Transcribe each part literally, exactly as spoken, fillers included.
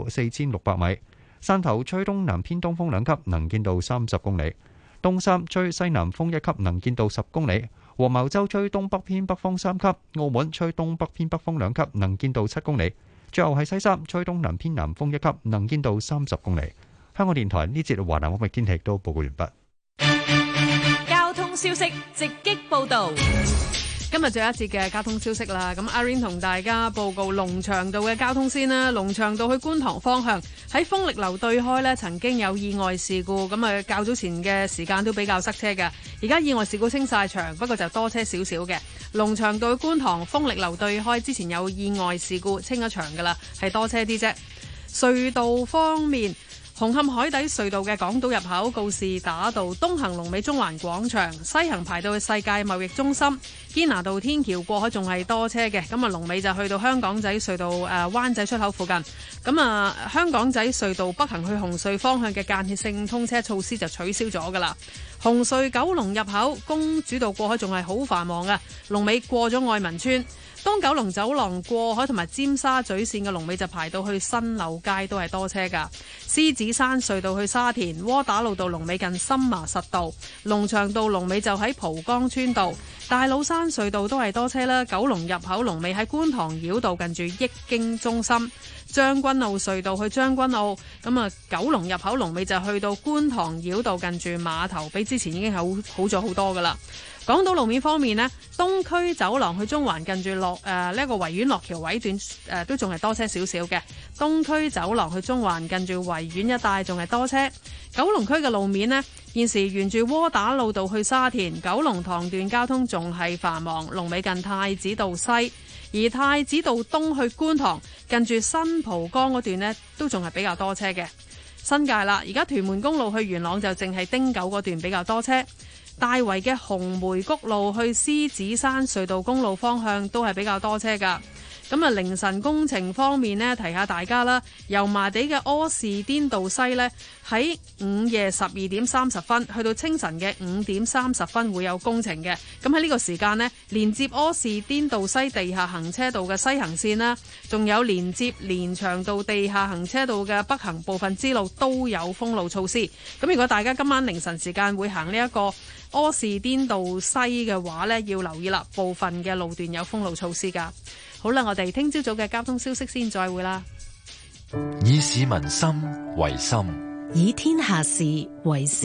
四千六百米。汕頭吹東南偏東風兩級，能見度三十公里。東三吹西南風一級，能見度十公里。黃茅洲吹東北偏北風三級，澳門吹東北偏北風兩級，能見度七公里。最後係西三吹東南偏南風一級，能見度三十公里。香港電台呢節華南海域天氣都報告完畢。 交通消息直擊報道。 今日最後一節嘅交通消息啦，咁阿 Rain 同大家報告龍翔道嘅交通先啦。龍翔道去觀塘方向喺豐力樓對開呢，曾經有意外事故，咁啊較早前嘅時間都比較塞車嘅。而家意外事故清晒場，不過就多車少少嘅。龍翔道去觀塘豐力樓對開之前有意外事故，清咗場噶啦，係多車啲啫。隧道方面，紅磡海底隧道嘅港島入口告士打道東行龍尾中環廣場，西行排到去世界貿易中心。堅拿道天橋過海仲係多車嘅，咁啊龍尾就去到香港仔隧道誒灣仔出口附近。咁啊香港仔隧道北行去紅隧方向嘅間歇性通車措施就取消咗噶啦。紅隧九龍入口公主道過海仲係好繁忙嘅，龍尾過咗愛民村。東九龍走廊過海同埋尖沙咀線嘅龍尾就排到去新樓街，都係多車噶。獅子山隧道去沙田窩打老道龍尾近深麻實道，龍翔道龍尾就喺蒲崗村道。大老山隧道都係多車啦，九龍入口龍尾喺觀塘繞道近住益京中心。將軍澳隧道去將軍澳，咁啊九龍入口龍尾就去到觀塘繞道近住碼頭，比之前已經好好咗好多噶啦。講到路面方面呢，東區走廊去中環近住落誒呢一個維園落橋位段誒、呃、都仲係多車少少嘅。東區走廊去中環近住維園一帶仲係多車。九龍區嘅路面呢，現時沿住窩打老道去沙田九龍塘段交通仲係繁忙，龍尾近太子道西，而太子道東去觀塘近住新蒲崗嗰段呢，都仲係比較多車嘅。新界啦，而家屯門公路去元朗就淨係汀九嗰段比較多車。大圍嘅紅梅谷路去獅子山隧道公路方向都係比較多車噶。咁啊，凌晨工程方面呢，提下大家啦，油麻地嘅柯士甸道西呢，喺午夜十二點三十分去到清晨嘅五點三十分會有工程嘅。咁喺呢個時間呢，連接柯士甸道西地下行車道嘅西行線啦，仲有連接連翔道地下行車道嘅北行部分支路都有封路措施。咁如果大家今晚凌晨時間會行呢一個柯士甸道西嘅話呢，要留意啦，部分嘅路段有封路措施噶。好啦，我哋聽朝早嘅交通消息先，再會啦。 以市民心為心， 以天下事為事。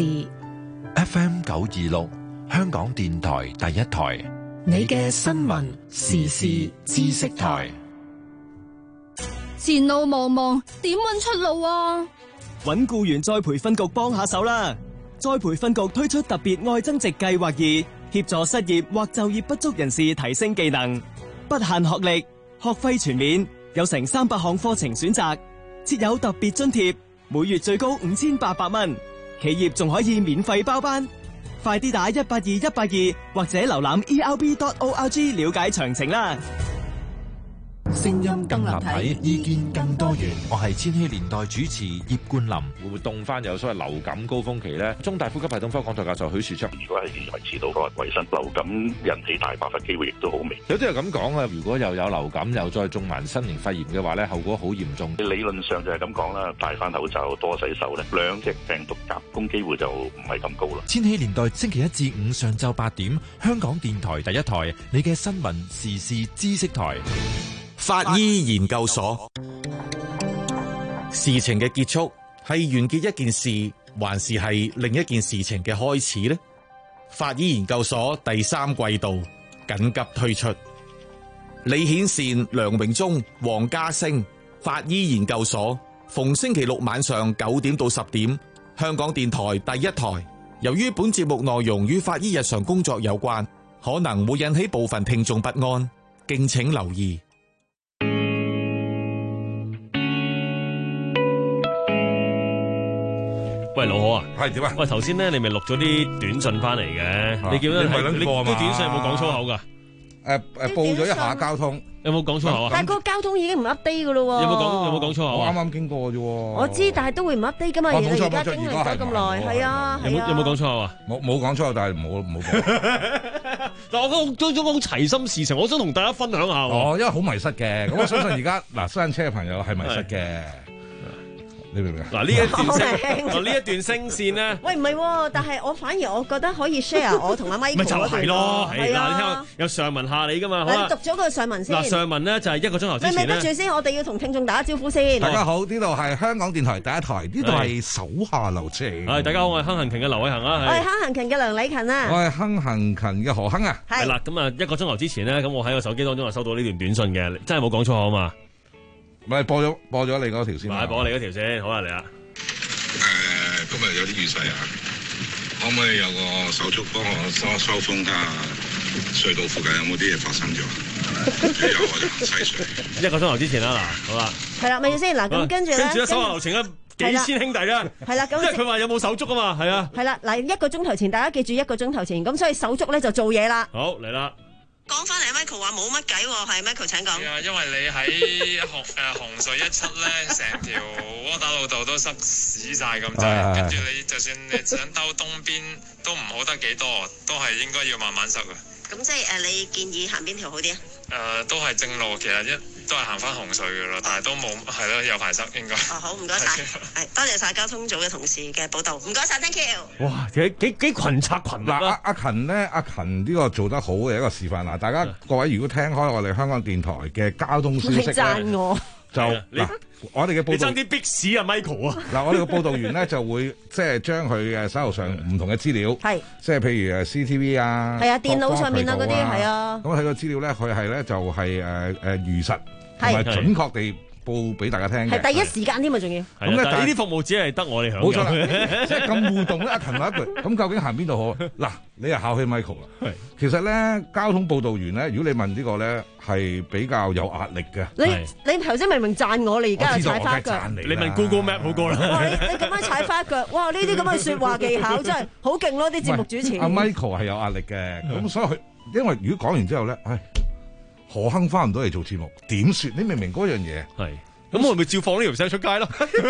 F M 九二六，香港電台第一台， 你嘅新聞時事知識台。 前路茫茫，點搵出路啊？ 搵僱員再培訓局幫下手啦！再培訓局推出特別愛增值計劃二，協助失業或就業不足人士提升技能。不限學歷，學費全免，有成三百項課程選擇，設有特別津貼，每月最高五千八百蚊，企業仲可以免費包班。快啲打一八二一八二或者瀏覽 e r b dot org 了解詳情啦。 聲音更立體，意見更多元。我係千禧年代主持葉冠霖。 會唔會凍翻有所謂流感高峰期咧？中大呼吸系統科講座教授許樹昌， 如果係維持到個衞生，流感引起大爆發機會亦都好微。 有啲人咁講啊，如果又有流感又再中埋新型肺炎嘅話咧，後果好嚴重。 理論上就係咁講啦，戴翻口罩多洗手咧，兩隻病毒夾攻機會就唔係咁高啦。 千禧年代星期一至五上晝八點，香港電台第一台，你嘅新聞時事知識台。 法醫研究所，事情嘅結束係完結一件事，還是係另一件事情嘅開始呢？法醫研究所第三季度緊急推出，李顯善、梁榮忠、黃家星，法醫研究所逢星期六晚上九點到十點，香港電台第一台。由於本節目內容與法醫日常工作有關，可能會引起部分聽眾不安，敬請留意。 喂，老何啊， 係點啊？ 喂，頭先咧，你咪錄咗啲短信翻嚟嘅，你見到係你啲短信有冇講粗口噶？ 誒誒，報咗一下交通， 有冇講粗口啊？ 但係個交通已經唔 update 噶咯喎。有冇講有冇講粗口啊？ 我啱啱經過啫喎。我知，但係都會唔 update 噶嘛？而家而家經歷咗咁耐，係啊， 有冇有冇講粗口啊？ 冇冇講粗口，但係冇冇講。 嗱，我講咗種齊心事情，我想同大家分享下。 哦，因為好迷失嘅，咁我相信而家嗱，新車嘅朋友係迷失嘅。 你明唔明啊？ 嗱呢一段聲，嗱呢一段聲線咧， 喂唔係喎，但係我反而我覺得可以 share 我同阿 Michael 咪就嗰段係咯，係係嗱，你聽啊我。有上文下你噶嘛，好啦嗱，讀咗個上文先。 嗱，上文咧就係一個鐘頭之咪咪前咧。 得住先，我哋要同聽眾打招呼先。 大家好，呢度係香港電台第一台，呢度係手下留情。 係大家好，我係亨行勤嘅劉偉恒啊， 我係坑行勤嘅梁禮勤啊。 我係亨行勤嘅何亨啊。 係啦，咁啊一個鐘頭之前咧，咁我喺個手機當中就收到呢段短信嘅，真係冇講粗口嘛。 咪播咗播咗你嗰條先。 咪播你嗰條先，好啦嚟啦。 誒，今日有啲雨勢啊，可唔可以有個手足幫我收收風睇下隧道附近有冇啲嘢發生咗？仲有我就行西隧。 一個鐘頭之前啦，嗱，好啦。 係啦，咪住先嗱，咁跟住咧， 跟住咧手下留情啊，幾千兄弟啊。 係啦，咁因為佢話有冇手足啊嘛，係啊。 係啦，嗱一個鐘頭前，大家記住一個鐘頭前，咁所以手足咧就做嘢啦。 好嚟啦。 講翻嚟 Michael 話冇乜計喎，係 Michael 請講。 係啊，因為你喺紅誒紅隧一出咧，成條窩打老道都濕屎晒咁滯，跟住你就算你想兜東邊都唔好得幾多，都係應該要慢慢塞嘅。 咁即係誒，你建議行邊條好啲啊？ 誒，都係正路，其實一都係行翻紅隧嘅咯，但係都冇係咯，有排塞應該。 哦，好，唔該晒，係多謝晒交通組嘅同事嘅報導，唔該晒 thank you。 哇，幾幾幾群策群嗱，阿阿勤咧，阿勤呢個做得好嘅一個示範嗱，大家各位如果聽開我哋香港電台嘅交通消息咧， 讚我就嗱，我哋嘅報你道爭啲逼死啊 Michael 啊！ 嗱，我哋嘅報導員咧就會即係將佢嘅手頭上唔同嘅資料， 係即係譬如誒 C T V 啊， 係啊，電腦上面啊嗰啲係啊。 咁睇個資料咧，佢係咧就係誒誒如實同埋準確地報俾大家聽嘅， 係第一時間添啊，仲要。 咁咧，但係呢啲服務只係得我哋享有。 冇錯啦，即係咁互動咧。阿勤話一句，咁究竟行邊度好？嗱，你又考起 Michael 啦。其實咧，交通報導員咧，如果你問呢個咧，係比較有壓力嘅。 你你頭先明明讚我，你而家又踩花腳。 你問 Google Map 好過啦。 哇！你你咁樣踩花腳，哇！呢啲咁嘅説話技巧真係好勁咯！啲節目主持。 阿 Michael 係有壓力嘅，咁所以佢因為如果講完之後咧，唉，何亨翻唔到嚟做節目，點算？你明明嗰樣嘢係。咁我咪照放呢條聲出街咯。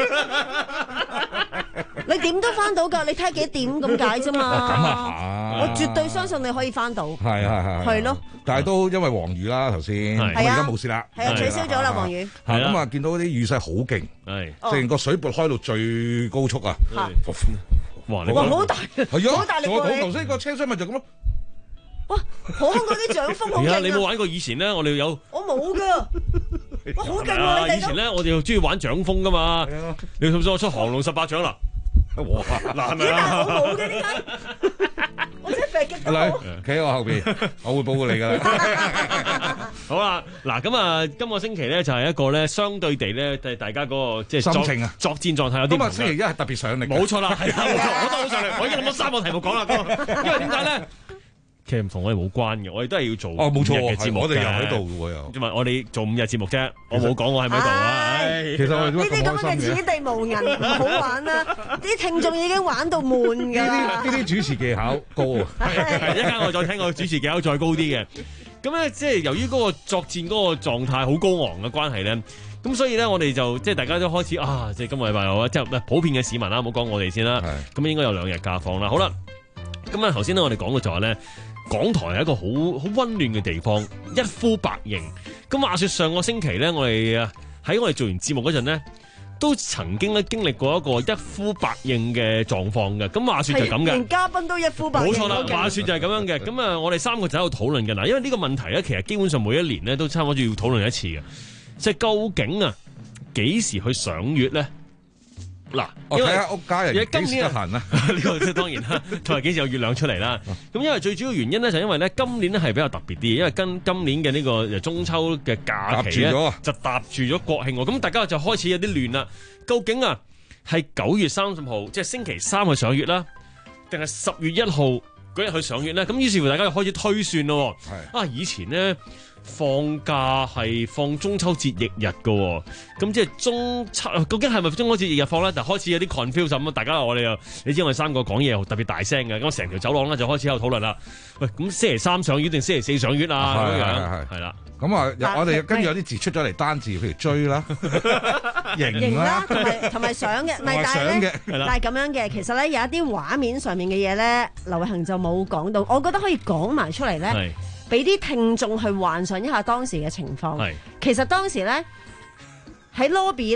你點都翻到㗎？你睇幾點咁解啫嘛？ 咁啊我絕對相信你可以翻到。 係係係。 係咯。 但係都因為黃雨啦，頭先我而家冇事啦。 係啊，取消咗啦，黃雨。 係咁啊，見到啲雨勢好勁，係成個水撥開到最高速啊！ 哇！ 哇，好大， 係啊， 好大力喎！ 我頭先個車廂咪就咁咯。 哇！好香嗰啲掌風好勁啊！ 你冇玩過以前咧？我哋有。 我冇㗎。哇，好勁喎！你哋以前咧，我哋又中意玩掌風噶嘛。你信唔信我出降龍十八掌啦？哇！嗱，係咪啊？ 我冇嘅，點解？我真係肥極到。 阿女，企喺我後邊，我會保護你噶啦。 好啦，嗱咁啊，今個星期咧就係一個咧相對地咧，對大家嗰個即係心情啊， 作戰狀態有啲唔同。 今日星期一係特別上力。 冇錯啦，係啊，我都好上力。我已經諗咗三個題目講啦，因為點解咧？其實唔同我哋冇關嘅，我哋都係要做哦，冇錯嘅節目， 我哋又喺度喎又。 因為我哋做五日節目啫，我冇講我喺咪度啊。 其實我哋都呢啲咁嘅此地無銀唔好玩啦，啲聽眾已經玩到悶㗎啦。 呢啲呢啲主持技巧高啊！ 一陣間我再聽我主持技巧再高啲嘅。咁咧，即係由於嗰個作戰嗰個狀態好高昂嘅關係咧，咁所以咧我哋就即係大家都開始啊，即係今個禮拜有即係普遍嘅市民啦，唔好講我哋先啦。咁應該有兩日假放啦。好啦，咁啊頭先咧我哋講嘅就係咧。港台係一個好好溫暖嘅地方，一呼百應。咁話說上個星期咧，我哋啊喺我哋做完節目嗰陣咧，都曾經咧經歷過一個一呼百應嘅狀況嘅。咁話說就咁嘅， 連嘉賓都一呼百應。 冇錯啦，話說就係咁樣嘅。咁啊，我哋三個就喺度討論嘅嗱，因為呢個問題咧，其實基本上每一年咧都差唔多要討論一次嘅，即係究竟啊幾時去賞月咧？嗱， 我睇下屋家人幾時得閒啦？ 呢個即係當然啦，同埋幾時有月亮出嚟啦？咁因為最主要原因咧，就因為咧今年咧係比較特別啲，因為跟今年嘅呢個中秋嘅假期咧就搭住咗國慶喎，咁大家就開始有啲亂啦。究竟啊係九月三十號即係星期三去賞月啦，定係十月一號嗰日去賞月咧？咁於是乎大家就開始推算咯。係啊，以前咧。放假係放中秋節翌日嘅，咁即係中秋究竟係咪中秋節翌日放咧？但開始有啲 confuse 咁，大家我哋又你知我哋三個講嘢又特別大聲嘅，咁成條走廊咧就開始有討論啦。喂，咁星期三賞月定星期四賞月啊？咁樣係啦。 咁啊，我哋跟住有啲字出咗嚟單字，譬如追啦、 型啦，同埋同埋相嘅，唔係但係咧，但係咁樣嘅，其實咧有一啲畫面上面嘅嘢咧，劉偉恒就冇講到，我覺得可以講埋出嚟咧。俾啲聽眾去幻想一下當時嘅情況。其實當時咧喺 lobby 咧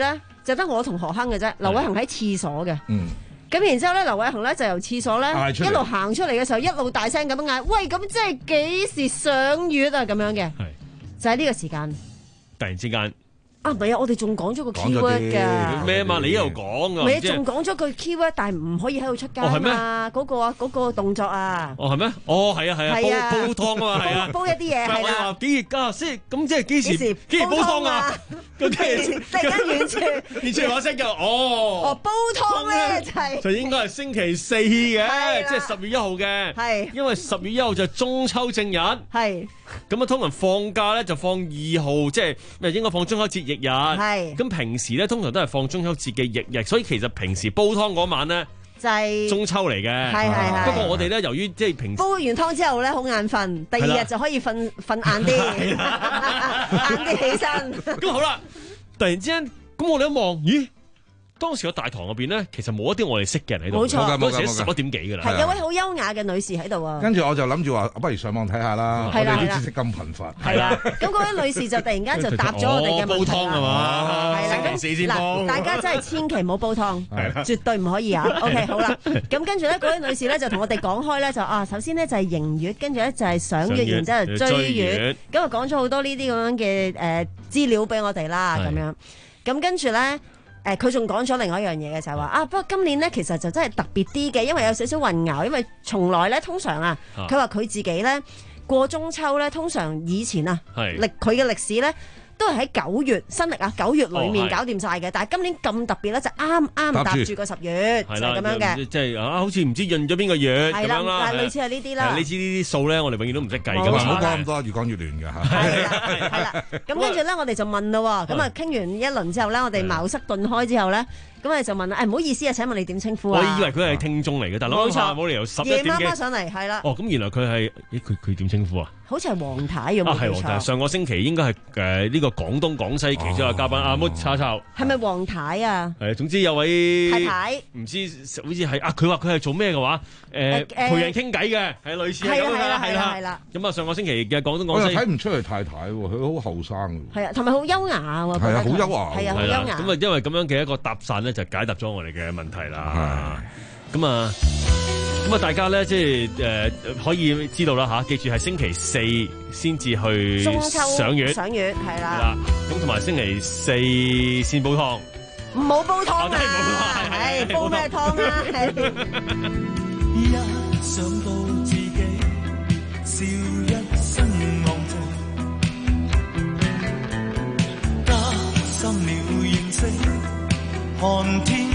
就得我同何亨嘅啫。劉偉恒喺廁所嘅。 嗯。 咁然之後咧，劉偉恒咧就由廁所咧一路行出嚟嘅時候，一路大聲咁樣嗌：喂！咁即係幾時上月啊？咁樣嘅，就喺呢個時間， 突然之間。 啊，唔係啊！我哋仲講咗個 keyword 㗎。 咩嘛？你又講啊？ 唔係，仲講咗句 keyword，但係唔可以喺度出街啊嘛。嗰個啊，嗰個動作啊。 哦，係咩？哦，係啊，係啊，煲煲湯啊嘛，係啊。 煲一啲嘢係啦。 幾熱㗎？即係咁，即係幾時？幾時煲湯啊？咁即係突然間完全完全話聲嘅，哦。 哦，煲湯咧就係就應該係星期四嘅，即係十月一號嘅。 係。因為十月一號就係中秋正日。 係。 咁啊，通常放假咧就放二號，即係咪應該放中秋節翌日？ 係。 咁平時咧通常都係放中秋節嘅翌日，所以其實平時煲湯嗰晚咧就係中秋嚟嘅。 係係係。 不過我哋咧由於即係平時煲完湯之後咧好眼瞓，第二日就可以瞓瞓晏啲，晏啲起身。 咁好啦，突然之間咁我哋一望，咦？當時個大堂入邊咧，其實冇一啲我哋識嘅人喺度。 冇錯， 嗰時十一點幾㗎啦。 係有位好優雅嘅女士喺度啊。 跟住我就諗住話，不如上網睇下啦。我哋啲知識咁貧乏。 係啦。咁嗰位女士就突然間就答咗我哋嘅問題啦。 煲湯係嘛？ 星期四先煲。嗱，大家真係千祈唔好煲湯，絕對唔可以啊。OK， 好啦。咁跟住咧，嗰位女士咧就同我哋講開咧，就啊，首先咧就係迎月，跟住咧就係賞月，然之後追月。咁啊講咗好多呢啲咁樣嘅誒資料俾我哋啦，咁樣。咁跟住咧。誒佢仲講咗另外一樣嘢嘅就係話啊，不過今年咧其實就真係特別啲嘅，因為有少少混淆，因為從來咧通常啊，佢話佢自己咧過中秋咧，通常以前啊歷佢嘅歷史咧都係喺九月新歷啊九月裡面搞掂晒嘅，但係今年咁特別咧就啱啱搭住個十月就係咁樣嘅， 即係啊好似唔知閏咗邊個月咁樣啦， 類似係呢啲啦。 你知呢啲數咧，我哋永遠都唔識計㗎嘛，唔好講咁多，越講越亂㗎嚇。 係啦係啦，咁跟住咧我哋就問咯喎，咁啊傾完一輪之後咧，我哋茅塞頓開之後咧。咁我就問啦，誒唔好意思啊，請問你點稱呼啊？ 我以為佢係聽眾嚟嘅，但係冇錯，冇理由十一點夜媽媽上嚟，係啦。 哦，咁原來佢係，咦佢佢點稱呼啊？ 好似係黃太咁。 啊係黃太，上個星期應該係誒呢個廣東廣西其中一個嘉賓阿木叉叉。 係咪黃太啊？ 係，總之有位太太， 唔知好似係啊，佢話佢係做咩嘅話？誒陪人傾偈嘅，係類似係咁樣啦，係啦係啦。咁啊上個星期嘅廣東廣西， 我睇唔出係太太喎，佢好後生。 係啊，同埋好優雅喎。 係啊，好優雅。 係啊，好優雅。 咁啊，因為咁樣嘅一個搭訕咧，就解答咗我哋嘅問題啦，咁啊，咁啊，大家咧即係誒可以知道啦吓，記住係星期四先至去中秋賞月， 賞月係啦， 係啦，咁同埋星期四先煲湯， 唔好煲湯啊，係煲咩湯啊？ 一想到自己笑一身昂靜，加深了認識，看天。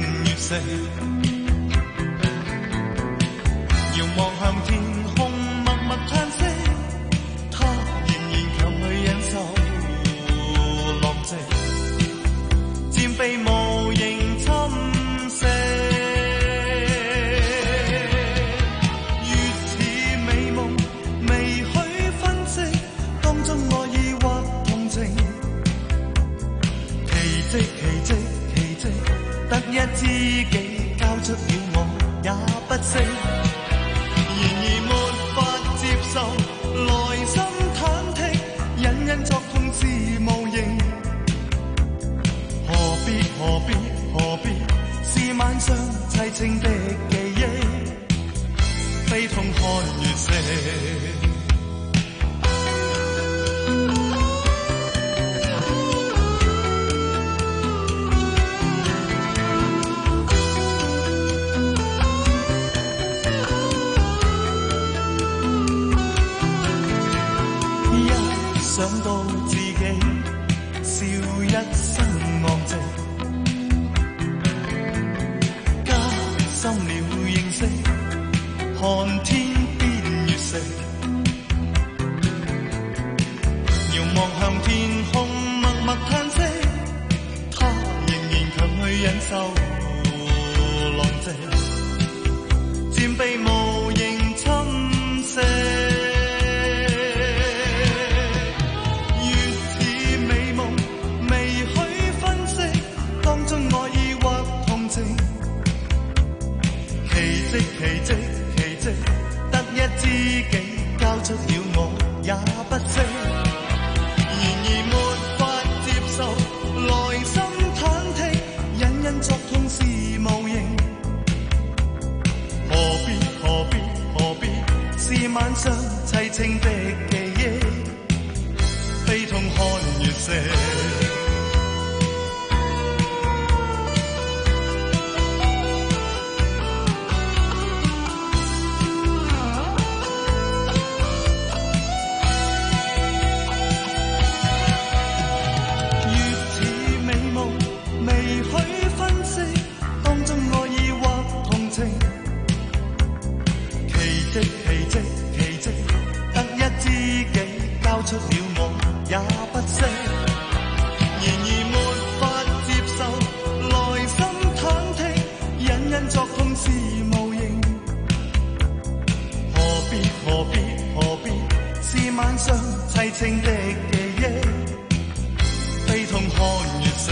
遙望向天空，默默嘆息，他仍然強去忍受浪跡，漸被無形侵蝕。如似美夢，未許分析當中愛意或同情，奇蹟奇蹟。得一知己交出了我也不識，然而沒法接受，內心忐忑，隱隱作痛是無形。何必何必何必是晚上凄清的記憶，悲痛看月色。想到自己笑一身昂靜，加深了認識，看天邊月色，遙望向天空，默默嘆息，他仍然強去忍受浪跡，漸被無形侵蝕。奇蹟奇蹟，得一知己交出了我也不識，然而沒法接受，內心忐忑， 清的記憶，悲痛看月色。出了我也不識，然而沒法接受，內心忐忑，隱隱作痛是無形。何必何必何必，是晚上凄清的記憶，悲痛看月色。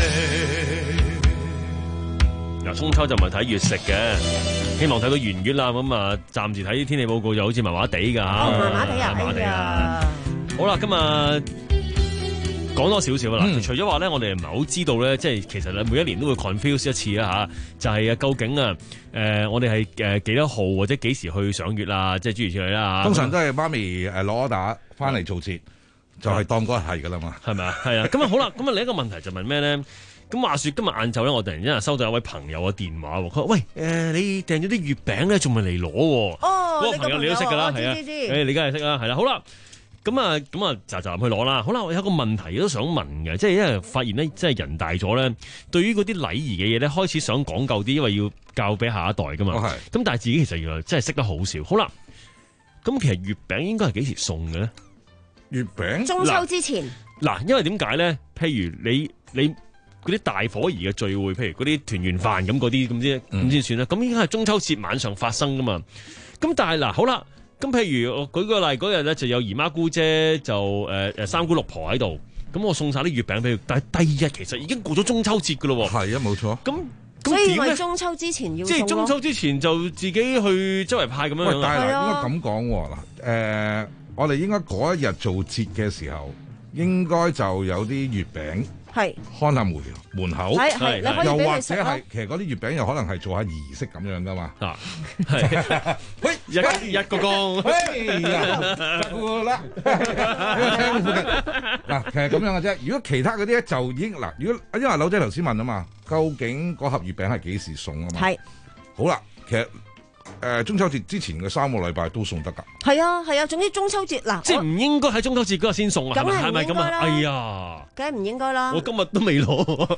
嗱，中秋就唔係睇月食嘅，希望睇到圓月啦。咁啊，暫時睇天氣報告就好似麻麻地㗎嚇， 麻麻地啊， 麻麻地啊。好啦，今日講多少少啦。嗯、除咗話咧，我哋唔係好知道咧，即係其實咧每一年都會 confuse 一次啦嚇，就係、是、啊究竟啊誒、呃、我哋係誒幾多號或者幾時去賞月啊，即係諸如此類啦。 通常都係媽咪誒攞打翻嚟做節，就係、是、當嗰日係噶啦嘛， 係咪啊？係啊。咁啊好啦，咁啊另一個問題就問咩咧？咁話說今日晏晝咧，我突然之間收到一位朋友嘅電話，佢話：喂誒、呃，你訂咗啲月餅咧，仲未嚟攞喎？哦，嗰個朋友你都識㗎啦，係啊，誒你梗係識啦，係啦，好啦。咁啊，咁啊，就就去攞啦。好啦，我有個問題都想問嘅，即係因為發現咧，即係人大咗咧，對於嗰啲禮儀嘅嘢咧，開始想講究啲，因為要教俾下一代噶嘛。咁、哦、但係自己其實原來真係識得好少。好啦，咁其實月餅應該係幾時送嘅咧？ 月餅中秋之前。嗱， 因為點解咧？譬如你你嗰啲大伙兒嘅聚會，譬如嗰啲團圓飯咁嗰啲咁先咁先算啦。咁應該係中秋節晚上發生噶嘛。咁但係嗱，好啦。咁譬如我舉個例，嗰日咧就有姨媽姑姐就誒誒、呃、三姑六婆喺度，咁我送晒啲月餅俾佢，但係第二日其實已經過咗中秋節噶咯喎。係啊，冇錯。 咁所以咪中秋之前要送咯。即係中秋之前就自己去周圍派咁樣樣。 但係應該咁講喎嗱，誒、呃、我哋應該嗰一日做節嘅時候，應該就有啲月餅。係看下門門口，係係，又或者係其實嗰啲月餅又可能係做下儀式咁樣噶嘛。啊，係，喂，一一個個，喂呀，得啦，聽附近嗱，其實咁樣嘅啫。如果其他嗰啲咧就已經嗱，如果因為柳姐頭先問啊嘛，究竟嗰盒月餅係幾時送啊嘛？係，好啦，其實。誒、呃，中秋節之前嘅三個禮拜都送得噶。係啊係啊，總之中秋節嗱， 即係唔應該喺中秋節嗰日先送啊，係咪係咪咁啊？哎呀， 梗係唔應該啦。 我今日都未攞，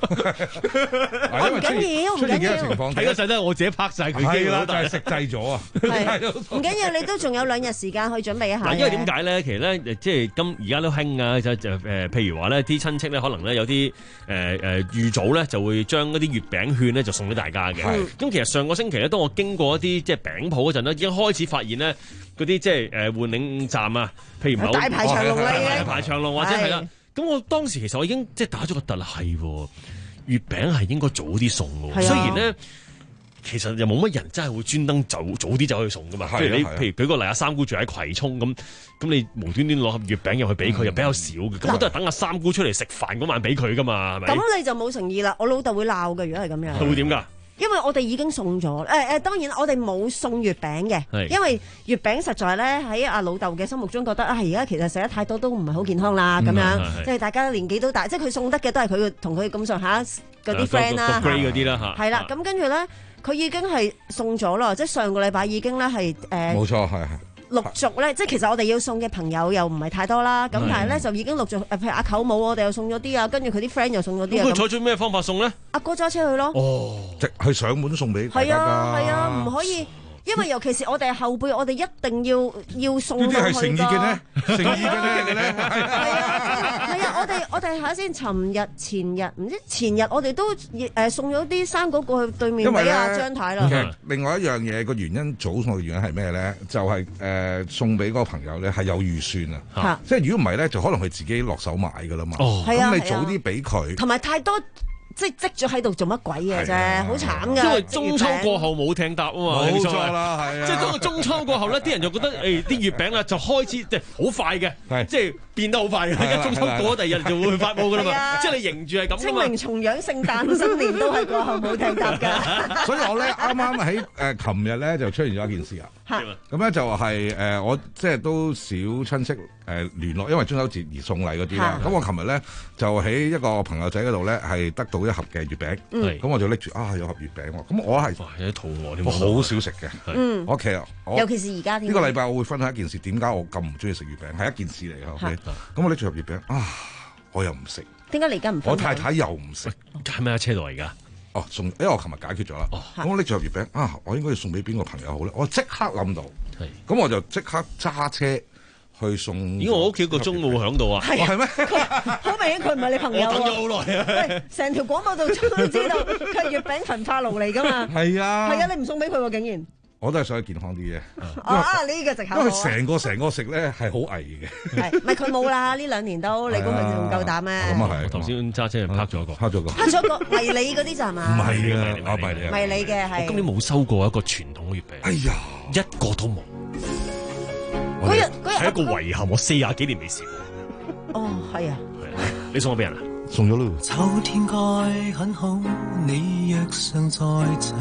唔緊要，唔緊要。 睇嗰陣咧，我自己拍晒佢機啦， 就係食滯咗啊。 唔緊要，你都仲有兩日時間去準備一下。 嗱，因為點解咧？其實咧，即係今而家都興啊，就就誒、呃，譬如話咧，啲親戚咧，可能咧有啲誒誒預早咧，就會將嗰啲月餅券咧，就送俾大家嘅。咁其實上個星期咧，當我經過一啲即係餅鋪嗰陣咧，已經開始發現咧，嗰啲即係誒換領站啊，譬如唔係大排長龍啦， 大排長龍或者係啦。咁我當時其實我已經即係打咗個突啦，係月餅係應該早啲送嘅。雖然咧，其實又冇乜人真係會專登早早啲就去送噶嘛。譬如你，譬如舉個例，阿三姑住喺葵涌咁，咁你無端端攞盒月餅入去俾佢，又比較少嘅。咁我都係等阿三姑出嚟食飯嗰晚俾佢噶嘛，係咪？ 咁你就冇誠意啦。我老豆會鬧嘅，如果係咁樣。 佢會點㗎？ 因為我哋已經送咗，誒、呃、誒，當然我哋冇送月餅嘅，因為月餅實在咧喺阿老豆嘅心目中覺得啊，而家其實食得太多都唔係好健康啦，咁、嗯、樣，即係大家年紀都大，即係佢送得嘅都係佢同佢咁上下嗰啲 friend 啦， 嗰啲啦嚇， 係啦，咁跟住咧，佢已經係送咗啦，即係上個禮拜已經咧係誒，冇、呃、 錯係係。 陸續咧，即係其實我哋要送嘅朋友又唔係太多啦，咁但係咧就已經陸續誒，譬如阿舅母我哋又送咗啲啊，跟住佢啲 friend 又送咗啲啊。 咁佢採取咩方法送咧？ 阿哥揸車去咯。 哦，直去上門送俾大家㗎。係啊，係啊，唔可以。因為尤其是我哋後輩，我哋一定要要送到去㗎。呢啲係誠意嘅咧，誠意嘅咧，係啊，係啊，我哋我哋下先，尋日前日唔知前日我哋都誒送咗啲生果過去對面俾阿張太啦。 其實另外一樣嘢個原因，早送嘅原因係咩咧？就係、是、誒、呃、送俾嗰個朋友咧係有預算啊，即係如果唔係咧，就可能佢自己落手買㗎啦嘛。哦，咁你早啲俾佢， 同埋太多。即係積咗喺度做乜鬼嘢啫，好慘㗎！ 因為中秋過後冇艇搭啊嘛， 冇錯啦，係啊！ 即係當個中秋過後咧，啲人就覺得誒啲月餅啊就開始即係好快嘅，即係變得好快嘅，一中秋過咗第二日就會發佈㗎啦嘛，即係你迎住係咁。 清明、重陽、聖誕、新年都係過後冇艇搭㗎。 所以我咧啱啱喺誒琴日咧就出現咗一件事啊。咁咧就係誒我即係都少親戚誒聯絡，因為中秋節而送禮嗰啲啦。咁我琴日咧就喺一個朋友仔嗰度咧係得到一盒嘅月餅，咁我就拎住啊有盒月餅喎。咁我係有啲肚餓添， 我好少食嘅。 嗯， 我其實尤其是而家呢個禮拜我會分享一件事，點解我咁唔中意食月餅係一件事嚟嘅。OK，咁我拎住盒月餅啊，我又唔食。 點解你而家唔？ 我太太又唔食， 喺咩車度而家？ 哦，送，因為我琴日解決咗啦。咁、哦、我拎住盒月餅啊，我應該要送俾邊個朋友好咧？我即刻諗到，咁我就即刻揸車去送。 咦，我屋企個鐘冇響度啊？ 係係咩？ 好明顯佢唔係你朋友。 我等咗好耐啊！ 喂，成條廣播道都知道佢係月餅焚化爐嚟㗎嘛？ 係啊， 係啊，你唔送俾佢喎，竟然。 我都係想佢健康啲嘅。 啊，呢個藉口。 因為成個成個食咧係好危嘅。 係，唔係佢冇啦？呢兩年都，你估佢仲夠膽咩？ 咁啊係。 我頭先揸車就拍咗一個， 拍咗個。 拍咗個迷你嗰啲咋嘛？ 唔係啊，我迷你啊。 迷你嘅係。 我今年冇收過一個傳統嘅月餅。 哎呀， 一個都冇。 嗰日嗰日係一個遺憾，我四廿幾年未試過。哦，係啊。 你送我俾人啊？ 送咗咯。 秋天該很好，你若尚在場。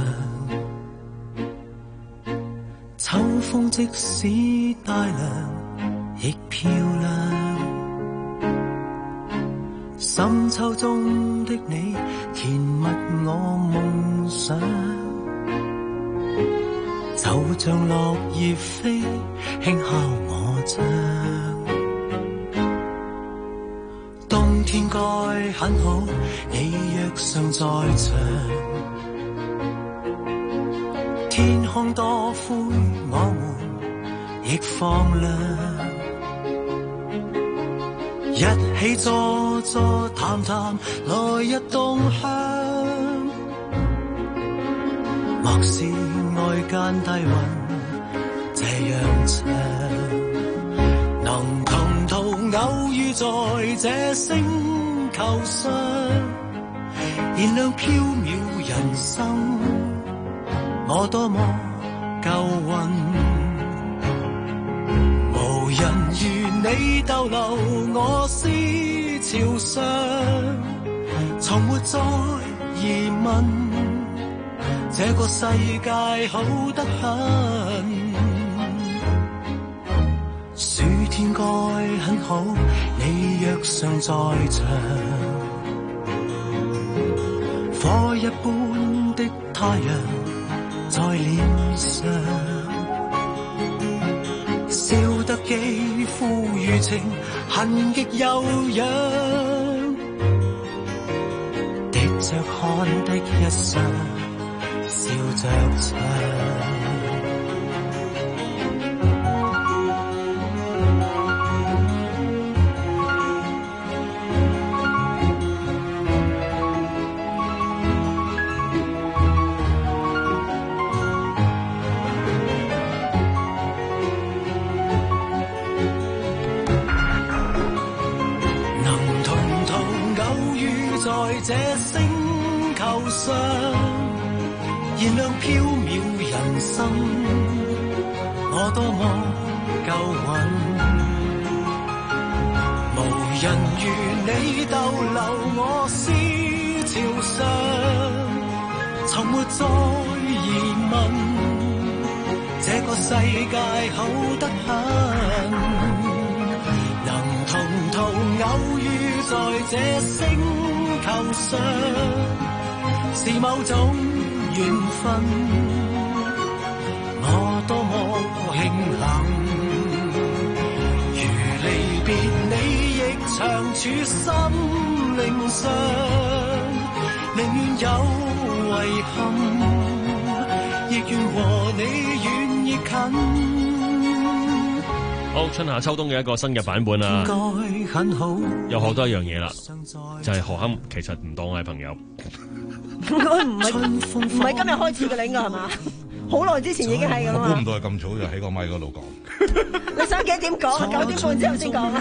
秋風即使帶涼，亦漂亮。深秋中的你，填密我夢想。就像落葉飛，輕敲我窗。冬天該很好，你若尚在場。天空多灰，我們亦放亮。一起坐坐談談，來日動向。莫視外間低溫這樣長，能同途偶遇在這星球上，燃亮飄渺人生。我多麼夠運，無人如你逗留我思潮上，從沒再疑問，這個世界好得很。暑天該很好，你若尚在場，火一般的太陽在臉上，笑得肌膚如情，痕極悠揚，滴着汗的一雙，笑着唱。這星球上，燃亮飄渺人生，我多麼夠運，無人如你逗留我思潮上，從沒再疑問，這個世界好得很，能同途偶遇在這星球上，是某種緣分，我多麼慶幸，如離別你亦長駐心靈上，寧願有遺憾，亦願和你遠亦近。 好，春夏秋冬嘅一個新嘅版本啦，又學多一樣嘢啦，就係何堪其實唔當我係朋友， 應該唔係唔係今日開始嘅，你應該係嘛？ 好耐之前已經係咁啦。 估唔到係咁早就喺個咪嗰度講。 你想幾點講？九點半之後先講啊！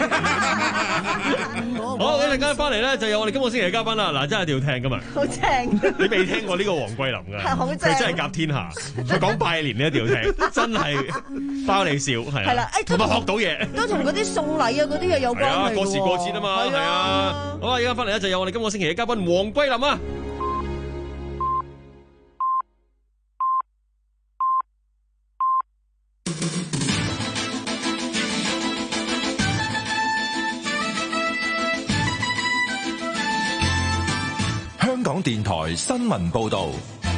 好，一陣間翻嚟咧，就有我哋今個星期嘅嘉賓啦。嗱，真係一定要聽噶嘛。 好正！ 你未聽過呢個黃桂林㗎？ 係好正。 佢真係夾天下。佢講拜年呢一定要聽，真係包你笑係啊。係啦，同埋學到嘢。 都同嗰啲送禮啊嗰啲嘢有關係喎。 過時過節啊嘛，係啊。好啊，而家翻嚟咧就有我哋今個星期嘅嘉賓黃桂林啊。 香港電台新聞報道，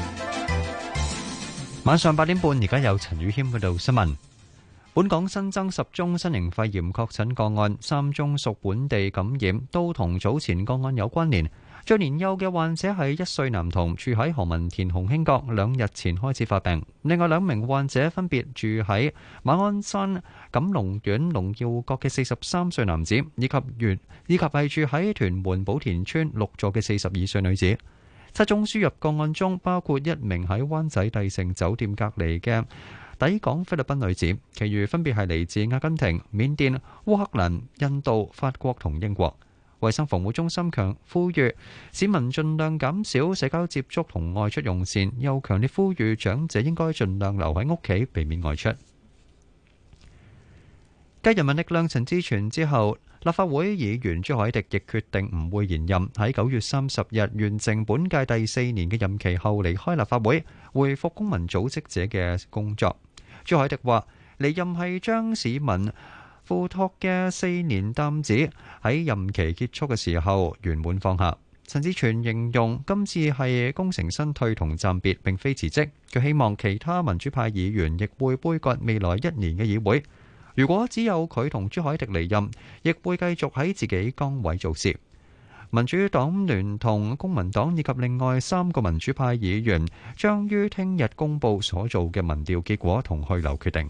晚上八點半，而家有陳宇謙報道新聞。本港新增十宗新型肺炎確診個案，三宗屬本地感染，都同早前個案有關聯。最年幼嘅患者係一歲男童，住喺何文田鴻興閣，兩日前開始發病。另外兩名患者分別住喺馬鞍山錦龍苑龍耀閣嘅四十三歲男子，以及原以及係住喺屯門寶田村六座嘅四十二歲女子。七宗輸入個案中，包括一名喺灣仔帝盛酒店隔離嘅抵港菲律賓女子，其餘分別係嚟自阿根廷、緬甸、烏克蘭、印度、法國同英國。衛生防護中心強呼籲市民盡量減少社交接觸同外出用膳，又強烈呼籲長者應該盡量留喺屋企，避免外出。繼人民力量陳志全之後，立法會議員朱凱廸亦決定唔會延任，喺九月三十日完成本屆第四年嘅任期後離開立法會，恢復公民組織者嘅工作。朱凱廸話：離任係將市民付託嘅四年擔子喺任期結束嘅時候圓滿放下。陳志全形容今次係功成身退同暫別，並非辭職。佢希望其他民主派議員亦會杯葛未來一年嘅議會。如果只有佢同朱凱廸離任，亦會繼續喺自己崗位做事。民主黨聯同公民黨以及另外三個民主派議員將於聽日公佈所做嘅民調結果同去留決定。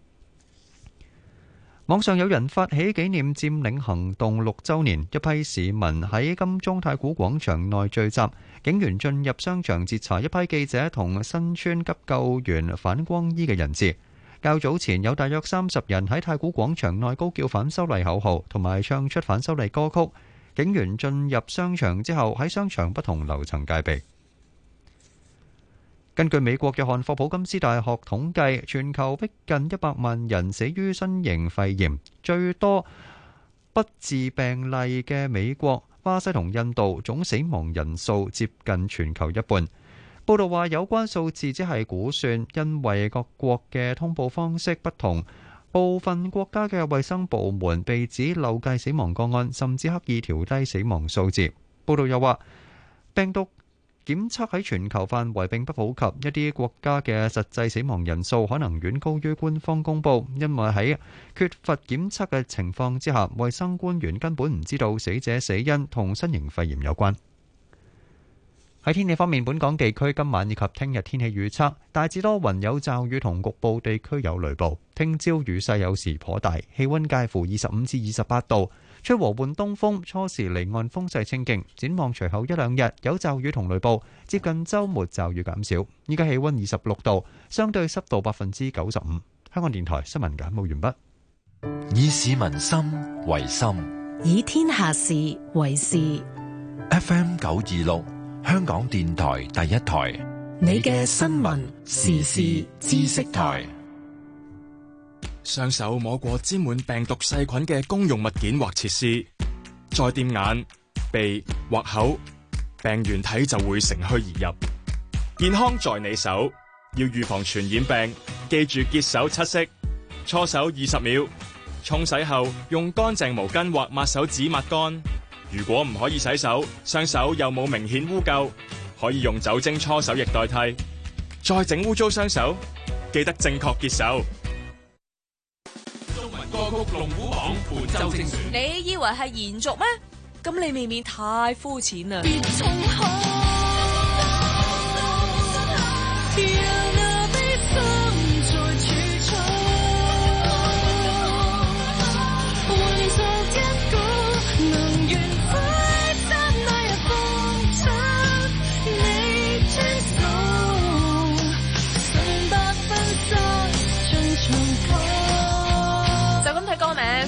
網上有人發起紀念佔領行動六週年，一批市民喺金鐘太古廣場內聚集，警員進入商場截查一批記者同身穿急救員反光衣嘅人士。較早前有大約三十人喺太古廣場內高叫反修例口號，同埋唱出反修例歌曲。警員進入商場之後，喺商場不同樓層戒備。根據美國約翰霍普金斯大學統計，全球逼近一百萬人死於新型肺炎，最多不治病例嘅美國、巴西同印度總死亡人數接近全球一半。報道話有關數字只係估算，因為各國嘅通報方式不同，部分國家嘅衛生部門被指漏計死亡個案，甚至刻意調低死亡數字。報道又話，病毒檢測喺全球範圍並不普及，一啲國家嘅實際死亡人數可能遠高於官方公佈，因為喺缺乏檢測嘅情況之下，衛生官員根本唔知道死者死因同新型肺炎有關。喺天氣方面，本港地區今晚以及聽日天氣預測大致多雲有驟雨同局部地區有雷暴，聽朝雨勢有時頗大，氣溫介乎二十五至二十八度，吹和緩東風，初時離岸風勢清勁。展望隨後一兩日有驟雨同雷暴，接近週末驟雨減少。依家氣溫二十六度，相對濕度百分之九十五。香港電台新聞簡報完畢。 以市民心為心， 以天下事為事。 F M 九二六。香港電台第一台， 你嘅新聞時事知識台。 雙手摸過沾滿病毒細菌嘅公用物件或設施，再掂眼、鼻或口，病原體就會乘虛而入。健康在你手，要預防傳染病，記住潔手七式：搓手二十秒，沖洗後用乾淨毛巾或抹手紙抹乾。如果唔可以洗手，雙手又冇明顯污垢，可以用酒精搓手液代替。再整污糟雙手，記得正確潔手。 中文歌曲龍虎榜本周精選，你以為係延續咩？咁你未免太膚淺啦！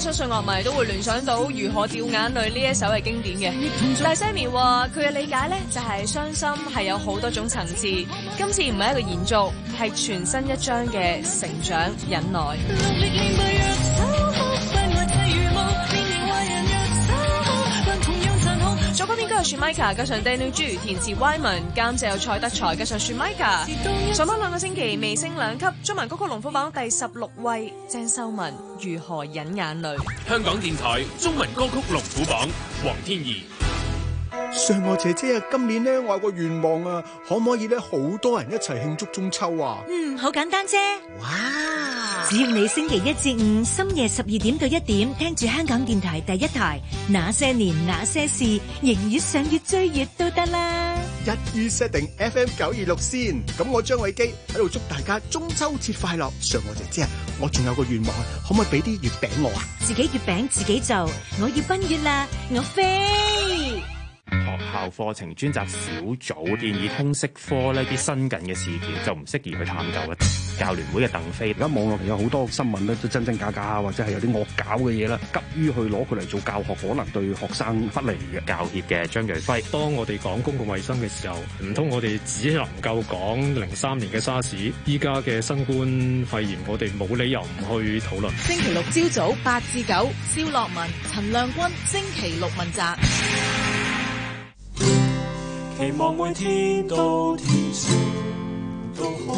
相信樂迷都會聯想到如何掉眼淚呢一首係經典嘅。但係 Sammy 話佢嘅理解咧就係傷心係有好多種層次，今次唔係一個延續，係全新一章嘅成長忍耐。作曲編曲係雪 Mika， 加上 Daniel G， 填詞 Wyman， 監製有蔡德才，加上雪 Mika。上榜兩個星期微升兩級，中文歌曲龍虎榜第十六位，鄭秀文如何忍眼淚。 香港電台中文歌曲龍虎榜，黃天怡。 嫦娥姐姐啊，今年咧我有個願望啊，可唔可以咧好多人一齊慶祝中秋啊？ 嗯，好簡單啫。 哇！ 只要你星期一至五深夜十二點到一點聽住香港電台第一台那些年那些事，迎月上月追月都得啦。 一於 set 定 F M 九二六先，咁我張偉基喺度祝大家中秋節快樂。嫦娥姐姐啊，我仲有個願望啊，可唔可以俾啲月餅我啊？ 自己月餅自己做，我要奔月啦，我飛。 學校課程專責小組建議通識科呢啲新近嘅事件就唔適宜去探究嘅。教聯會嘅鄧飛， 而家網絡有好多新聞咧，都真真假假，或者係有啲惡搞嘅嘢啦，急於去攞佢嚟做教學，可能對學生不利嘅。 教協嘅張瑞輝， 當我哋講公共衛生嘅時候，唔通我哋只能夠講零三年嘅沙士，依家嘅新冠肺炎，我哋冇理由唔去討論。 星期六朝早八至九，蕭樂文、陳亮君，星期六問責。 期望每天都天晴都好，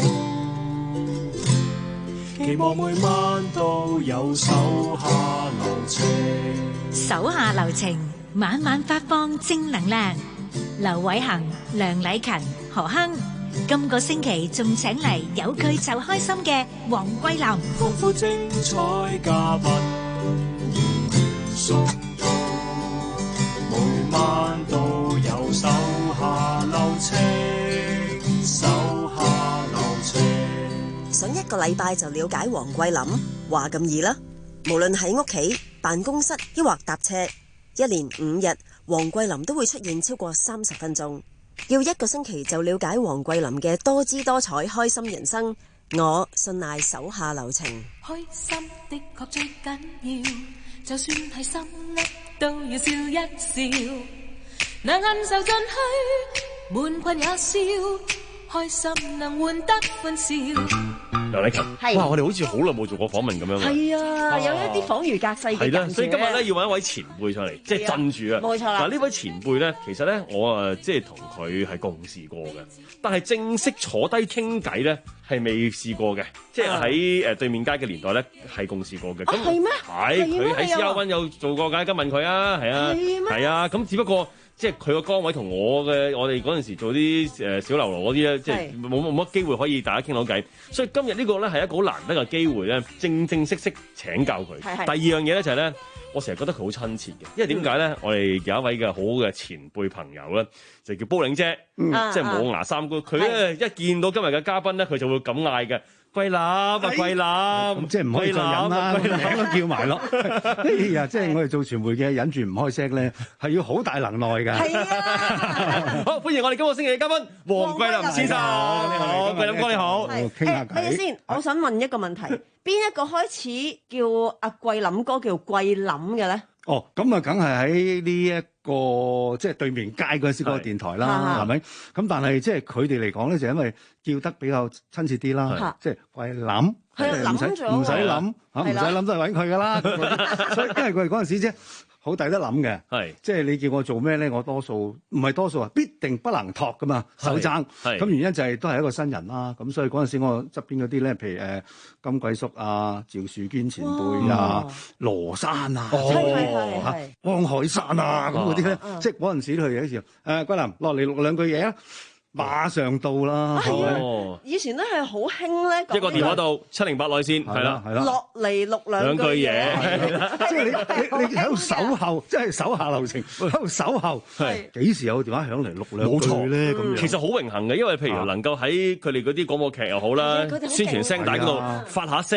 期望每晚都有手下留情。 手下留情，晚晚發放正能量。劉偉恒、梁禮勤、何亨，今個星期仲請嚟有佢就開心嘅黃桂林。 豐富精彩嘉賓現熟到，每晚都有手下留情，手下留情。 想一個禮拜就了解黃桂林，話咁易啦。無論喺屋企、辦公室，抑或搭車，一連五日，黃桂林都會出現超過三十分鐘。要一個星期就了解黃桂林嘅多姿多彩、開心人生，我信賴手下留情。 開心的確最緊要，就算係心噏都要笑一笑，能忍受進去，悶困也笑，開心能換得歡笑。 梁禮勤，哇！我哋好似好耐冇做過訪問咁樣啊！ 係啊，有一啲恍如隔世嘅感覺。係啦， 所以今日咧要揾一位前輩上嚟，即係鎮住啊！ 冇錯啦。 嗱，呢位前輩咧，其實咧我啊即係同佢係共事過嘅，但係正式坐低傾偈咧係未試過嘅，即係喺誒對面街嘅年代咧係共事過嘅。咁係咩？係佢喺 C R One 有做過㗎，咁問佢啊，係啊，係啊，咁只不過。即係佢個崗位同我嘅，我哋嗰陣時做啲誒小流羅嗰啲咧，即係冇冇乜機會可以大家傾到偈。所以今日呢個咧係一個好難得嘅機會咧，正正式式請教佢。第二樣嘢咧就係咧，我成日覺得佢好親切嘅，因為點解咧？我哋有一位嘅好嘅前輩朋友咧，就叫煲領姐，嗯、即係冇牙三姑。佢咧一見到今日嘅嘉賓咧，佢就會咁嗌嘅。桂林啊，桂林， 咁即係唔可以再忍啦，咁都叫埋咯。哎呀，即係我哋做傳媒嘅忍住唔開聲咧，係要好大能耐㗎。係啊， 好歡迎我哋今個星期嘅嘉賓黃桂林先生。你好，桂林哥你好。 傾下偈。 誒，先，我想問一個問題，邊一個開始叫阿桂林哥叫桂林嘅咧？ 哦，咁啊，梗係喺呢一個即係對面街嗰陣時嗰個電台啦，係咪？咁但係即係佢哋嚟講咧，就因為叫得比較親切啲啦，即係桂林，唔使唔使諗嚇，唔使諗都係揾佢噶啦。所以因為佢哋嗰陣時啫。好抵得諗嘅，係即係你叫我做咩咧？我多數唔係多數啊，必定不能托噶嘛，手踭。咁原因就係、是、都係一個新人啦。咁所以嗰陣時我側邊嗰啲咧，譬如誒、呃、金貴叔啊、趙樹堅前輩啊、羅山啊、哦嚇、汪海山啊咁嗰啲咧，即係嗰陣時佢哋嘅時候，誒桂林落嚟錄兩句嘢啊！馬上到啦！ 哦，以前咧係好興咧， 一個電話到七零八內線，係啦，係啦， 落嚟錄兩句嘢， 即係你你你喺度守候，即係手下留情，喺度守候，係幾時有電話響嚟錄兩句咧？咁樣其實好榮幸嘅，因為譬如能夠喺佢哋嗰啲廣播劇又好啦，宣傳聲帶嗰度發下聲咧。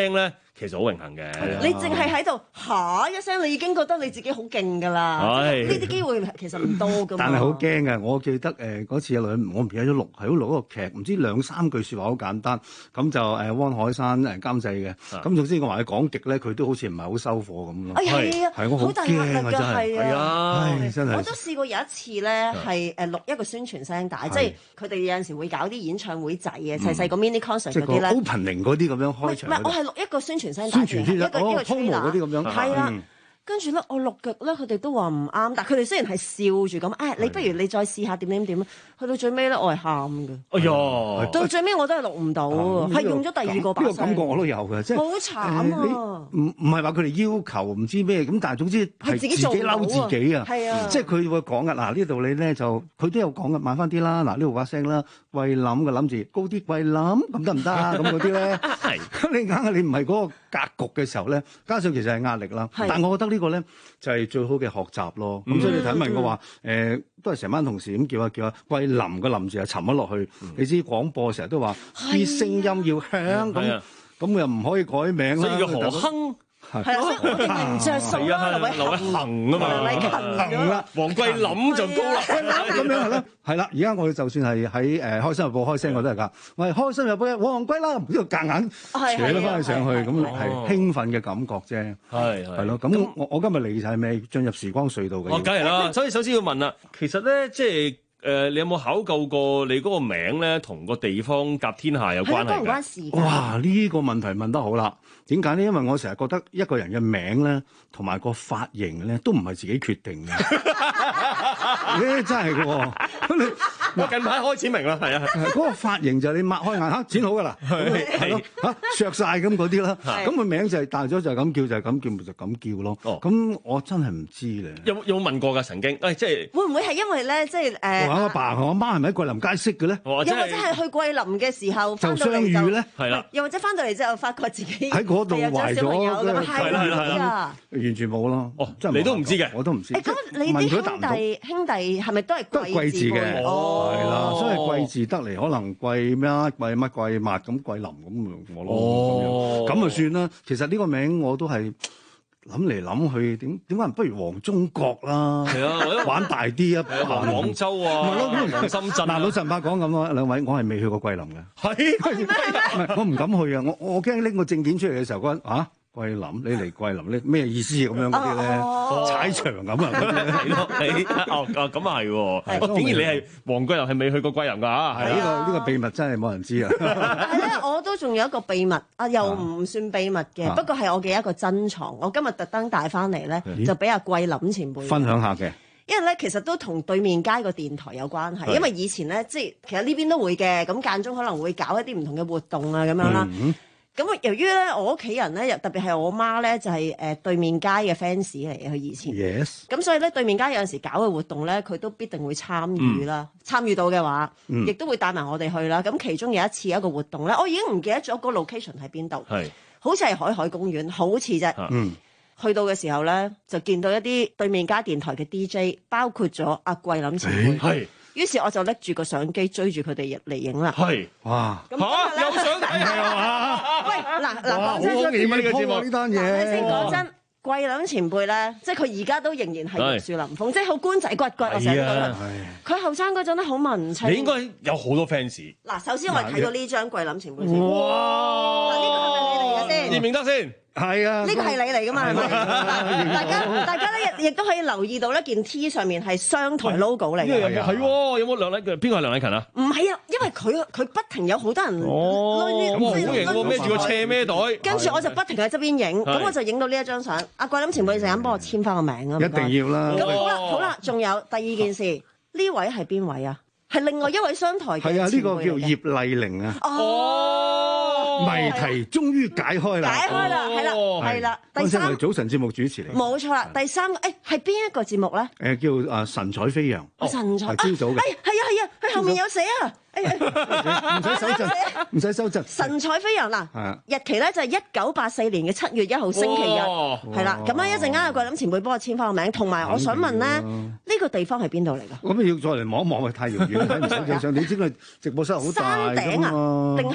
其實好榮幸嘅。 你淨係喺度嚇一聲，你已經覺得你自己好勁㗎啦。呢啲機會其實唔多㗎嘛。 但係好驚嘅，我記得誒嗰次有兩，我唔記得咗錄，係好錄嗰個劇，唔知兩三句説話好簡單，咁就誒汪海山誒監製嘅，咁總之我話佢講極咧，佢都好似唔係好收貨咁咯。 係啊， 係我好大壓力㗎，係啊，真係。 我都試過有一次咧，係誒錄一個宣傳聲帶，即係佢哋有陣時會搞啲演唱會仔嘅，細細個 mini concert 嗰啲咧 ，opening 嗰啲咁樣開場。 唔係，我係錄一個宣傳聲帶， 宣傳先一個一個 trailer 嗰啲咁樣。 係啦。跟住咧，我錄極咧，佢哋都話唔啱，但係佢哋雖然係笑住咁，誒，你不如你再試下點點點，去到最尾咧，我係喊嘅。 哎呀， 到最尾我都係錄唔到，係用咗第二個把聲。 呢個感覺我都有嘅，即係好慘啊！ 唔唔係話佢哋要求唔知咩咁，但係總之係自己嬲自己啊！ 係啊， 即係佢會講嘅。嗱呢度你咧就佢都有講嘅，慢翻啲啦。嗱呢度把聲啦，貴諗嘅諗住高啲貴諗咁得唔得啊？咁嗰啲咧，係咁你硬係你唔係嗰個格局嘅時候咧，加上其實係壓力啦。但係我覺得呢個咧就係最好嘅學習咯。咁所以你睇問我話誒，都係成班同事咁叫下叫下貴林個林字係沉咗落去。你知廣播成日都話啲聲音要響咁，咁又唔可以改名啦。 所以叫何亨。 係啊，所以我哋唔着數啦，劉偉恒啊嘛， 劉偉恒啦， 黃桂林就高啦， 咁樣係咯，係啦。而家我哋就算係喺誒開心日報開聲，我都係㗎。我係開心日報嘅黃桂林，呢個夾硬扯咗翻去上去，咁係興奮嘅感覺啫。係係咯，咁我我今日嚟就係咩？進入時光隧道嘅。 哦，梗係啦。所以首先要問啦，其實咧即係。誒、呃，你有冇考究過你嗰個名咧，同個地方甲天下有關係？關唔關事？ 哇！呢、呢個問題問得好啦。點解呢？因為我成日覺得一個人嘅名咧，同埋個髮型咧，都唔係自己決定嘅。誒，真係嘅喎。 我近排開始明啦，係啊， 嗰個髮型就係你擘開眼嚇，剪好㗎啦，係咯嚇，削晒咁嗰啲啦。咁個名就係大咗就係咁叫，就係咁叫，就咁叫咯。咁我真係唔知咧。 有有冇問過㗎？曾經誒，即係會唔會係因為咧，即係誒？ 我阿爸同我媽係咪喺桂林街識嘅咧？ 又或者係去桂林嘅時候就相遇咧？ 係啦。 又或者翻到嚟之後發覺自己喺嗰度懷咗， 係啦係啦， 完全冇咯。 哦，你都唔知嘅， 我都唔知。 誒，咁你啲兄弟兄弟係咪都係貴字嘅？係啦，所以貴字得嚟，可能貴咩貴乜貴物咁桂林咁我咯咁樣，咁就算啦。其實呢個名我都係諗嚟諗去，點點解唔不如黃中國啦？係啊，玩大啲啊， 廣州啊， 咁深圳。 嗱，老實白講咁咯，兩位我係未去過桂林嘅。 係唔係我唔敢去啊！我我驚拎個證件出嚟嘅時候，嗰陣啊〜桂林，你嚟桂林，你咩意思咁樣嗰啲咧？踩場咁啊！ 係咯，你哦哦咁啊係喎！竟然你係黃桂林，係未去過桂林㗎？係呢個呢個秘密真係冇人知啊！ 但係咧，我都仲有一個秘密啊，又唔算秘密嘅，不過係我嘅一個珍藏。我今日特登帶翻嚟咧，就俾阿桂林前輩分享下嘅。 因為咧，其實都同對面街個電台有關係。因為以前咧，即係其實呢邊都會嘅，咁間中可能會搞一啲唔同嘅活動啊，咁樣啦。咁由於咧，我屋企人咧，特別係我媽咧，就係誒對面街嘅 fans 嚟嘅，佢以前。 Yes。 咁所以咧，對面街有陣時搞嘅活動咧，佢都必定會參與啦。參與到嘅話，亦都會帶埋我哋去啦。咁其中有一次一個活動咧，我已經唔記得咗個 location 喺邊度。係。好似係海海公園，好似啫。嗯。去到嘅時候咧，就見到一啲對面街電台嘅 D J，包括咗阿桂林前輩。係。於是我就拎住個相機追住佢哋入嚟影啦。係，哇！嚇有相睇係嘛？喂，嗱嗱講真， 好幾蚊嘅節目呢單嘢。 你先講真，桂林前輩咧，即係佢而家都仍然係玉樹臨風，即係好官仔骨骨啊！成日都佢後生嗰陣咧好文青。 你應該有好多 fans。 嗱，首先我哋睇到呢張桂林前輩先。 哇！ 嗱，呢個係咪你嚟嘅先？ 認唔認得先？ 係啊， 呢個係你嚟噶嘛？係咪？大家大家咧亦亦都可以留意到呢件 T 上面係商台 logo 嚟嘅。 係喎，有冇梁禮勤？邊個係梁禮勤啊？ 唔係啊，因為佢佢不停有好多人哦，咁好型喎，孭住個斜孭袋。 跟住我就不停喺側邊影，咁我就影到呢一張相。阿桂林前輩陣間幫我簽翻個名啊！ 一定要啦。 咁好啦，好啦，仲有第二件事，呢位係邊位啊？係另外一位商台嘅前輩嚟嘅。係啊，呢個叫葉麗玲啊。哦，謎題終於解開啦！ 解開啦，係啦，係啦。第三係早晨節目主持嚟。 冇錯啦，第三個誒係邊一個節目咧？ 誒叫啊神采飛揚。 神采係朝早嘅。 係係啊係啊，佢後面有寫啊。 唔使收陣，唔使收陣。 神采飛揚嗱，日期咧就係一九八四年嘅七月一號星期日，係啦。咁咧一陣間阿桂林前輩幫我簽翻個名，同埋我想問咧，呢個地方係邊度嚟㗎？ 咁要再嚟望一望，係太遙遠，睇唔到影相。你知佢直播室好大㗎嘛？ 山頂啊？定係因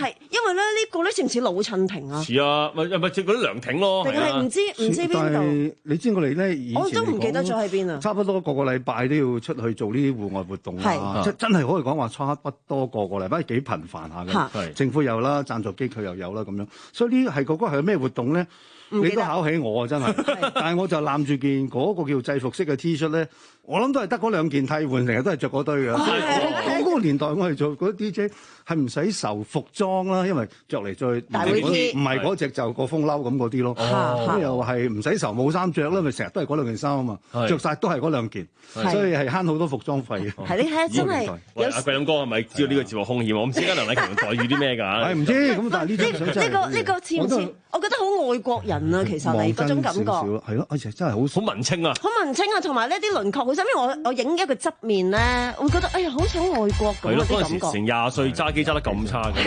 因為咧呢個咧似唔似老襯亭啊？ 似啊，咪咪似嗰啲涼亭咯。 定係唔知唔知邊度？ 但係你知我哋咧以前我都唔記得咗喺邊啊。 差不多個個禮拜都要出去做呢啲戶外活動啊！即真係可以講話差不多個個禮拜幾頻繁下嘅。政府有啦，贊助機構又有啦咁樣。所以呢係嗰個係咩活動咧？你都考起我啊！真係，但係我就攬住件嗰個叫制服式嘅 T 恤咧，我諗都係得嗰兩件替換，成日都係着嗰堆嘅。我嗰個年代我係做嗰啲 D J 係唔使愁服裝啦，因為着嚟着去大會 T 唔係嗰隻就個風褸咁嗰啲咯。咁又係唔使愁冇衫着啦，咪成日都係嗰兩件衫啊嘛，着晒都係嗰兩件，所以係慳好多服裝費。 係你睇下真係。 喂，阿貴林哥係咪知道呢個節目風險？我唔知而家梁禮勤待遇啲咩㗎？ 係唔知咁，但係呢張相真係呢個呢個似唔似？我覺得好外國人啊，其實你嗰種感覺係咯，而且真係好好文青啊， 好文青啊，同埋呢啲輪廓好深。因為我我影一個側面咧，我會覺得哎呀，好似好外國咁嗰啲感覺。 成廿歲揸機揸得咁差嘅，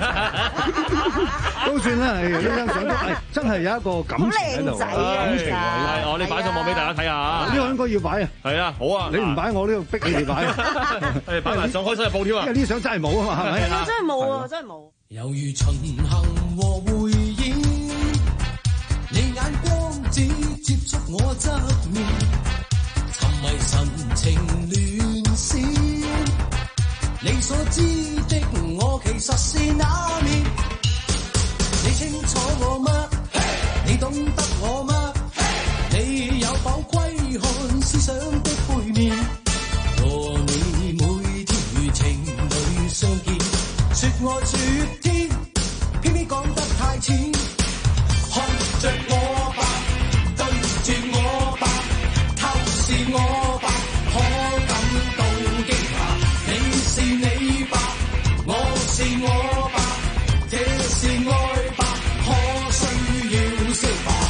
都算啦，係呢張相都係真係有一個感情喺度，感情係哦，你擺上網俾大家睇下。 呢個應該要擺啊，係啊，好啊， 你唔擺我呢度逼你哋擺， 誒擺埋上開新日報添啊， 因為呢相真係冇啊嘛，係咪？ 真係冇啊，真係冇。 猶如巡行和回應，你眼光只接觸我側面，沉迷神情亂閃，你所知的我其實是那面，你清楚我嗎？ Hey! 你懂得我嗎？ Hey! 你有否窺看思想的背面？和你每天如情侶相見，說愛說天，偏偏講得太淺，看着我吧，對住我吧，透視我吧，可感到驚訝。你是你吧，我是我吧，這是愛吧，可需要消化。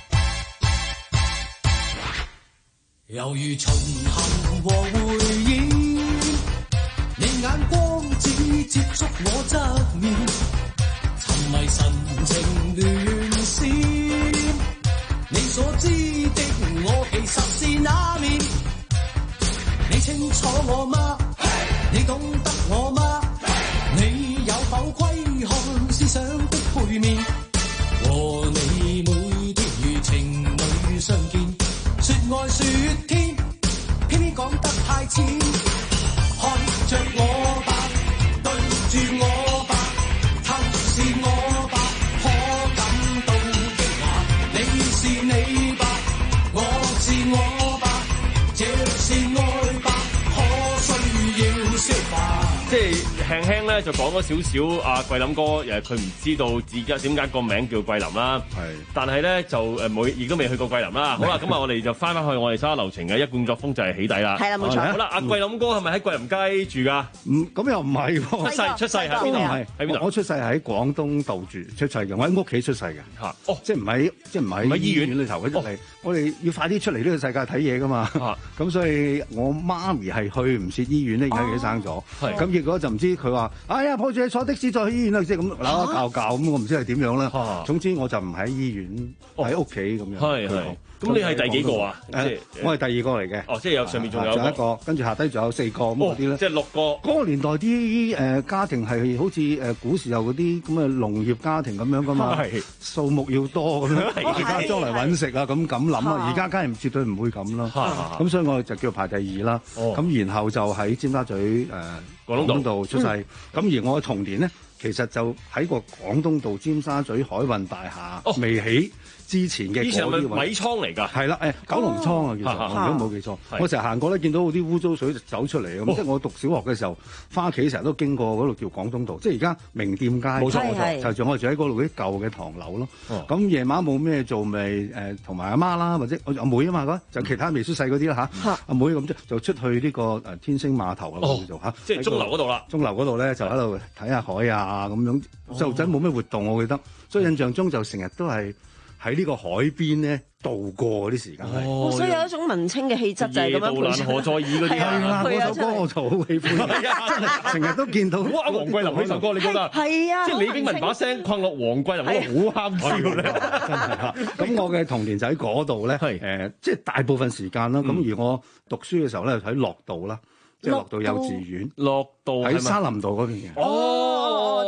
猶如巡行和回應，你眼光只接觸我側面，沉迷神情亂閃，你所知的我其實是那面，你清楚我嗎？ Hey! 你懂得我嗎？ Hey! 你有否窺看思想的背面？和你每天如情侶相見，說愛說天，偏偏講得太淺，看着我吧，對住我吧，透視我吧，可感到驚訝。你是你吧，我是我吧，這是愛吧，可需要消化。 即係輕輕咧就講咗少少阿桂林哥誒，佢唔知道自己點解個名叫桂林啦。係，但係咧就誒冇，而家未去過桂林啦。好啦，咁啊，我哋就翻返去我哋沙流程嘅一貫作風就係起底啦。係啦，冇錯。好啦，阿桂林哥係咪喺桂林街住㗎？ 嗯，咁又唔係喎。 出世出世喺邊度？喺邊度？ 我出世喺廣東道住出世嘅，我喺屋企出世嘅。嚇，哦，即係唔喺即係唔喺醫院裏頭嗰啲嚟。我哋要快啲出嚟呢個世界睇嘢㗎嘛。咁所以我媽咪係去唔切醫院咧，而家已經生咗。係。咁結果就唔知佢話：哎呀，抱住你坐的士再去醫院啦，即係咁扭一教教咁，我唔知係點樣啦。總之我就唔喺醫院，喺屋企咁樣。係係。 咁你係第幾個啊？即係我係第二個嚟嘅。 哦，即係有上面仲有一個，跟住下低仲有四個咁嗰啲咧。 即係六個。 嗰個年代啲誒家庭係好似誒古時候嗰啲咁嘅農業家庭咁樣噶嘛，數目要多咁樣，大家將嚟揾食啊咁咁諗啊。而家梗係絕對唔會咁啦。咁所以我就叫排第二啦。咁然後就喺尖沙咀誒廣東道出世。咁而我嘅童年咧，其實就喺個廣東道尖沙咀海運大廈未起之前嘅嗰啲位，以前係咪米倉嚟㗎？ 係啦，誒九龍倉啊，叫做，如果冇記錯，我成日行過咧，見到啲污糟水走出嚟咁。即係我讀小學嘅時候，翻屋企成日都經過嗰度叫廣東道，即係而家名店街。冇錯冇錯，就仲我住喺嗰度啲舊嘅唐樓咯。咁夜晚冇咩做，咪誒同埋阿媽啦，或者我阿妹啊嘛，就其他未出世嗰啲啦嚇。阿妹咁就出去呢個誒天星碼頭啊叫做嚇， 即係鐘樓嗰度啦。 鐘樓嗰度咧就喺度睇下海啊咁樣。細路仔冇咩活動，我記得，所以印象中就成日都係喺呢個海邊咧度過嗰啲時間。 哦，所以有一種文青嘅氣質就係咁樣配出。 何在意嗰啲係啦，嗰首歌我就好喜歡，真係成日都見到。 哇！黃桂林嗰首歌你覺得？ 係啊， 即係李炳文把聲困落黃桂林嗰度好啱笑咧， 真係嚇。咁我嘅童年就喺嗰度咧，誒，即係大部分時間啦。咁而我讀書嘅時候咧，喺樂道啦。即係落到幼稚園， 落到喺沙林道嗰邊嘅。 哦，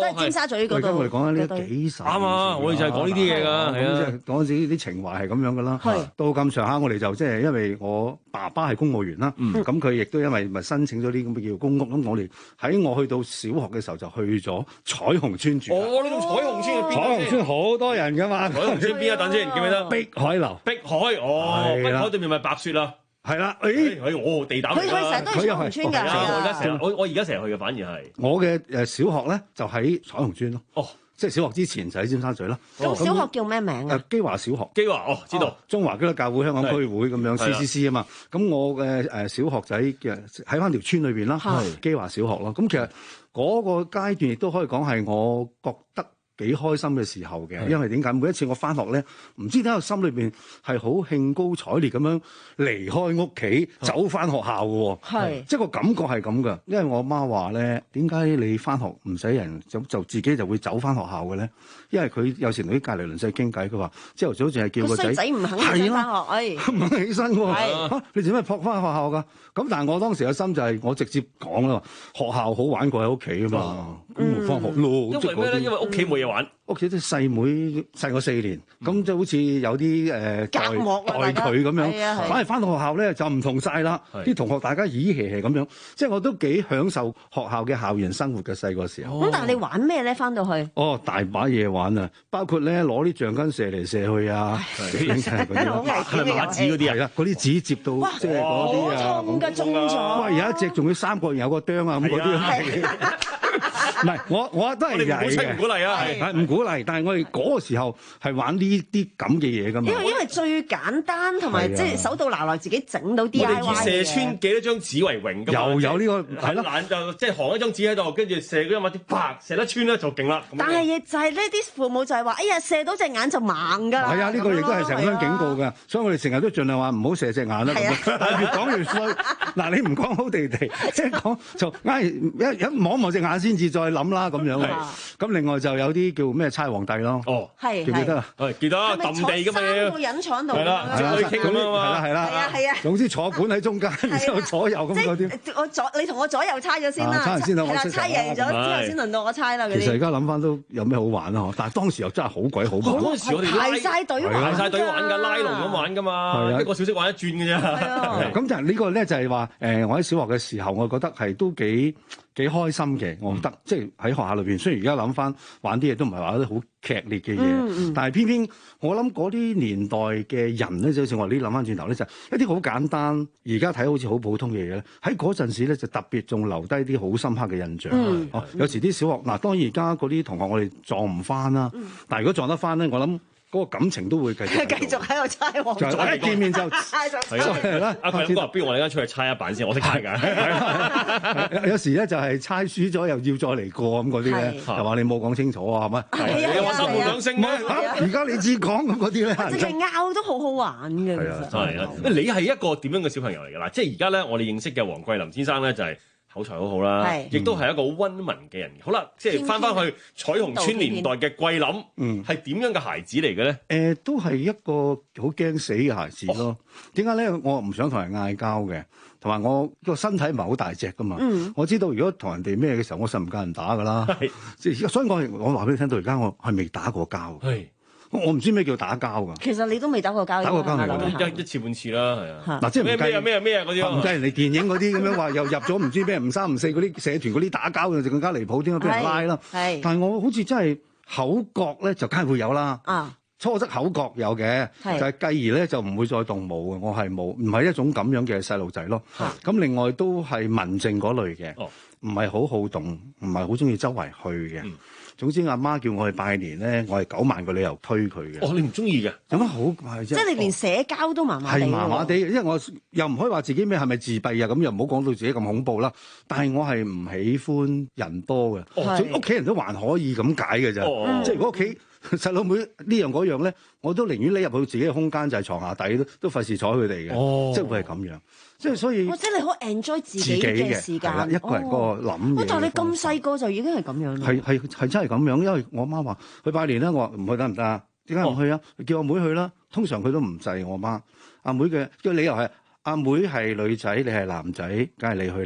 都係尖沙咀嗰度。 我哋講緊呢幾十啱啊！我哋就係講呢啲嘢㗎，係啊， 即係嗰陣時啲情懷係咁樣㗎啦。到咁上下，我哋就即係因為我爸爸係公務員啦，咁佢亦都因為咪申請咗啲咁嘅叫公屋，咁我哋喺我去到小學嘅時候就去咗彩虹村住。 哦，呢種彩虹村嘅邊？ 彩虹村好多人㗎嘛。 彩虹村邊一等先？記唔記得？ 碧海樓。 碧海哦，碧海對面咪白雪啦。係啦，誒，誒，我地膽嚟㗎。 佢成日都係彩虹村㗎。 我而家成日，我我而家成日去嘅，反而係。 我嘅誒小學咧就喺彩虹村咯。哦，即係小學之前就喺尖沙咀啦。 咁小學叫咩名啊？ 誒基華小學。 基華哦，知道。 中華基督教會香港區會咁樣 C C C 啊嘛。咁我嘅誒小學仔嘅喺翻條村裏邊啦。係。基華小學咯。咁其實嗰個階段亦都可以講係我覺得幾開心嘅時候嘅，因為點解每一次我翻學咧，唔知點解我心裏邊係好興高采烈咁樣離開屋企走翻學校嘅喎，係即係個感覺係咁嘅。因為我媽話咧，點解你翻學唔使人就就自己就會走翻學校嘅咧？因為佢有時同啲隔離鄰舍傾偈，佢話朝頭早淨係叫個仔， 個衰仔唔肯起身翻學，哎， 唔肯起身喎，嚇你做咩撲翻學校㗎？咁但係我當時嘅心就係我直接講啦，學校好玩過喺屋企啊嘛，咁咪翻學咯。 因為咩咧？因為屋企冇嘢玩。 屋企啲細妹細我四年，咁就好似有啲誒代代佢咁樣，反而翻到學校咧就唔同晒啦。啲同學大家咦嘻嘻咁樣，即係我都幾享受學校嘅校園生活嘅細個時候。 咁但係你玩咩咧？翻到去哦，大把嘢玩啊！包括咧攞啲橡筋射嚟射去啊，嗰啲係咪馬子嗰啲啊？ 嗰啲紙接到即係嗰啲啊， 痛㗎中咗。 哇！有一隻仲要三角形有個釘啊咁嗰啲。唔係，我我都係曳嘅， 唔鼓勵啊， 係唔鼓勵。但係我哋嗰個時候係玩呢啲咁嘅嘢㗎嘛。 因為因為最簡單同埋即係手到拿來自己整到 D I Y 嘅。 我哋以射穿幾多張紙為榮㗎嘛。 又有呢個係咯， 懶就即係行一張紙喺度，跟住射嗰張啲啪射得穿咧就勁啦。 但係亦就係呢啲父母就係話：哎呀，射到隻眼就盲㗎啦。 係啊，呢個亦都係成日警告㗎，所以我哋成日都盡量話唔好射隻眼啦。但係越講越衰。嗱，你唔講好地地，即係講就唉一一望望隻眼先至再諗啦咁樣。咁另外就有啲叫咩猜皇帝咯。哦， 係記唔記得啊？ 係記得啊，揼地㗎嘛。 三個人坐喺度。 係啦，即係傾咁樣嘛。 係啦係啦。 係啊係啊。 總之坐盤喺中間，然之後左右咁嗰啲。 我左你同我左右猜咗先啦。 猜完先啦，我猜贏咗之後先輪到我猜啦。 其實而家諗翻都有咩好玩啊？但係當時又真係好鬼好玩。 嗰陣時我哋排晒隊玩， 排晒隊玩㗎，拉龍咁玩㗎嘛。一個小息玩一轉㗎啫。 咁就係呢個咧，就係話誒，我喺小學嘅時候，我覺得係都幾幾開心嘅。我覺得即係喺學校裏邊，雖然而家諗翻玩啲嘢都唔係話啲好劇烈嘅嘢，嗯嗯、但係偏偏我諗嗰啲年代嘅人咧，就好似我哋呢諗翻轉頭咧，就一啲好簡單，而家睇好似好普通嘅嘢咧，喺嗰陣時咧就特別仲留低啲好深刻嘅印象。嗯、哦，有時啲小學嗱，當然而家嗰啲同學我哋撞唔翻啦，嗯、但係如果撞得翻咧，我諗。嗰個感情都會繼續繼續喺度猜王， 一見面就猜咗。 係啦，阿強哥，不如我哋而家出去猜一版先，我識猜㗎。 有時咧就係猜輸咗又要再嚟過咁嗰啲咧，又話你冇講清楚啊，係咪？ 係啊，你話三冇兩聲咩？ 而家你至講咁嗰啲咧， 即係拗都好好玩嘅。 係啊， 係啊。你係一個點樣嘅小朋友嚟㗎啦？即係而家咧，我哋認識嘅黃桂林先生咧，就係。口才好好啦，亦都係一個溫文嘅人。好啦，即係翻翻去彩虹村年代嘅桂林，嗯，係點樣嘅孩子嚟嘅咧？ 誒，都係一個好驚死嘅孩子咯。點解咧？我唔想同人嗌交嘅，同埋我個身體唔係好大隻噶嘛。嗯，我知道如果同人哋咩嘅時候，我實唔夠人打噶啦。係，所以我我話俾你聽到而家我係未打過交。係。我唔知咩叫打交㗎。其實你都未打過交。 打過交未？ 一一次半次啦，係啊。 嗱，即係咩咩啊咩啊咩啊嗰啲。 唔計人哋電影嗰啲咁樣話，又入咗唔知咩唔三唔四嗰啲社團嗰啲打交，就更加離譜，點解俾人拉啦？係。但係我好似真係口角咧，就梗係會有啦。啊。初則口角有嘅，就係繼而咧就唔會再動武嘅。我係冇，唔係一種咁樣嘅細路仔咯。咁另外都係文靜嗰類嘅，唔係好好動，唔係好中意周圍去嘅。總之阿媽叫我去拜年咧，我係九萬個理由推佢嘅。 哦，你唔中意嘅？ 有乜好係啫？ 即係你連社交都麻麻地。係麻麻地，因為我又唔可以話自己咩係咪自閉啊？咁又唔好講到自己咁恐怖啦。但係我係唔喜歡人多嘅，屋企人都還可以咁解嘅咋。即係如果屋企細佬妹呢樣嗰樣咧，我都寧願匿入去自己嘅空間，就係床下底都都費事睬佢哋嘅。即係會係咁樣。即係所以， 或者你好 enjoy 自己嘅時間， 一個人個諗嘢。 但係你咁細個就已經係咁樣啦。 係係係真係咁樣，因為我媽話去拜年啦，我話唔去得唔得啊？點解唔去啊？叫阿妹去啦。通常佢都唔制我媽。阿妹嘅個理由係阿妹係女仔，你係男仔，梗係你去啦。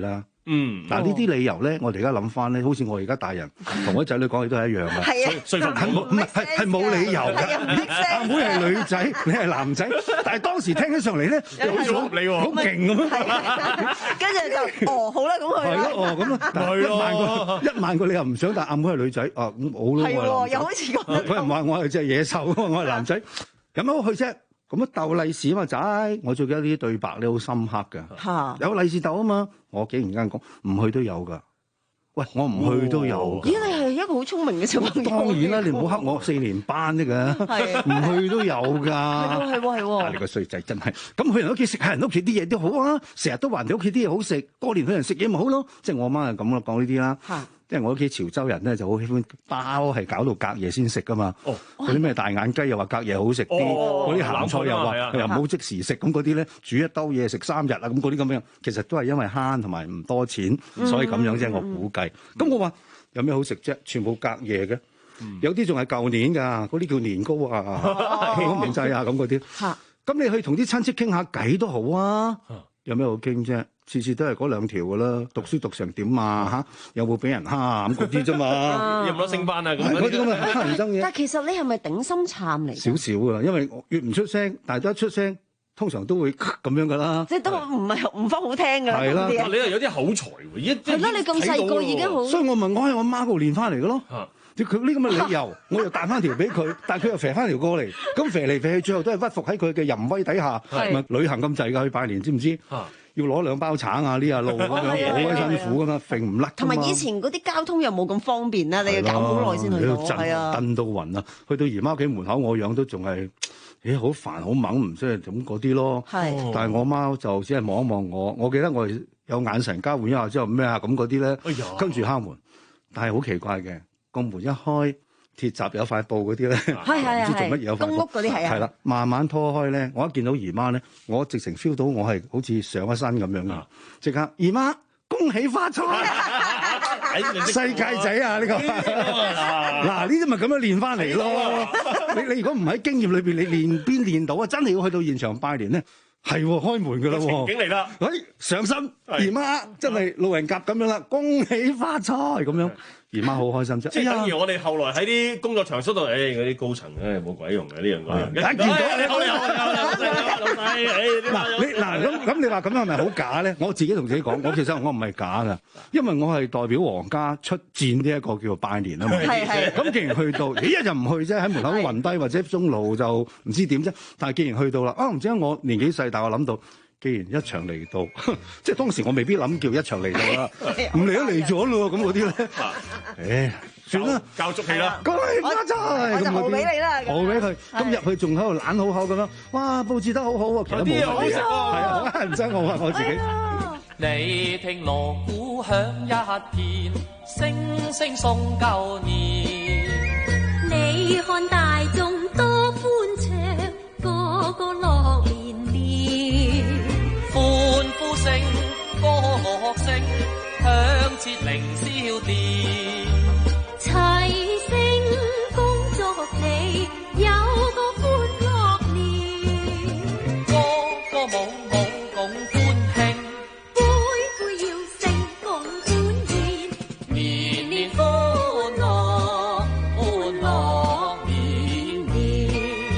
嗯， 嗱呢啲理由咧，我哋而家諗翻咧，好似我而家大人同我仔女講嘢都係一樣嘅。 係啊， 說服係冇唔係係係冇理由㗎。阿妹係女仔，你係男仔，但係當時聽起上嚟咧，又好似好你喎，好勁咁樣。 跟住就哦好啦，咁佢係咯，哦咁啊，一萬個一萬個你又唔想，但阿妹係女仔，啊咁好咯。 係喎，又好似咁。 佢人話我係隻野獸，我係男仔，有乜好去啫？咁啊鬥利是啊嘛，仔，我最記得呢啲對白咧好深刻㗎。有利是鬥啊嘛，我竟然間講唔去都有㗎。喂，我唔去都有。 咦，你係一個好聰明嘅小朋友。 當然啦，你唔好黑我四年班啫㗎，唔去都有㗎。 係喎係喎係喎。 你個衰仔真係，咁去人屋企食下人屋企啲嘢都好啊，成日都話人哋屋企啲嘢好食，過年去人食嘢咪好咯。即係我媽係咁咯，講呢啲啦。即係我屋企潮州人咧就好喜歡包係搞到隔夜先食噶嘛，嗰啲咩大眼雞又話隔夜好食啲，嗰啲鹹菜又話又唔好即時食，咁嗰啲咧煮一兜嘢食三日啊，咁嗰啲咁樣，其實都係因為慳同埋唔多錢，所以咁樣啫。我估計，咁我話有咩好食啫？全部隔夜嘅，有啲仲係舊年㗎，嗰啲叫年糕啊、年年仔啊咁嗰啲。咁你去同啲親戚傾下偈都好啊，有咩好傾啫？次次都係嗰兩條㗎啦，讀書讀成點啊嚇？有冇俾人蝦咁嗰啲啫嘛？ 入唔到升班啊咁嗰啲咁嘅乞人憎嘢。 但係其實你係咪頂心杉嚟？ 少少㗎，因為我越唔出聲，但係一出聲，通常都會咁樣㗎啦。 即係都唔係唔方好聽㗎。 係啦， 你係有啲口才喎， 係啦，你咁細個已經好。 所以我問我喺我媽嗰度練翻嚟㗎咯。佢呢咁嘅理由，我又彈翻條俾佢，但係佢又肥翻條過嚟，咁肥嚟肥去，最後都係屈服喺佢嘅淫威底下，咪旅行咁滯㗎，去拜年知唔知？要攞兩包橙啊，呢下路咁樣好鬼辛苦㗎嘛，揈唔甩。 同埋以前嗰啲交通又冇咁方便啦，你要搞好耐先去到。係啊， 蹬到暈啊！去到姨媽屋企門口，我樣都仲係，咦好煩好猛，唔識咁嗰啲咯。係，但係我媽就只係望一望我，我記得我哋有眼神交換一下之後咩啊咁嗰啲咧，跟住敲門，但係好奇怪嘅。個門一開，鐵閘有塊布嗰啲咧，唔知做乜嘢有塊布。 公屋嗰啲係啊。 係啦，慢慢拖開咧，我一見到姨媽咧，我直情 feel 到我係好似上一身咁樣嘅，即刻姨媽恭喜發財，世界仔啊呢個，嗱呢啲咪咁樣練翻嚟咯。你你如果唔喺經驗裏邊，你練邊練到啊？真係要去到現場拜年咧。係喎，開門㗎啦喎！ 情景嚟啦， 哎上身，姨媽真係路人甲咁樣啦，恭喜發財咁樣，姨媽好開心啫。 即係等於我哋後來喺啲工作場所度，誒嗰啲高層誒冇鬼用嘅呢樣嗰樣。 睇見到你好有老細，老細， 嗱你嗱咁咁你話咁樣係咪好假咧？我自己同自己講，我其實我唔係假㗎，因為我係代表皇家出戰呢一個叫做拜年啊嘛。係係。咁既然去到，你一日唔去啫，喺門口暈低或者中路就唔知點啫。但係既然去到啦，啊唔知我年紀細。但我諗到，既然一場嚟到，即係當時我未必諗叫一場嚟到啦，唔嚟都嚟咗咯，咁嗰啲咧，誒，算啦， 交足氣啦， 恭喜發財， 我就豪俾你啦， 豪俾佢，咁入去仲喺度懶好口咁樣，哇，佈置得好好喎，其實冇乜嘢，係啊，好乞人憎我話我自己。 你聽鑼鼓響一片，聲聲送舊年。 你看大眾多歡暢，個個樂連連， 歡呼聲、歌樂聲，響徹凌霄殿。 齊聲恭祝你有個歡樂年， 歌歌舞舞共歡慶， 杯杯要勝共歡宴， 年年歡樂歡樂年年。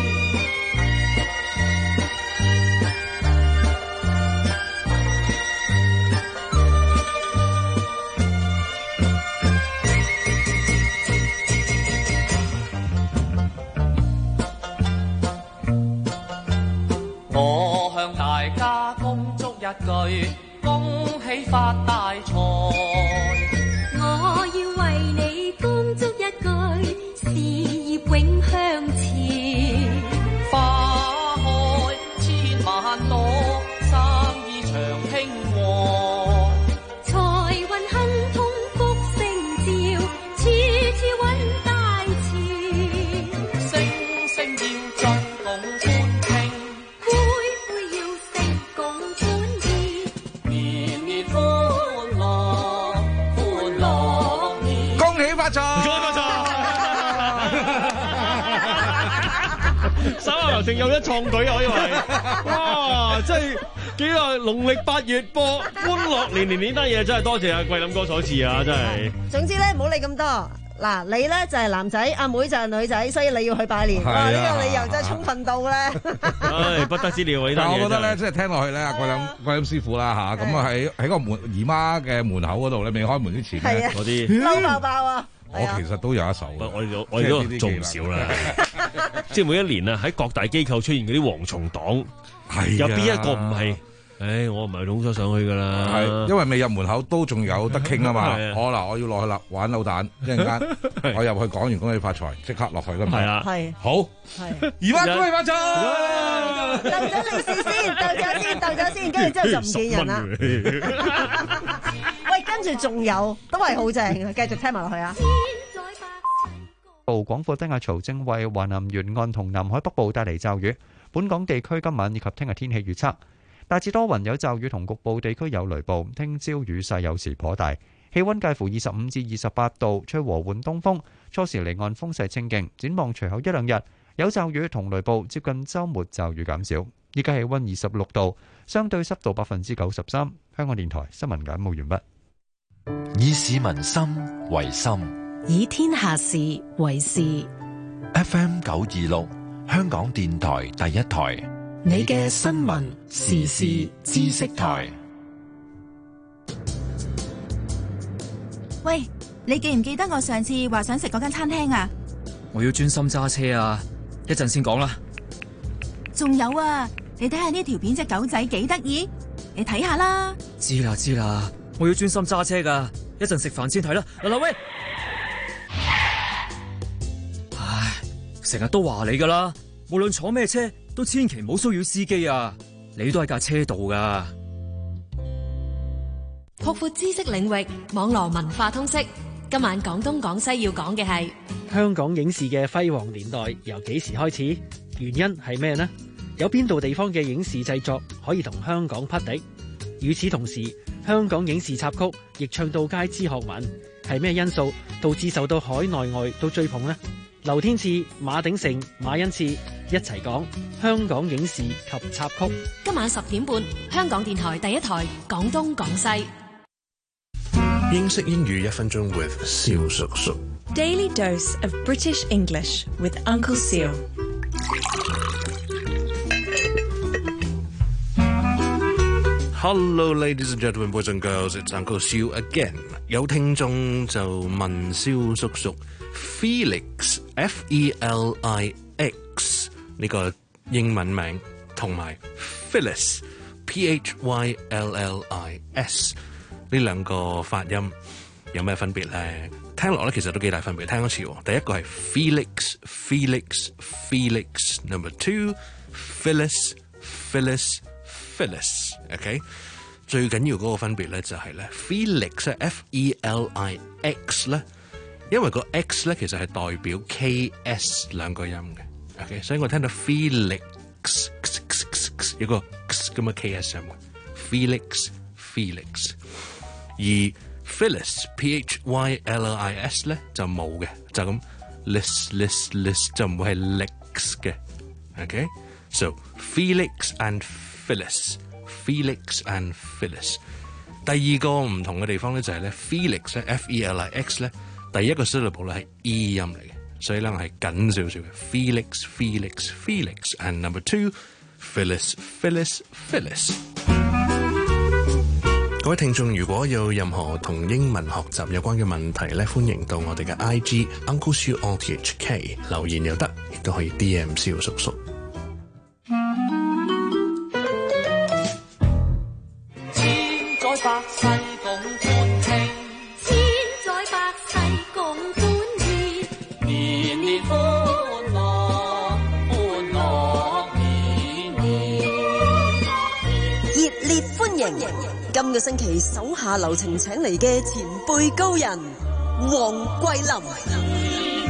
我向大家恭祝一句，恭喜發大財。 我要為你恭祝一句，事業永向前。 花開千萬朵，生意長興旺。 財運亨通福星照，處處揾大錢。 聲聲要進共歡慶， 杯杯要勝共歡宴， 年年歡樂歡樂年。 恭喜發財！ 恭喜發財！手下留情有一創舉啊！可以話係，哇！真係幾耐？農曆八月播《歡樂年年》呢單嘢真係多謝阿桂林哥所賜啊！真係。 總之咧，唔好理咁多。嗱，你咧就係男仔，阿妹就係女仔，所以你要去拜年。哇！呢個理由真係充分到咧。 唉，不得之了呢單嘢。 但係我覺得咧，即係聽落去咧，阿桂林桂林師傅啦嚇，咁啊喺喺個門姨媽嘅門口嗰度咧，未開門之前咧， 嗰啲嬲爆爆啊！ 我其實都有一手。 我哋我哋都做唔少啦。即係每一年啊，喺各大機構出現嗰啲蝗蟲黨，有邊一個唔係？唉，我唔係攞咗上去噶啦， 係因為未入門口都仲有得傾啊嘛。我嗱，我要落去啦，玩扭蛋，一陣間我入去講完恭喜發財，即刻落去㗎嘛。係啊， 係好， 係姨媽恭喜發財， 鬥咗利是先，鬥咗先，鬥咗先，跟住之後就唔見人啦。喂，跟住仲有，都係好正嘅，繼續聽埋落去啊！ 部廣闊低壓槽正為華南沿岸同南海北部帶嚟驟雨。本港地區今晚以及聽日天氣預測。大致多雲有驟雨同局部地區有雷暴，聽朝雨勢有時頗大，氣溫介乎二十五至二十八度，吹和緩東風，初時離岸風勢清勁。展望隨後一兩日有驟雨同雷暴，接近週末驟雨減少。依家氣溫二十六度，相對濕度百分之九十三。香港電台新聞簡報完畢。 以市民心為心， 以天下事為事。 F M 九二六，香港電台第一台。 你嘅新聞時事知識台。 喂，你記唔記得我上次話想食嗰間餐廳啊？ 我要專心揸車啊，一陣先講啦。 仲有啊，你睇下呢條片隻狗仔幾得意，你睇下啦。 知啦知啦，我要專心揸車噶，一陣食飯先睇啦。嗱嗱喂，唉，成日都話你噶啦，無論坐咩車，都千祈唔好騷擾司機啊！你都喺架車度噶。 擴闊知識領域，網絡文化通識。今晚廣東廣西要講嘅係香港影視嘅輝煌年代由幾時開始？原因係咩呢？有邊度地方嘅影視製作可以同香港匹敵？與此同時，香港影視插曲亦唱到街知巷聞，係咩因素導致受到海內外都追捧呢？劉天賜、馬鼎盛、馬恩賜一齊講香港影視及插曲。 今晚十點半，香港電台第一台廣東廣西。 英式英語一分鐘 with 蕭叔叔。 Daily dose of British English with Uncle Seal。 Hello, ladies and gentlemen, boys and girls, it's Uncle Seal again。有聽眾就問蕭叔叔 Felix F E L I X 呢個英文名同埋 Phyllis P H Y L L I S 呢兩個發音有咩分別咧？聽落咧其實都幾大分別。聽多次喎，第一個係 Felix Felix Felix Number two Phyllis Phyllis Phyllis OK 最緊要嗰個分別咧就係咧 Felix F E L I X 咧，因為個 X 咧其實係代表 K S 兩個音嘅 OK， 所以我聽到 Felix 有個咁嘅 K S 音嘅 Felix Felix， 而 Phyllis P H Y L L I S 咧就冇嘅，就咁 lis lis lis 就唔會係 lix 嘅 OK， so Felix and Phyllis Felix and Phyllis。 第二個唔同嘅地方咧就係咧 Felix 咧 F E L I X 咧第一個 syllable 咧係 E 音嚟嘅，所以咧係緊少少嘅 Felix Felix Felix and number two Phyllis Phyllis Phyllis。 各位聽眾如果有任何同英文學習有關嘅問題咧，歡迎到我哋嘅 I G Uncle Siu R T H K 留言又得，亦都可以 D M 蕭叔叔。 千載百世共歡慶， 千載百世共歡慶， 年年歡樂，歡樂年年。 熱烈歡迎今個星期手下留情請嚟嘅前輩高人黃桂林。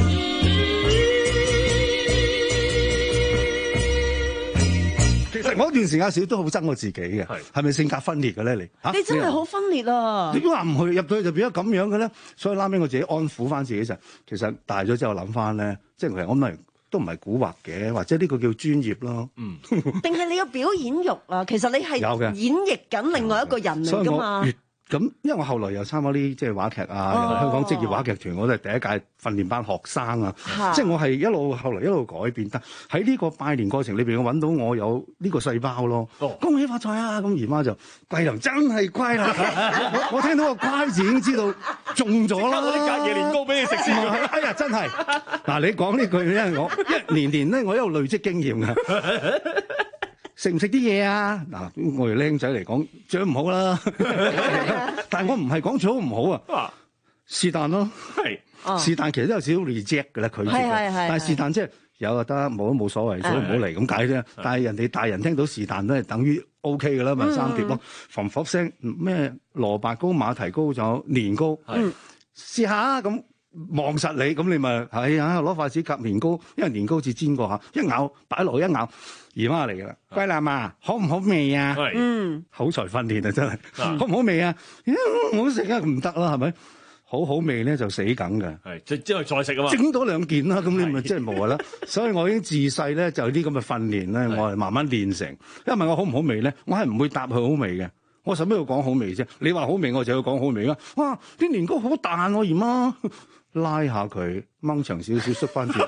其實我一段時間少都好憎我自己嘅，係咪性格分裂嘅咧？你嚇你真係好分裂啊！ 點解話唔去入到去就變咗咁樣嘅咧？所以拉尾我自己安撫翻自己就，其實大咗之後諗翻咧，即係其實我諗係都唔係蠱惑嘅，或者呢個叫專業咯。 嗯， 定係你有表演欲啊？其實你係有嘅演繹緊另外一個人嚟㗎嘛。 咁，因為我後來又參加啲即係話劇啊， 哦、 香港職業話劇團，我都係第一屆訓練班學生啊， 啊即係我係一路後來一路改變得喺呢個拜年過程裏邊，我揾到我有呢個細胞咯。哦、恭喜發財啊！咁姨媽就桂林真係乖啦，我我聽到個乖字已經知道中咗啦。 啲隔夜年糕俾你食先。 哎呀，真係嗱，你講呢句咧，我一年年咧，我一路累積經驗㗎。食唔食啲嘢啊？嗱，我哋僆仔嚟講，最好唔好啦。但係我唔係講最好唔好啊，是但咯。係，是但其實都有少少 reject 嘅啦，佢。係係係。但係是但即係有就得，冇都冇所謂，最好唔好嚟咁解啫。但係人哋大人聽到是但都係等於 O K 嘅啦，咪三碟咯。嘭嘭聲咩蘿蔔糕、馬蹄糕仲有年糕，試下咁。望實你咁，你咪係啊！攞筷子夾年糕，因為年糕似煎過下，一咬擺落去一咬，姨媽嚟㗎啦。桂林啊，好唔好味啊？嗯，口才訓練啊，真係好唔好味啊？唔好食啊，唔得啦，係咪？好好味咧就死梗㗎。 係即即係再食啊嘛。 整多兩件啦，咁你咪真係冇啦。所以我已經自細咧就啲咁嘅訓練咧，我係慢慢練成。因為問我好唔好味咧，我係唔會答佢好味嘅。我使咩要講好味啫？你話好味，我就要講好味啦。哇！啲年糕好彈喎，姨媽。拉下佢，掹長少少，縮翻轉頭，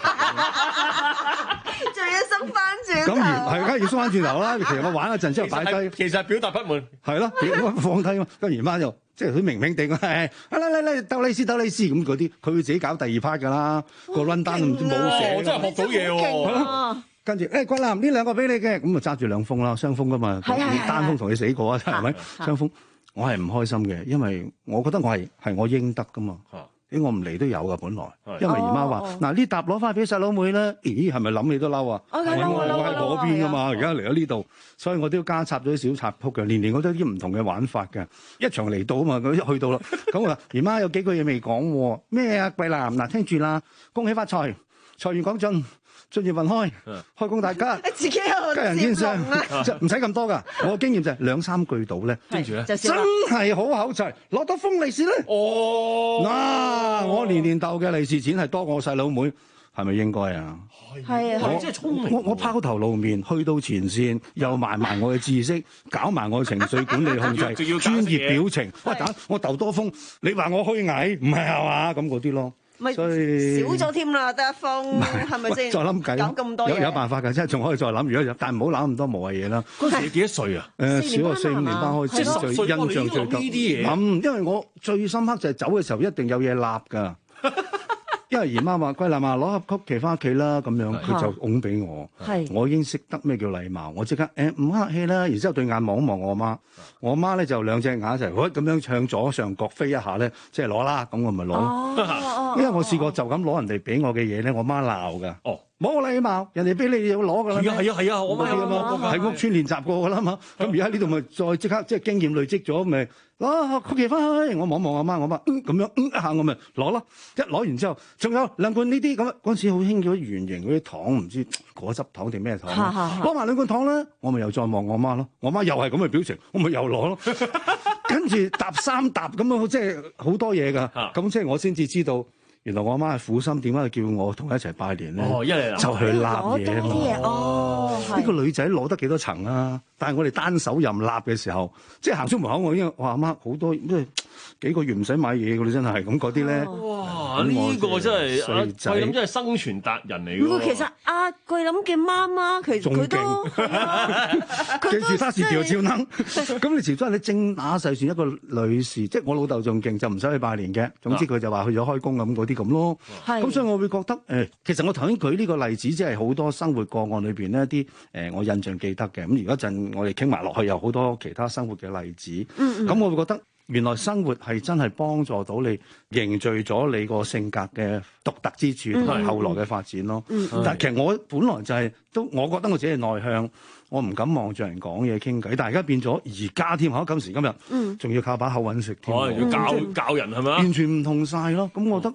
仲要縮翻轉頭。 咁而係，梗係要縮翻轉頭啦。其實我玩一陣之後擺低， 其實係表達不滿。 係咯，放低嘛。跟住姨媽就即係佢明明地，係嚟嚟嚟，鬥利是鬥利是咁嗰啲，佢會自己搞第二 part 㗎啦。個 run down 唔知冇寫。 我真係學到嘢喎。 跟住誒，桂林呢兩個俾你嘅，咁啊揸住兩封啦，雙封㗎嘛。單封同你死過啊，係咪？雙封我係唔開心嘅，因為我覺得我係係我應得㗎嘛。咦，我唔嚟都有㗎，本來，因為姨媽話：嗱呢沓攞翻俾細佬妹啦。咦，係咪諗你都嬲啊？我我喺嗰邊㗎嘛，而家嚟咗呢度，所以我都要加插咗啲小插曲嘅。年年我都有啲唔同嘅玩法嘅。一場嚟到啊嘛，佢一去到啦，咁我話姨媽有幾句嘢未講喎？咩啊，桂林嗱，聽住啦，恭喜發財，財源廣進。進業運開，開工大家， 自己有家人天相，即係唔使咁多噶。我經驗就係兩三句到咧， 跟住咧真係好口才，攞多封利是咧。 哦， 嗱，我年年鬥嘅利是錢係多過我細佬妹，係咪應該啊？ 係啊， 即係聰明。我我拋頭露面，去到前線，又埋埋我嘅知識，搞埋我嘅情緒管理控制，專業表情。喂，等我鬥多封，你話我虛偽，唔係係嘛？咁嗰啲咯。 咪少咗添啦，得一封，係咪先？ 再諗計， 搞咁多嘢， 有有辦法㗎，即係仲可以再諗。如果有，但係唔好諗咁多無謂嘢啦。 嗰時你幾多歲啊？ 誒，小學四五年班開始，最印象最深呢啲嘢。諗，因為我最深刻就係走嘅時候一定有嘢立㗎。因為姨媽話：桂林啊，攞盒曲奇翻屋企啦，咁樣佢就拱俾我。係，我已經識得咩叫禮貌，我即刻誒唔客氣啦。然之後對眼望一望我媽，我媽咧就兩隻眼一齊，喂咁樣向左上角飛一下咧，即係攞啦。咁我咪攞咯。因為我試過就咁攞人哋俾我嘅嘢咧，我媽鬧㗎。哦。冇禮貌，人哋俾你要攞㗎啦。 係啊係啊係啊，我媽有喺屋村練習過㗎啦嘛。咁而家呢度咪再即刻即係經驗累積咗，咪攞曲奇翻去。我望望阿媽，我媽咁樣嗯一下，我咪攞咯。一攞完之後，仲有兩罐呢啲咁。嗰陣時好興嗰啲圓形嗰啲糖，唔知果汁糖定咩糖。攞埋兩罐糖啦，我咪又再望我媽咯。我媽又係咁嘅表情，我咪又攞咯。跟住搭三搭咁樣，即係好多嘢㗎。咁即係我先至知道。原來我阿媽係苦心，點解叫我同佢一齊拜年咧？ 哦，一嚟就去立嘢啊嘛！ 哦， 呢個女仔攞得幾多層啊？但係我哋單手任立嘅時候，即係行出門口，我已經話阿媽好多，即係幾個月唔使買嘢㗎啦，真係咁嗰啲咧。 哇！呢個真係阿桂林真係生存達人嚟㗎。 唔，其實阿桂林嘅媽媽其實佢都記住他是條照能。咁你遲早你正打細算一個女士，即係我老豆仲勁，就唔使去拜年嘅。總之佢就話去咗開工咁嗰啲咁咯。咁所以我會覺得誒，其實我頭先舉呢個例子，即係好多生活個案裏邊呢一啲誒，我印象記得嘅。咁而家陣我哋傾埋落去，有好多其他生活嘅例子。咁、嗯嗯、我會覺得原來生活係真係幫助到你凝聚咗你個性格嘅獨特之處，同埋後來嘅發展咯。嗯嗯、但係其實我本來就係、是、都，我覺得我自己係內向，我唔敢望住人講嘢傾偈。但係而家變咗，而家添嚇今時今日，仲、嗯、要靠把口揾食添。 哦，要教教人係咪啊？ 完全唔同晒咯。咁我覺得。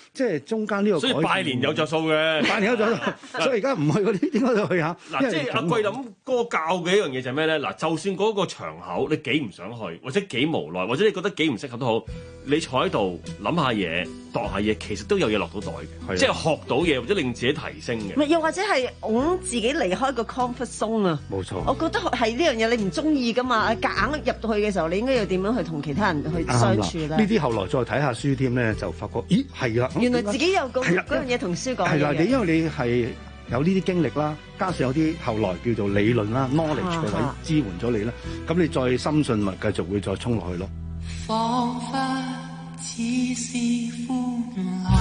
即係中間呢個。 所以拜年有着數嘅， 拜年有着數，所以而家唔去嗰啲，點解要去下？ 嗱，即係阿桂林哥教嘅一樣嘢就係咩咧？嗱，就算嗰個場口你幾唔想去，或者幾無奈，或者你覺得幾唔適合都好，你坐喺度諗下嘢、度下嘢，其實都有嘢落到袋嘅，即係學到嘢或者令自己提升嘅。 唔係，又或者係拱自己離開個 comfort zone 啊！ 冇錯， 我覺得係呢樣嘢你唔中意噶嘛，夾硬入到去嘅時候，你應該要點樣去同其他人去相處咧？ 呢啲後來再睇下書添咧，就發覺，咦係啦， 原來自己有個嗰樣嘢同書講嘅。 係啦，你因為你係有呢啲經歷啦，加上有啲後來叫做理論啦 knowledge 嘅位支援咗你啦，咁你再深信咪繼續會再衝落去咯。 彷彿似是歡樂，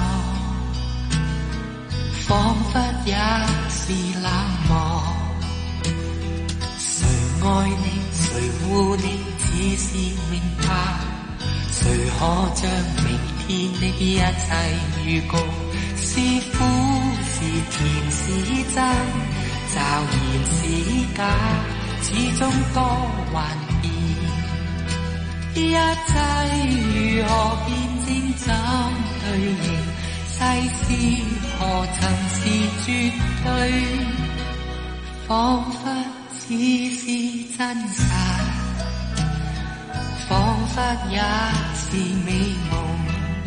彷彿也是冷漠。誰愛你，誰護你，只是明白。誰可將明天的一切預告？是苦是甜是真，驟然是假，始終多幻變。一切如何辨證怎對應？世事何曾是絕對？彷彿似是真實，彷彿也是美夢。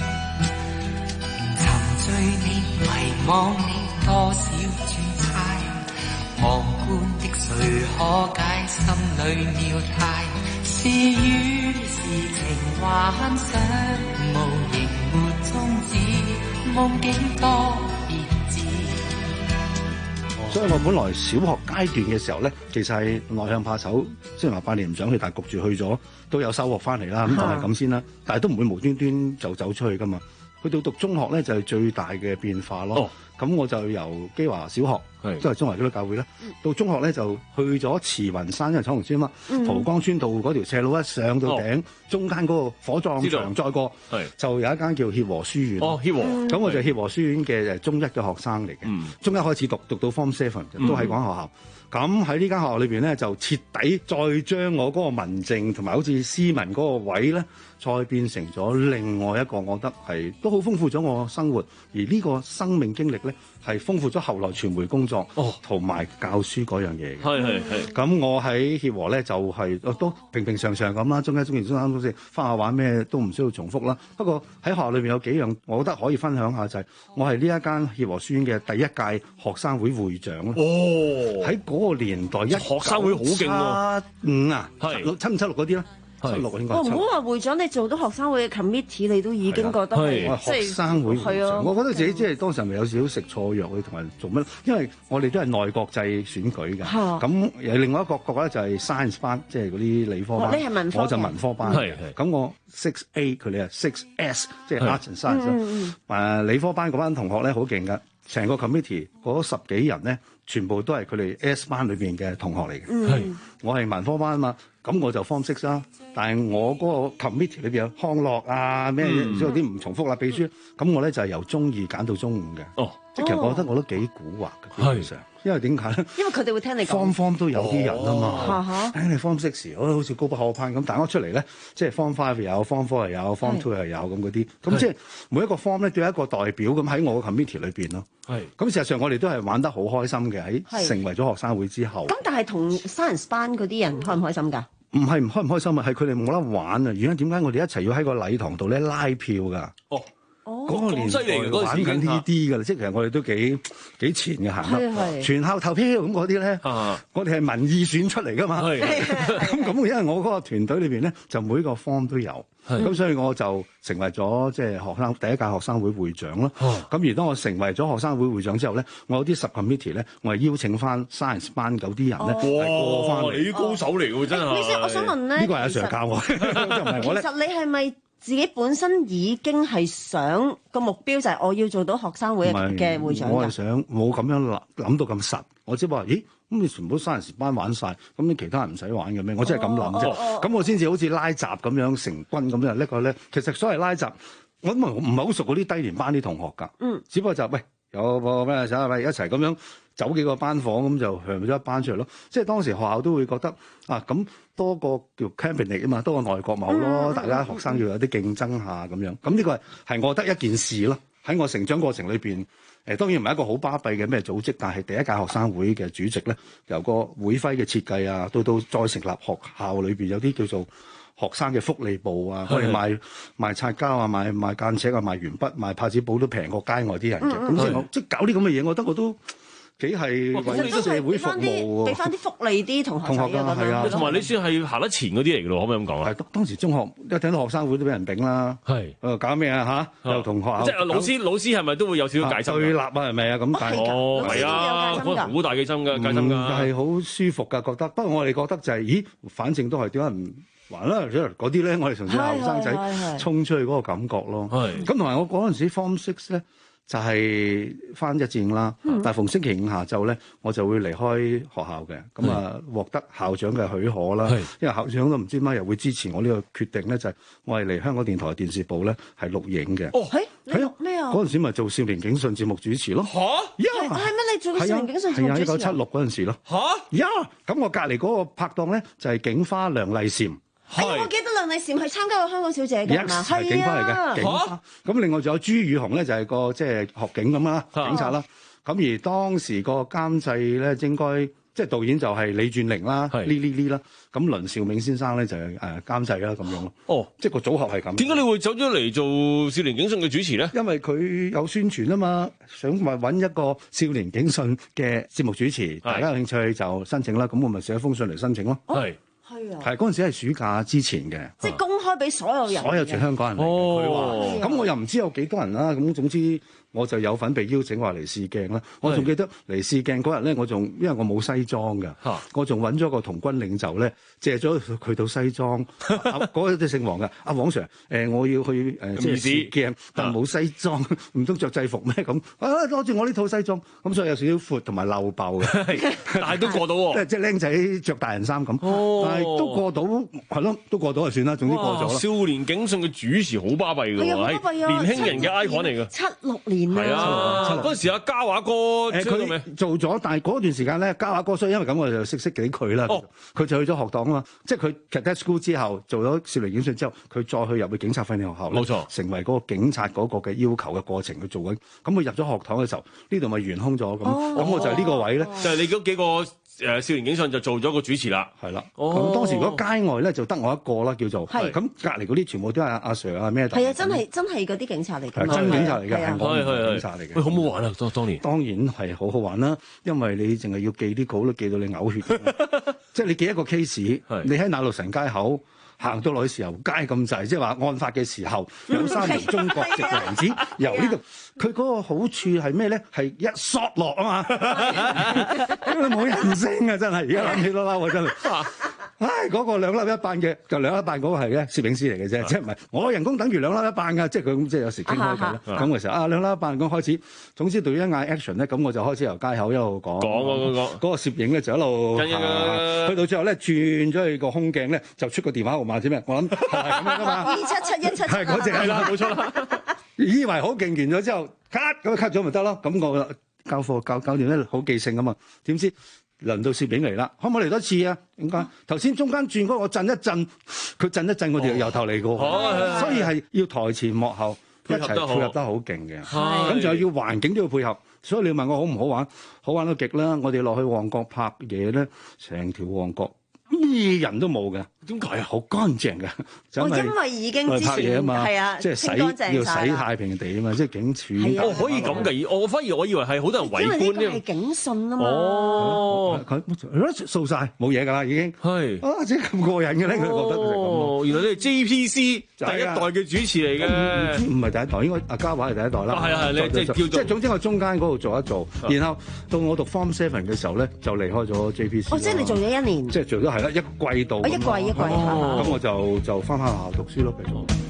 沉醉你，迷惘你，多少轉猜，旁觀的誰可解心裏妙態？是與是情幻想，無形沒終止，夢境多別致。 所以我本來小學階段嘅時候咧，其實係內向怕醜，雖然話拜年唔想去，但係焗住去咗，都有收穫翻嚟啦。咁當係咁先啦，但係都唔會無端端就走出去噶嘛。去到讀中學咧，就係最大嘅變化咯。咁、哦、我就由基華小學，即係中華基督教會啦，到中學咧就去咗慈雲山，因為彩虹村啊嘛，嗯、蒲崗村道嗰條斜路一上到頂，哦、中間嗰個火葬場再過，就有一間叫協和書院。哦，協和。咁、嗯、我就協和書院嘅中一嘅學生嚟嘅，嗯、中一開始讀，讀到 Form Seven 都喺嗰間學校。咁喺呢間學校裏邊咧，就徹底再將我嗰個文靜同埋好似斯文嗰個位咧，再變成咗另外一個，我覺得係都好豐富咗我生活。而呢個生命經歷咧，係豐富咗後來傳媒工作同埋、哦、教書嗰樣嘢嘅。係係係。咁我喺協和咧就係、是、都平平常常咁啦，中一、中二、中三、中四翻下玩咩都唔需要重複啦。不過喺學校裏邊有幾樣，我覺得可以分享下就係、是、我係呢一間協和書院嘅第一屆學生會會長咯。哦，喺嗰個年代一學生會好勁喎，五啊，六七五七六嗰啲啦。七六應該。 我唔好話會長，你做到學生會嘅 committee，你都已經覺得係即係學生會會長。我覺得自己即係當時咪有少少食錯藥去同人做乜？因為我哋都係內國際選舉嘅。咁有另外一個角咧就係 science 班，即係嗰啲理科班。 你係文科， 我就文科班。係咁我 six A， 佢哋係 six S， 即係 arts and science。誒理科班嗰班同學咧好勁㗎，成個 committee 嗰十幾人咧，全部都係佢哋 S 班裏邊嘅同學嚟嘅。係我係文科班啊嘛。咁我就 form six 啦，但係我嗰個 committee 裏邊有康樂啊咩，所有啲唔重複啦，秘書。咁我咧就係由中二揀到中五嘅。哦，即係其實我覺得我都幾蠱惑嘅，基本上。因為點解咧？ 因為佢哋會聽你講。form form 都有啲人啊嘛。 嚇誒你 form six 好好似高不可攀咁，但係我出嚟咧，即係 form five 又有 form four 又有 form two 又有咁嗰啲。咁即係每一個 form 咧都有一個代表咁喺我個 committee 裏邊咯。係。咁事實上我哋都係玩得好開心嘅，喺成為咗學生會之後。 咁但係同 science 班嗰啲人開唔開心㗎？ 唔係唔開唔開心啊，係佢哋冇得玩啊！原因點解我哋一齊要喺個禮堂度咧拉票㗎？哦，嗰個年代玩緊呢啲㗎啦，即係其實我哋都幾幾前嘅行啦。全校投票咁嗰啲咧，我哋係民意選出嚟㗎嘛。咁咁，因為我嗰個團隊裏邊咧，就每個 form 都有，咁所以我就成為咗即係學生第一屆學生會會長咯。咁而當我成為咗學生會會長之後咧，我有啲 subcommittee 咧，我係邀請翻 science 班嗰啲人咧係過翻嚟。你高手嚟㗎真係。 你先，我想問咧， 呢個係阿 Sir 教我，唔係我咧。 其實你係咪自己本身已經係想個目標就係我要做到學生會嘅會長？ 我係想冇咁樣諗諗到咁實，我只不過話，咦咁你全部 science 班玩晒，咁你其他人唔使玩嘅咩？我真係咁諗啫。咁、哦哦、我先至好似拉閘咁樣成軍咁樣。呢個咧，其實所謂拉閘，我都唔係好熟嗰啲低年班啲同學㗎。嗯，只不過就喂有個咩想係咪一齊咁樣走幾個班房咁就向咗一班出嚟咯。即係當時學校都會覺得啊咁。多個叫 cabinet 啊嘛，多個內閣咪好咯，嗯、大家學生要有啲競爭下咁樣。咁呢個係係我覺得一件事咯。 喺我成長過程裏邊，誒當然唔係一個好巴閉嘅咩組織，但係第一屆學生會嘅主席咧，由個會徽嘅設計啊，到到再成立學校裏邊有啲叫做學生嘅福利部啊，我哋賣賣擦膠啊，賣賣間尺啊，賣鉛筆、賣拍紙簿都平過街外啲人嘅。咁即係我即係搞啲咁嘅嘢，我覺得我都幾係為社會服務， 俾翻啲福利啲同學仔啊， 係啊， 同埋你算係行得前嗰啲嚟嘅咯，可唔可以咁講啊？ 係當時中學一聽到學生會都俾人頂啦， 係誒搞咩啊嚇？又同學校即係老師，老師係咪都會有少少戒心？ 對立啊，係咪啊？咁但係哦，係啊，好大戒心㗎，戒心㗎， 係好舒服㗎，覺得。不過我哋覺得就係，咦，反正都係點解唔還啦？嗰啲咧，我哋從小後生仔衝出去嗰個感覺咯。係咁，同埋我嗰陣時 Form Six 咧。就係翻一戰啦，嗯、但係逢星期五下晝咧，我就會離開學校嘅，咁啊獲得校長嘅許可啦。因為校長都唔知點解又會支持我呢個決定咧，就係、是、我係嚟香港電台電視部咧係錄影嘅。 哦，係係啊咩啊？ 嗰陣時咪做少年警訊節目主持咯。嚇呀！係咩？你做少年警訊節目主持？係啊，一九七六嗰陣時咯。嚇呀！咁我隔離嗰個拍檔咧就係警花梁麗嬋。 哎，我記得梁麗嬋係參加過香港小姐嘅嘛， 係警花嚟嘅，警花。咁另外仲有朱宇紅咧，就係個即係學警咁啦，警察啦。咁而當時個監製咧，應該即係導演就係李轉寧啦，呢呢呢啦。咁倫兆銘先生咧就係誒監製啦，咁樣咯。哦，即係個組合係咁。點解你會走咗嚟做少年警訊嘅主持咧？ 因為佢有宣傳啊嘛，想話揾一個少年警訊嘅節目主持，大家有興趣就申請啦。咁我咪寫一封信嚟申請咯。係。係啊，係嗰陣時係暑假之前嘅， 即係公開俾所有人， 所有全香港人嚟。佢話，咁我又唔知有幾多人啦。咁總之我就有份被邀請話嚟試鏡啦。我仲記得嚟試鏡嗰日咧，我仲因為我冇西裝㗎，我仲揾咗個童軍領袖咧，借咗佢套西裝。嗰個就姓黃㗎，阿黃 Sir，誒我要去誒即係試鏡，但冇西裝，唔通着制服咩咁？啊攞住我呢套西裝，咁所以有少少闊同埋漏爆嘅， 但係都過到喎， 即係僆仔着大人衫咁。但係都過到係咯，都過到就算啦。總之過咗啦。 少年警訊嘅主持好巴閉㗎喎，係年輕人嘅 icon 嚟㗎。 七六年係啊，嗰陣時阿嘉華哥誒佢做咗，但係嗰段時間咧，嘉華哥所以因為咁我就識識幾佢啦。佢就去咗學黨啊嘛，即係佢 cadet school 之後做咗少年警訊之後，佢再去入去警察訓練學校，冇錯，成為嗰個警察嗰個嘅要求嘅過程去做緊。咁佢入咗學堂嘅時候，呢度咪懸空咗咁，咁我就係呢個位咧， 就係你嗰幾個誒少年警訊就做咗個主持啦， 係啦。咁當時如果街外咧就得我一個啦，叫做咁隔離嗰啲全部都係阿阿 Sir 啊咩？ 係啊，真係真係嗰啲警察嚟嘅， 真警察嚟嘅，係係警察嚟嘅。 喂，好唔好玩啊？當當年當然係好好玩啦，因為你淨係要記啲稿都記到你嘔血，即係你記一個 case，你喺那路臣街口行到落去豉油街咁滯，即係話案發嘅時候有三名中國籍男子由呢度，佢嗰個好處係咩咧？係一索落啊嘛，因為冇人性啊，真係而家諗起都嬲啊，真係。唉，嗰個兩粒一辦嘅就兩粒一辦嗰個係咧攝影師嚟嘅啫，即係唔係我人工等於兩粒一辦㗎，即係佢咁即係有時傾開偈啦。咁嘅時候啊，兩粒一辦咁開始，總之對於一嗌 action 咧，咁我就開始由街口一路講講講講，嗰個攝影咧就一路去到最後咧轉咗去個空鏡咧，就出個電話號碼啫咩？我諗係咁樣㗎嘛。 二七七一七七係嗰隻係啦，冇錯啦。以為好勁完咗之後 cut 咁 cut 咗咪得咯？咁我教課教教練咧好記性㗎嘛，點知？輪到攝影嚟啦，可唔可以嚟多次啊？點解？頭先中間轉嗰個震一震，佢震一震，我哋由頭嚟過，哦、所以係要台前幕後一齊配合得好勁嘅。咁仲有要環境都要配合，所以你問我好唔好玩？好玩到極啦！我哋落去旺角拍嘢咧，成條旺角咩人都冇嘅。點解啊？好乾淨嘅， 我因為已經之前係啊， 即係洗要洗太平地啊嘛，即係警署。 哦，可以咁嘅，我反而我以為係好多人圍觀添。因為呢個係警訊啊嘛。 哦，佢掃曬冇嘢㗎啦，已經係啊，即係咁過癮嘅咧，佢覺得哦，原來你係 J P C 第一代嘅主持嚟嘅， 唔係第一代，應該阿嘉華係第一代啦。 係啊係，你即係叫做即係總之我中間嗰度做一做，然後到我讀 Form Seven 嘅時候咧，就離開咗 J P C。 哦，即係你做咗一年。 即係做咗係啦，一季度。 一季一季。 咁我就就翻返學校讀書咯，繼續。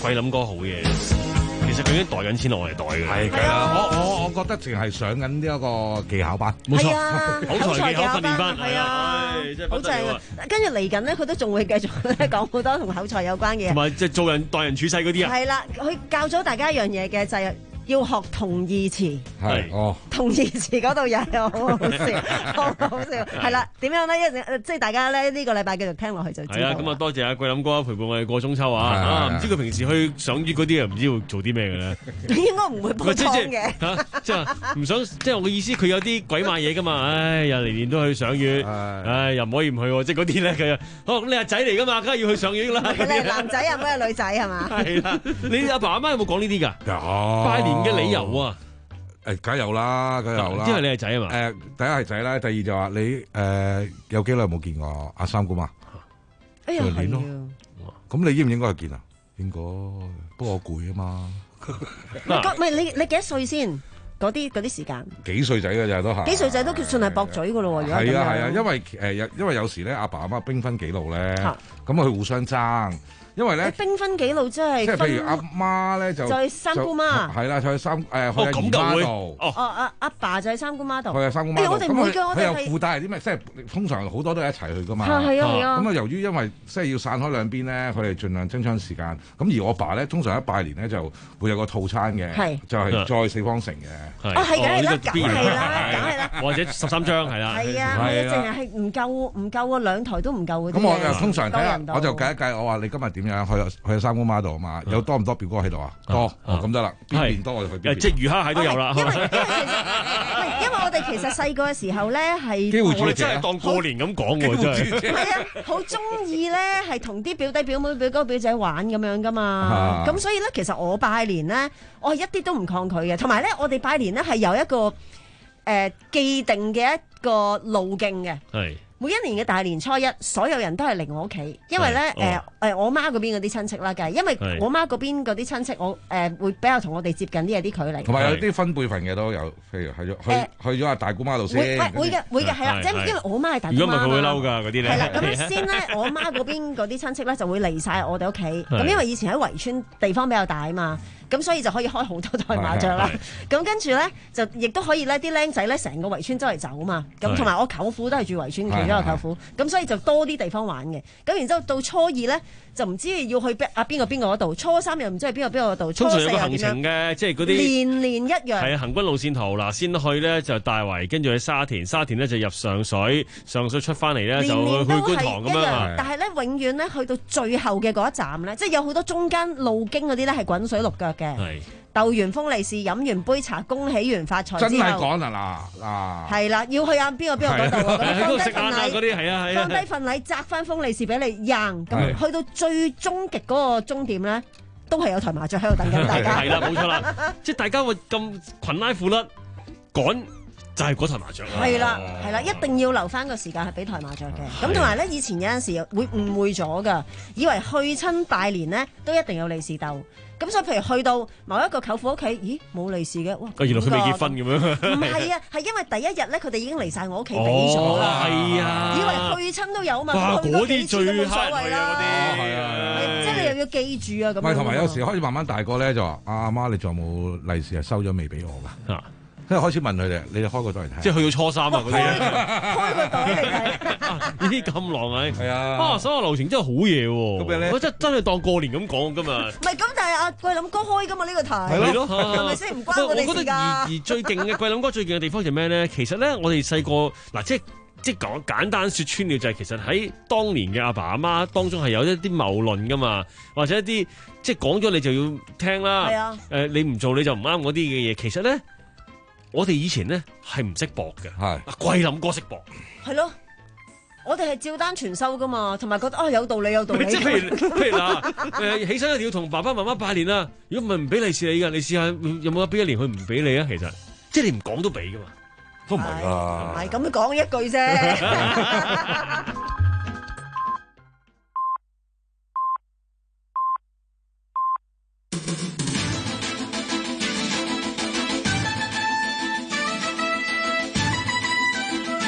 桂林哥好嘢。其實佢已經袋緊錢落我哋袋嘅。 係㗎啦，我我我覺得淨係上緊呢一個技巧班， 冇錯， 口才技巧訓練班， 係啊，好正啊！跟住嚟緊咧，佢都仲會繼續咧講好多同口才有關嘅嘢， 同埋即係做人待人處世嗰啲啊。 係啦，佢教咗大家一樣嘢嘅就係、是。要學同義詞， 係哦， 同義詞嗰度又係好好笑，好好笑，係啦，點樣咧？一即係大家咧呢個禮拜繼續聽落去就知道。 係啊，咁啊多謝阿桂林哥陪伴我哋過中秋啊！啊，唔知佢平時去賞月嗰啲啊，唔知要做啲咩嘅咧？ 應該唔會煲湯嘅， 即係唔想，即係我嘅意思，佢有啲鬼馬嘢噶嘛？唉，又年年都去賞月，唉，又唔可以唔去喎，即係嗰啲咧佢，好你係仔嚟噶嘛，梗係要去賞月啦。 你係男仔啊，唔係女仔係嘛？ 係啦，你阿爸阿媽有冇講呢啲㗎？ 有拜年嘅理由啊！ 誒，梗有啦，梗有啦。 因為你係仔啊嘛。 誒，第一係仔啦，第二就話你誒有幾耐冇見過阿三姑媽？ 哎呀，係啊。 咁你應唔應該去見啊？應該，不過我攰啊嘛。 唔係你你幾多歲先？嗰啲嗰啲時間。 幾歲仔嘅咋都係。 幾歲仔都算係駁嘴噶咯喎，如果咁樣。 係啊係啊，因為誒有因為有時咧阿爸阿媽兵分幾路咧，咁佢互相爭。因為咧， 兵分幾路即係， 即係譬如阿媽咧就就係三姑媽， 係啦，就係三誒去阿姨媽度。 哦，阿阿爸就係三姑媽度。 去阿三姑媽度。 我哋唔會㗎，我哋係。 佢又附帶係啲咩？即係通常好多都係一齊去㗎嘛。 係啊係啊。 咁啊，由於因為即係要散開兩邊咧，佢哋盡量爭取時間。咁而我爸咧，通常一拜年咧就會有個套餐嘅，就係再四方城嘅。 哦，係嘅，梗係啦，梗係啦。 或者十三張係啦。 係啊，係啊，淨係係唔夠唔夠啊，兩台都唔夠嗰啲。 咁我就通常睇下，我就計一計，我話你今日點樣去去三姑媽度啊嘛？有多唔多表哥喺度啊？多，哦咁得啦，邊邊多我就去邊邊。 即係魚蝦蟹都有啦。 因為因為其實，因為我哋其實細個嘅時候咧係， 機會主義真係當過年咁講喎，真係。 係啊，好中意咧係同啲表弟表妹表哥表姐玩咁樣噶嘛。咁所以咧，其實我拜年咧，我係一啲都唔抗拒嘅。同埋咧，我哋拜年咧係有一個誒既定嘅一個路徑嘅。係。每一年嘅大年初一，所有人都係嚟我屋企，因為咧誒誒我媽嗰邊嗰啲親戚啦，梗係因為我媽嗰邊嗰啲親戚，我誒、呃、會比較同我哋接近啲，有啲距離。 同埋有啲分輩份嘅都有，譬如去咗去、呃、去咗阿大姑媽度先。 會會嘅會嘅係啦，即係因為我媽係大姑媽。 如果唔係佢會嬲㗎嗰啲咧。 係啦，咁先咧，我媽嗰邊嗰啲親戚咧就會嚟晒我哋屋企。咁因為以前喺圍村地方比較大啊嘛。咁所以就可以開好多台麻雀啦。咁跟住咧，就亦都可以咧，啲僆仔咧成個圍村周圍走嘛。咁同埋我舅父都係住圍村，其中一個舅父。咁所以就多啲地方玩嘅。咁然之後到初二咧，就唔知要去邊啊邊個邊個嗰度。初三又唔知去邊個邊個嗰度。 通常有個行程嘅，即係嗰啲年年一樣。 係啊，行軍路線圖嗱，先去咧就大圍，跟住去沙田，沙田咧就入上水，上水出翻嚟咧就去觀塘咁樣。 但係咧，永遠咧去到最後嘅嗰一站咧，即係有好多中間路經嗰啲咧係滾水淥腳嘅。係。鬥完封利是，飲完杯茶，恭喜完發財之後， 真係講啦嗱嗱， 係啦，要去啊邊個邊個嗰度啊，咁放低份禮， 啲係啊係啊， 放低份禮，摘翻封利是俾你，贏咁去到最終極嗰個終點咧，都係有台麻雀喺度等緊大家。 係啦，冇錯啦，即係大家會咁裙拉褲甩趕。就係嗰台麻雀啦， 係啦，係啦，一定要留翻個時間係俾台麻雀嘅。咁同埋咧，以前有陣時會誤會咗㗎，以為去親拜年咧都一定有利是鬥。咁所以譬如去到某一個舅父屋企，咦冇利是嘅，哇！ 原來佢未結婚咁樣。 唔係啊，係因為第一日咧，佢哋已經嚟晒我屋企俾咗啦。 係啊， 以為去親都有嘛。 哇！嗰啲最冇所謂啦， 係啊， 即係你又要記住啊咁。 唔係，同埋有時開始慢慢大個咧，就話阿媽，你仲有冇利是係收咗未俾我㗎？啊！即係開始問佢哋，你哋開個袋嚟睇。 即係去到初三啊嗰啲。 開個袋嚟睇。 呢啲咁浪係。 係啊。 啊，所有流程真係好嘢喎。我真真係當過年咁講㗎嘛。 唔係咁，但係阿桂林哥開㗎嘛呢個台。 係咯。 係咪先？唔關我哋事㗎。 我覺得而而最勁嘅桂林哥最勁嘅地方就係咩咧？其實咧，我哋細個嗱，即係即係講簡單説穿了，就係其實喺當年嘅阿爸阿媽當中係有一啲謬論㗎嘛，或者一啲即係講咗你就要聽啦。係啊。誒，你唔做你就唔啱嗰啲嘅嘢，其實咧。我哋以前咧係唔識搏嘅，係桂林哥識搏， 係咯，我哋係照單全收噶嘛，同埋覺得啊有道理有道理。 即係譬如譬如嗱，誒起身一定要同爸爸媽媽拜年啦，如果唔係唔俾利是你噶，你試下有冇俾一年佢唔俾你啊？其實即係你唔講都俾噶嘛， 都唔係噶， 唔係咁講一句啫。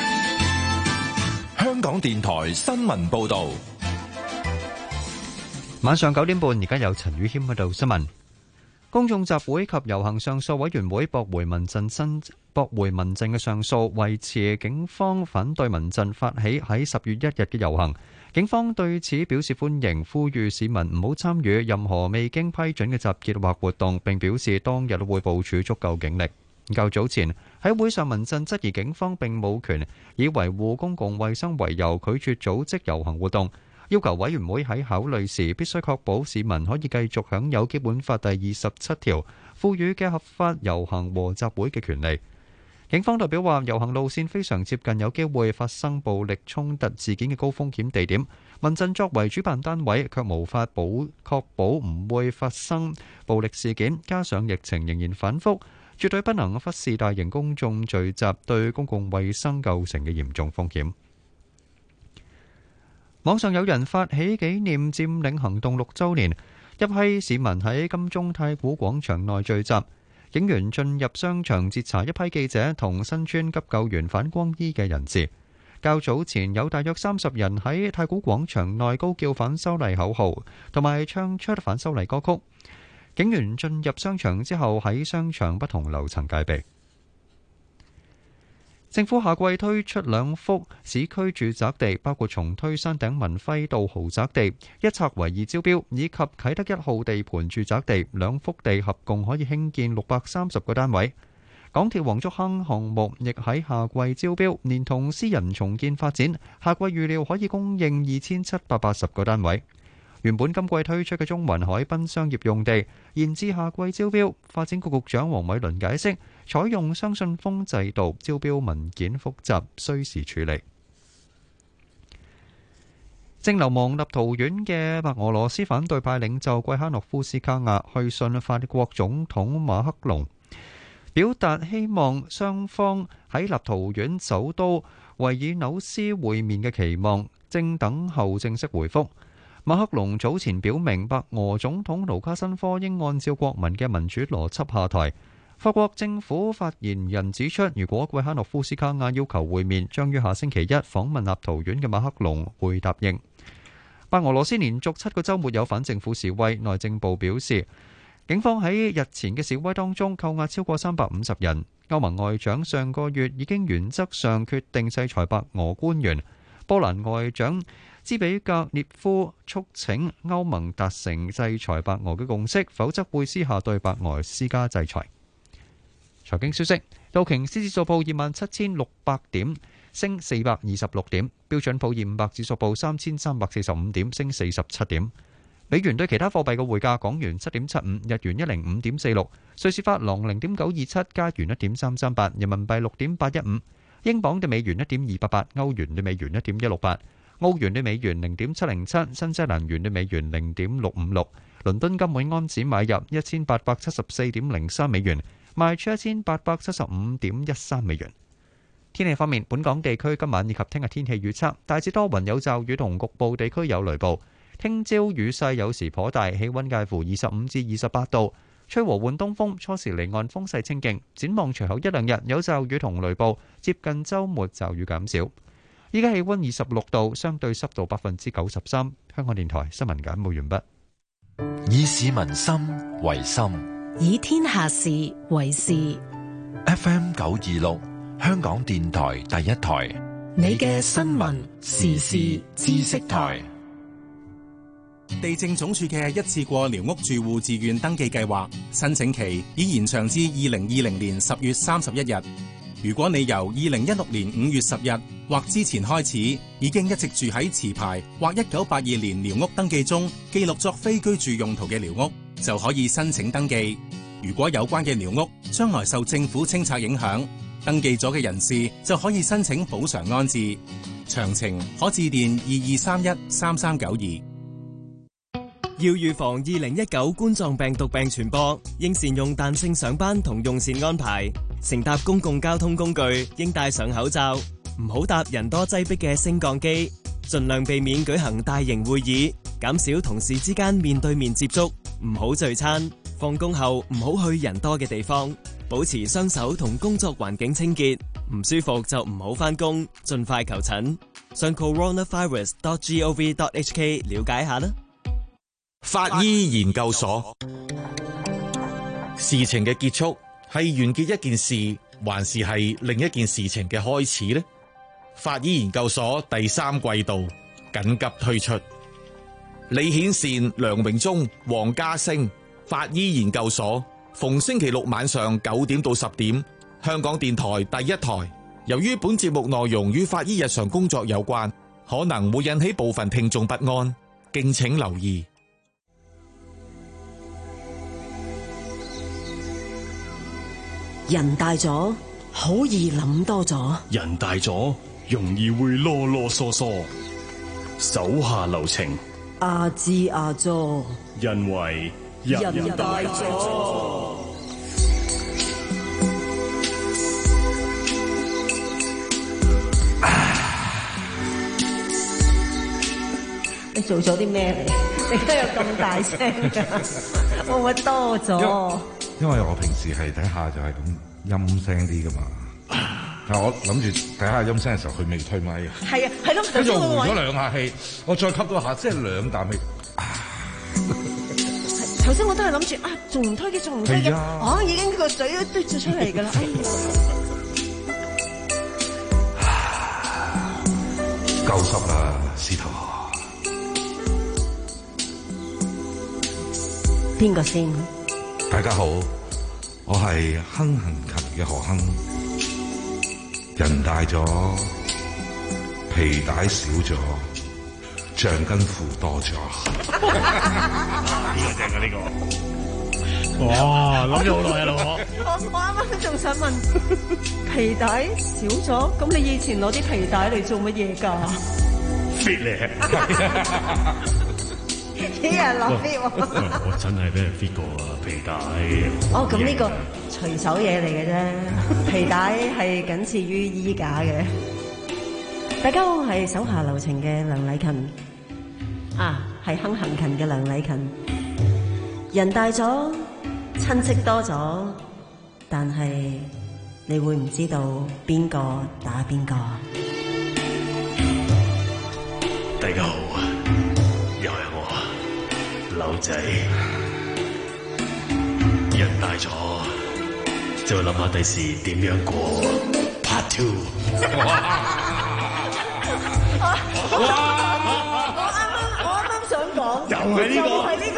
香港電台新聞報道， 晚上九點半，而家有陳宇謙喺度新聞。公眾集會及遊行上訴委員會駁回民陣新駁回民陣嘅上訴，維持警方反對民陣發起喺十月一日嘅遊行。警方對此表示歡迎，呼籲市民唔好參與任何未經批准嘅集結或活動，並表示當日會部署足夠警力。較早前喺會上，民陣質疑警方並冇權以維護公共衛生為由拒絕組織遊行活動，要求委員會喺考慮時必須確保市民可以繼續享有基本法第二十七條賦予嘅合法遊行和集會嘅權利。警方代表話，遊行路線非常接近有機會發生暴力衝突事件嘅高風險地點，民陣作為主辦單位卻無法保確保唔會發生暴力事件，加上疫情仍然反覆，絕對不能忽視大型公眾聚集對公共衛生構成嘅嚴重風險。網上有人發起紀念佔領行動六週年，一批市民喺金鐘太古廣場內聚集，警員進入商場截查一批記者同身穿急救員反光衣嘅人士。較早前有大約三十人喺太古廣場內高叫反修例口號，同埋唱出反修例歌曲。警員進入商場之後，喺商場不同樓層戒備。政府下季推出兩幅市區住宅地，包括重推山頂文輝道豪宅地，一拆為二招標，以及啟德一號地盤住宅地，兩幅地合共可以興建六百三十個單位。港鐵黃竹坑項目亦喺夏季招標，連同私人重建發展，下季預料可以供應二千七百八十個單位。原本今季推出嘅中環海濱商業用地，延至夏季招標。發展局局長黃偉綸解釋，採用雙信封制度，招標文件複雜，需時處理。正流亡立陶宛嘅白俄羅斯反對派領袖季哈諾夫斯卡亞去信法國總統馬克龍，表達希望雙方喺立陶宛首都維爾紐斯會面嘅期望，正等候正式回覆。馬克龍早前表明，白俄總統盧卡申科應按照國民嘅民主邏輯下台。法國政府發言人指出，如果季哈諾夫斯卡亞要求會面，將於下星期一訪問立陶宛嘅馬克龍會答應。白俄羅斯連續七個週末有反政府示威，內政部表示，警方喺日前嘅示威當中扣押超過三百五十人。歐盟外長上個月已經原則上決定制裁白俄官員。波蘭外長茲比格列夫促請歐盟達成制裁白俄嘅共識，否則會私下對白俄施加制裁。財經消息，道瓊斯指數報二萬七千六百點，升四百二十六點；標準普爾五百指數報三千三百四十五點，升四十七點。美元對其他貨幣嘅匯價：港元七點七五，日元一零五點四六，瑞士法郎零點九二七，加元一點三三八，人民幣六點八一五，英鎊對美元一點二八八，歐元對美元一點一六八。澳元對美元零點七零七，新西蘭元對美元零點六五六。倫敦金每安士買入一千八百七十四點零三美元，賣出一千八百七十五點一三美元。天氣方面，本港地區今晚以及聽日天氣預測大致多雲有驟雨同局部地區有雷暴。聽朝雨勢有時頗大，氣溫介乎二十五至二十八度，吹和緩東風，初時離岸風勢清勁。展望隨後一兩日有驟雨同雷暴，接近週末驟雨減少。依家氣溫二十六度，相對濕度百分之九十三。香港電台新聞簡報完畢。 以市民心為心， 以天下事為事。 F M 九二六，香港電台第一台， 你嘅新聞時事知識台。 地政總署嘅一次過寮屋住戶自願登記計劃申請期已延長至二零二零年十月三十一日。如果你由二零一六年五月十日或之前開始已經一直住喺持牌或一九八二年寮屋登記中記錄作非居住用途嘅寮屋，就可以申請登記。如果有關嘅寮屋將來受政府清拆影響，登記咗嘅人士就可以申請補償安置。詳情可致電二二三一三三九二。 要預防二零一九冠狀病毒病傳播，應善用彈性上班同用膳安排。乘搭公共交通工具應戴上口罩，唔好搭人多擠迫嘅升降機，盡量避免舉行大型會議，減少同事之間面對面接觸，唔好聚餐。放工後唔好去人多嘅地方，保持雙手同工作環境清潔。唔舒服就唔好返工，盡快求診。上 coronavirus dot gov dot hk 了解下啦。 法醫研究所。事情嘅結束係完結一件事，還是係另一件事情嘅開始呢？法醫研究所第三季度緊急推出，李顯善、梁榮忠、黃家星，法醫研究所，逢星期六晚上九點到十點，香港電台第一台。由於本節目內容與法醫日常工作有關，可能會引起部分聽眾不安，敬請留意。 人大咗，好易諗多咗。 人大咗，容易會囉囉嗦嗦。手下留情， 阿支阿佐， 因為人大咗。 你做咗啲咩嚟？你都有咁大聲㗎？會唔會多咗？ 因為我平時係底下就係咁陰聲啲噶嘛，但我諗住底下陰聲嘅時候，佢未推咪嘅。 係啊，係咯， 跟住我換咗兩下氣，我再吸多下，即係兩啖氣。 頭先我都係諗住啊，仲唔推嘅，仲唔推嘅，啊已經個嘴都嘟咗出嚟㗎啦。 夠濕啦，司徒。 邊個先？ 大家好，我係亨行勤嘅何亨。人大咗，皮帶少咗，橡筋褲多咗。 呢個正啊！呢個，哇，諗咗好耐啊，老婆。 我我啱啱仲想問，皮帶少咗，咁你以前攞啲皮帶嚟做乜嘢㗎 ？fit 嚟。 啲人攞 fit 喎。 我真係俾人 fit 過啊，皮帶。 哦，咁呢個隨手嘢嚟嘅啫，皮帶係僅次於衣架嘅。大家好，我係手下留情嘅梁禮勤。啊，係亨行勤嘅梁禮勤。人大咗，親戚多咗，但係你會唔知道邊個打邊個？ 大家好，又係我劉仔。人大咗，就諗下第時點樣過 Part Two。 我啱啱我啱啱想講， 又係呢個， 又係呢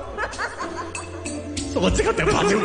個，我即刻掟 Part Two。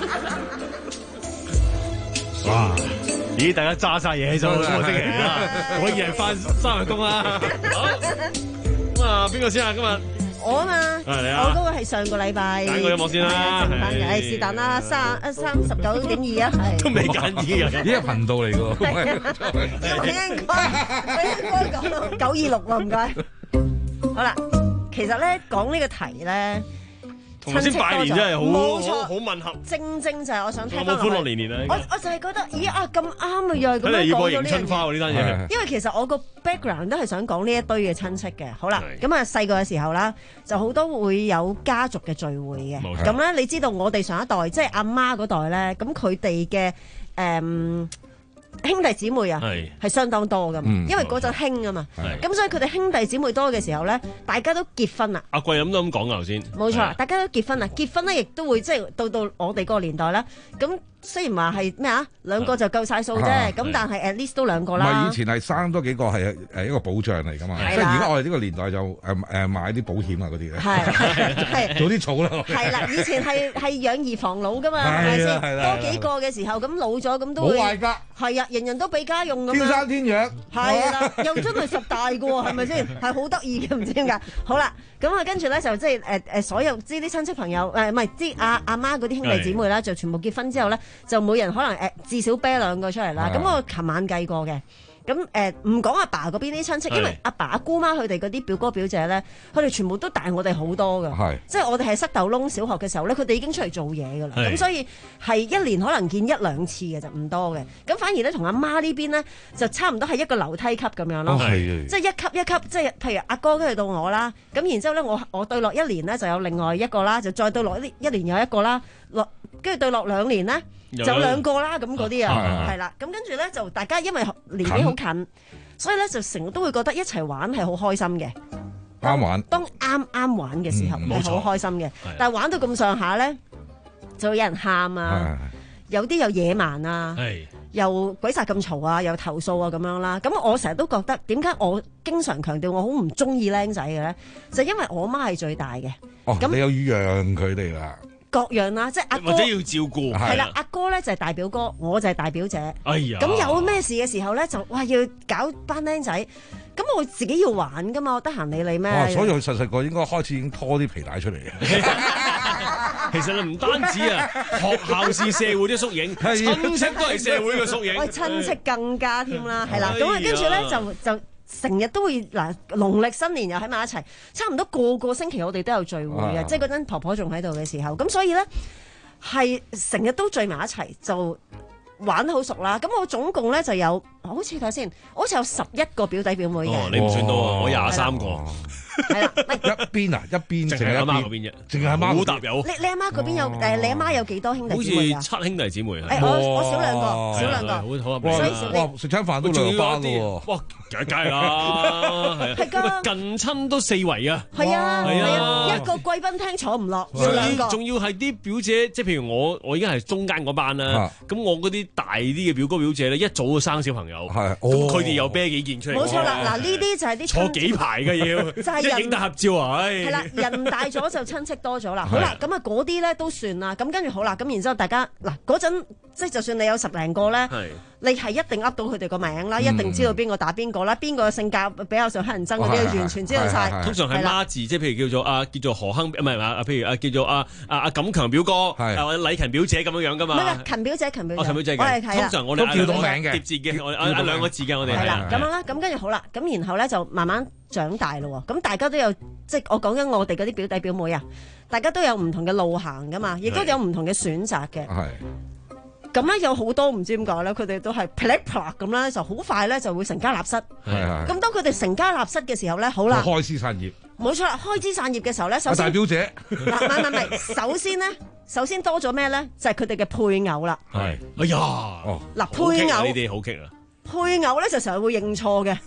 哇！咦，大家揸晒嘢咗，今個星期啊，我以為翻三日工啊。好，咁啊，邊個先啊？今日？ 我啊嘛，我嗰個係上個禮拜揀個音樂先啦， 剩翻嘅，誒是但啦，三誒三十九點二啊，係都未揀啲啊， 呢個頻道嚟㗎， 你應該你應該講到九二六喎，唔該。好啦，其實咧講呢個題咧， 頭先拜年真係好冇錯， 好吻合。 正正就係我想聽翻。 我歡樂年年啊！ 我我就係覺得，咦啊咁啱啊，又係咁樣講咗呢樣嘢。 要播迎春花喎呢單嘢。 因為其實我個 background 都係想講呢一堆嘅親戚嘅。好啦，咁啊細個嘅時候啦，就好多會有家族嘅聚會嘅。咁咧，你知道我哋上一代，即係阿媽嗰代咧，咁佢哋嘅誒兄弟姊妹啊，係相當多噶嘛，因為嗰陣興啊嘛，咁所以佢哋兄弟姊妹多嘅時候咧，大家都結婚啦。 阿貴咁都咁講啊頭先， 冇錯，大家都結婚啦，結婚咧亦都會即係到到我哋嗰個年代啦。咁雖然話係咩啊，兩個就夠晒數啫，咁但係 at least 都兩個啦。 唔係以前係生多幾個係誒一個保障嚟㗎嘛，即係而家我哋呢個年代就誒誒買啲保險啊嗰啲咧，係早啲儲啦。係啦， 以前係係養兒防老㗎嘛，係咪先？多幾個嘅時候咁老咗咁都會冇壞㗎，係啊，人人都俾家用咁樣。 天生天養係啦，又真係十大㗎喎，係咪先？係好得意嘅，唔知點解。好啦，咁啊跟住咧就即係誒誒所有知啲親戚朋友誒唔係啲阿阿媽嗰啲兄弟姊妹啦，就全部結婚之後咧。就每人可能誒至少啤兩個出嚟啦，咁我琴晚計過嘅，咁誒唔講阿爸嗰邊啲親戚，因為阿爸阿姑媽佢哋嗰啲表哥表姐咧，佢哋全部都大我哋好多㗎，即係我哋係塞豆窿小學嘅時候咧，佢哋已經出嚟做嘢㗎啦，咁所以係一年可能見一兩次嘅就唔多嘅，咁反而咧同阿媽呢邊咧就差唔多係一個樓梯級咁樣咯，即係一級一級，即係譬如阿哥跟住到我啦，咁然之後咧我我對落一年咧就有另外一個啦，就再對落一一年有一個啦，落跟住對落兩年咧。就兩個啦，咁嗰啲啊，係啦，咁跟住咧就大家因為年紀好近，所以咧就成日都會覺得一齊玩係好開心嘅。 啱玩， 當啱啱玩嘅時候係好開心嘅，但係玩到咁上下咧，就有人喊啊，有啲有野蠻啊。又鬼殺咁嘈啊，又投訴啊咁樣啦，咁我成日都覺得點解我經常強調我好唔中意僆仔嘅咧？就因為我媽係最大嘅， 哦， 咁你又要讓佢哋啦， 各樣啦，即係阿哥或者要照顧， 係啦，阿哥咧就係大表哥，我就係大表姐。 哎呀， 咁有咩事嘅時候咧，就哇要搞班僆仔，咁我自己要玩噶嘛，我得閒理你咩？ 哇！所以佢細細個應該開始已經拖啲皮帶出嚟嘅。 其實你唔單止啊，學校是社會的縮影，親戚都係社會嘅縮影。 喂，親戚更加添啦，係啦，咁啊跟住咧就就成日都會嗱，農曆新年又喺埋一齊，差唔多個個星期我哋都有聚會嘅，即係嗰陣婆婆仲喺度嘅時候，咁所以咧係成日都聚埋一齊就玩得好熟啦。咁我總共咧就有，好似睇先，好似有十一個表弟表妹嘅。 哦，你唔算多啊，我廿三個。 係啦， 一邊啊，一邊淨係阿媽嗰邊啫， 淨係阿媽好搭友。 你你阿媽嗰邊有誒？你阿媽有幾多兄弟姊妹啊？ 好似七兄弟姊妹啊！ 誒，我我少兩個，少兩個， 好好所以哇，食餐飯都兩班嘅喎。 哇，梗係啦，係係㗎， 近親都四圍啊！ 係啊， 係啊， 一個貴賓廳坐唔落，少兩個。 仲要係啲表姐，即係譬如我，我已經係中間嗰班啦。咁我嗰啲大啲嘅表哥表姐咧，一早就生小朋友，咁佢哋又啤幾件出嚟。 冇錯啦，嗱呢啲就係啲坐幾排嘅要， 就係影得合照啊！ 係啦，人大咗就親戚多咗啦。好啦，咁啊嗰啲咧都算啦。咁跟住好啦，咁然之後大家嗱嗰陣，即係就算你有十零個咧，你係一定噏到佢哋個名啦，一定知道邊個打邊個啦，邊個性格比較上乞人憎嗰啲，完全知道晒。 通常係孖字，即係譬如叫做啊，叫做何亨，唔係啊，譬如啊，叫做啊啊啊錦強表哥，或者禮勤表姐咁樣樣噶嘛。 唔係勤表姐，勤表姐。 勤表姐我哋睇啦， 通常我哋都叫到名嘅， 疊字嘅，我啊兩個字嘅，我哋係啦。咁樣啦，咁跟住好啦，咁然後咧就慢慢長大咯。咁大家都有，即係我講緊我哋嗰啲表弟表妹啊，大家都有唔同嘅路行噶嘛，亦都有唔同嘅選擇嘅。 係。 咁咧有好多唔知點解咧，佢哋都係噼里啪啦咁咧，就好快咧就會成家立室。 係係。 咁當佢哋成家立室嘅時候咧，好啦， 開枝散葉。 冇錯啦，開枝散葉嘅時候咧，首先大表姐。 嗱，唔係唔係，首先咧，首先多咗咩咧？就係佢哋嘅配偶啦。 係。哎呀，哦。 嗱，配偶呢啲好激啊！ 配偶咧就成日會認錯嘅，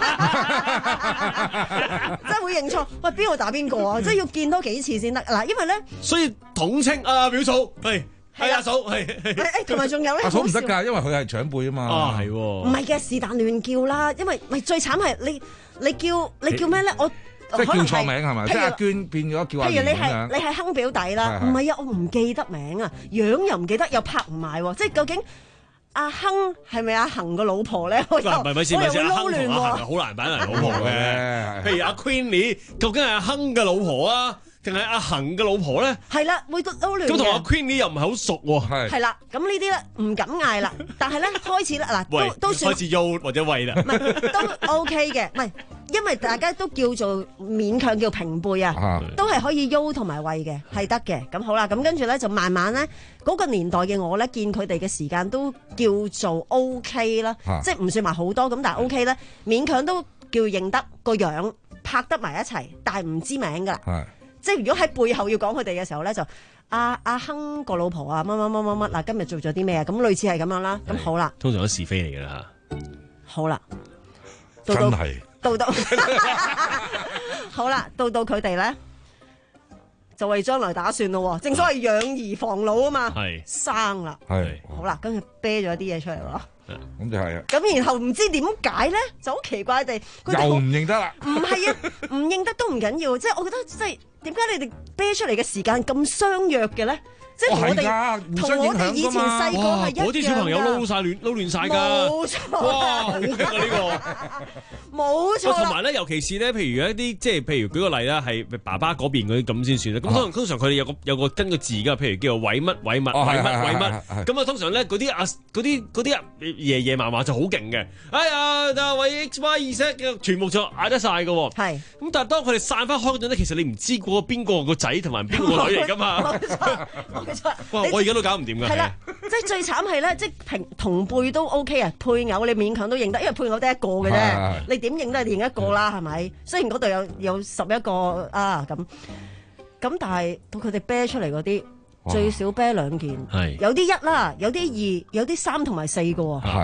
即係會認錯。喂，邊個打邊個啊？即係要見多幾次先得。嗱，因為咧， 所以統稱啊表嫂係。係阿嫂，係誒，同埋仲有咧， 阿嫂唔得㗎，因為佢係長輩啊嘛。 啊，係喎。 唔係嘅，是但亂叫啦，因為咪最慘係你你叫你叫咩咧？我即係叫錯名係咪？即係阿娟變咗叫阿譬如你係你係亨表弟啦，唔係啊，我唔記得名啊，樣又唔記得，又拍唔埋喎，即係究竟阿亨係咪阿恒個老婆咧？我又我又會撈亂喎。 好難擺埋老婆嘅，譬如阿 Queenie，究竟係阿亨嘅老婆啊？定係阿恒嘅老婆咧？ 係啦，會都撈亂嘅。 咁同阿 Queenie 又唔係好熟喎。係。 係啦，咁呢啲咧唔敢嗌啦。但係咧開始咧嗱，都都算開始喐或者喂啦。 唔係都 OK 嘅，唔係因為大家都叫做勉強叫平輩啊，都係可以喐同埋喂嘅，係得嘅。咁好啦，咁跟住咧就慢慢咧嗰個年代嘅我咧，見佢哋嘅時間都叫做 OK 啦，即係唔算話好多咁，但係 OK 咧，勉強都叫認得個樣，拍得埋一齊，但係唔知名噶啦。即係如果喺背後要講佢哋嘅時候咧，就阿阿亨個老婆啊，乜乜乜乜乜嗱，今日做咗啲咩啊？咁類似係咁樣啦。咁好啦， 通常都是非嚟㗎啦。 好啦， 真係到到好啦，到到佢哋咧就為將來打算咯。正所謂養兒防老啊嘛，係生啦， 係好啦，跟住啤咗啲嘢出嚟咯。 咁就係啊！ 咁然後唔知點解咧，就好奇怪地， 又唔認得啦。 唔係啊，唔認得都唔緊要，即係我覺得即係點解你哋啤出嚟嘅時間咁相約嘅咧？即係我哋同我哋以前細個係一樣㗎。 嗰啲小朋友撈曬亂，撈亂曬㗎。 冇錯。 哇，好激啊呢個！ 冇錯。 同埋咧，尤其是咧，譬如一啲即係譬如舉個例啦，係爸爸嗰邊嗰啲咁先算啦。咁通常通常佢哋有個有個跟個字㗎，譬如叫做偉乜偉乜偉乜偉乜。咁啊，通常咧嗰啲阿嗰啲嗰啲爺爺嫲嫲就好勁嘅。哎呀，偉 X Y Z 全部就嗌得曬㗎。 係。咁但係當佢哋散翻開嗰陣咧，其實你唔知嗰個邊個個仔同埋邊個女嚟㗎嘛。冇錯。哇！我而家都搞唔掂㗎。 係啦，即係最慘係咧，即係平同輩都 OK 啊，配偶你勉強都認得，因為配偶得一個嘅啫，你點認都係認一個啦，係咪？雖然嗰度有有十一個啊咁，咁但係到佢哋啤出嚟嗰啲最少啤兩件，有啲一啦，有啲二，有啲三同埋四個喎。係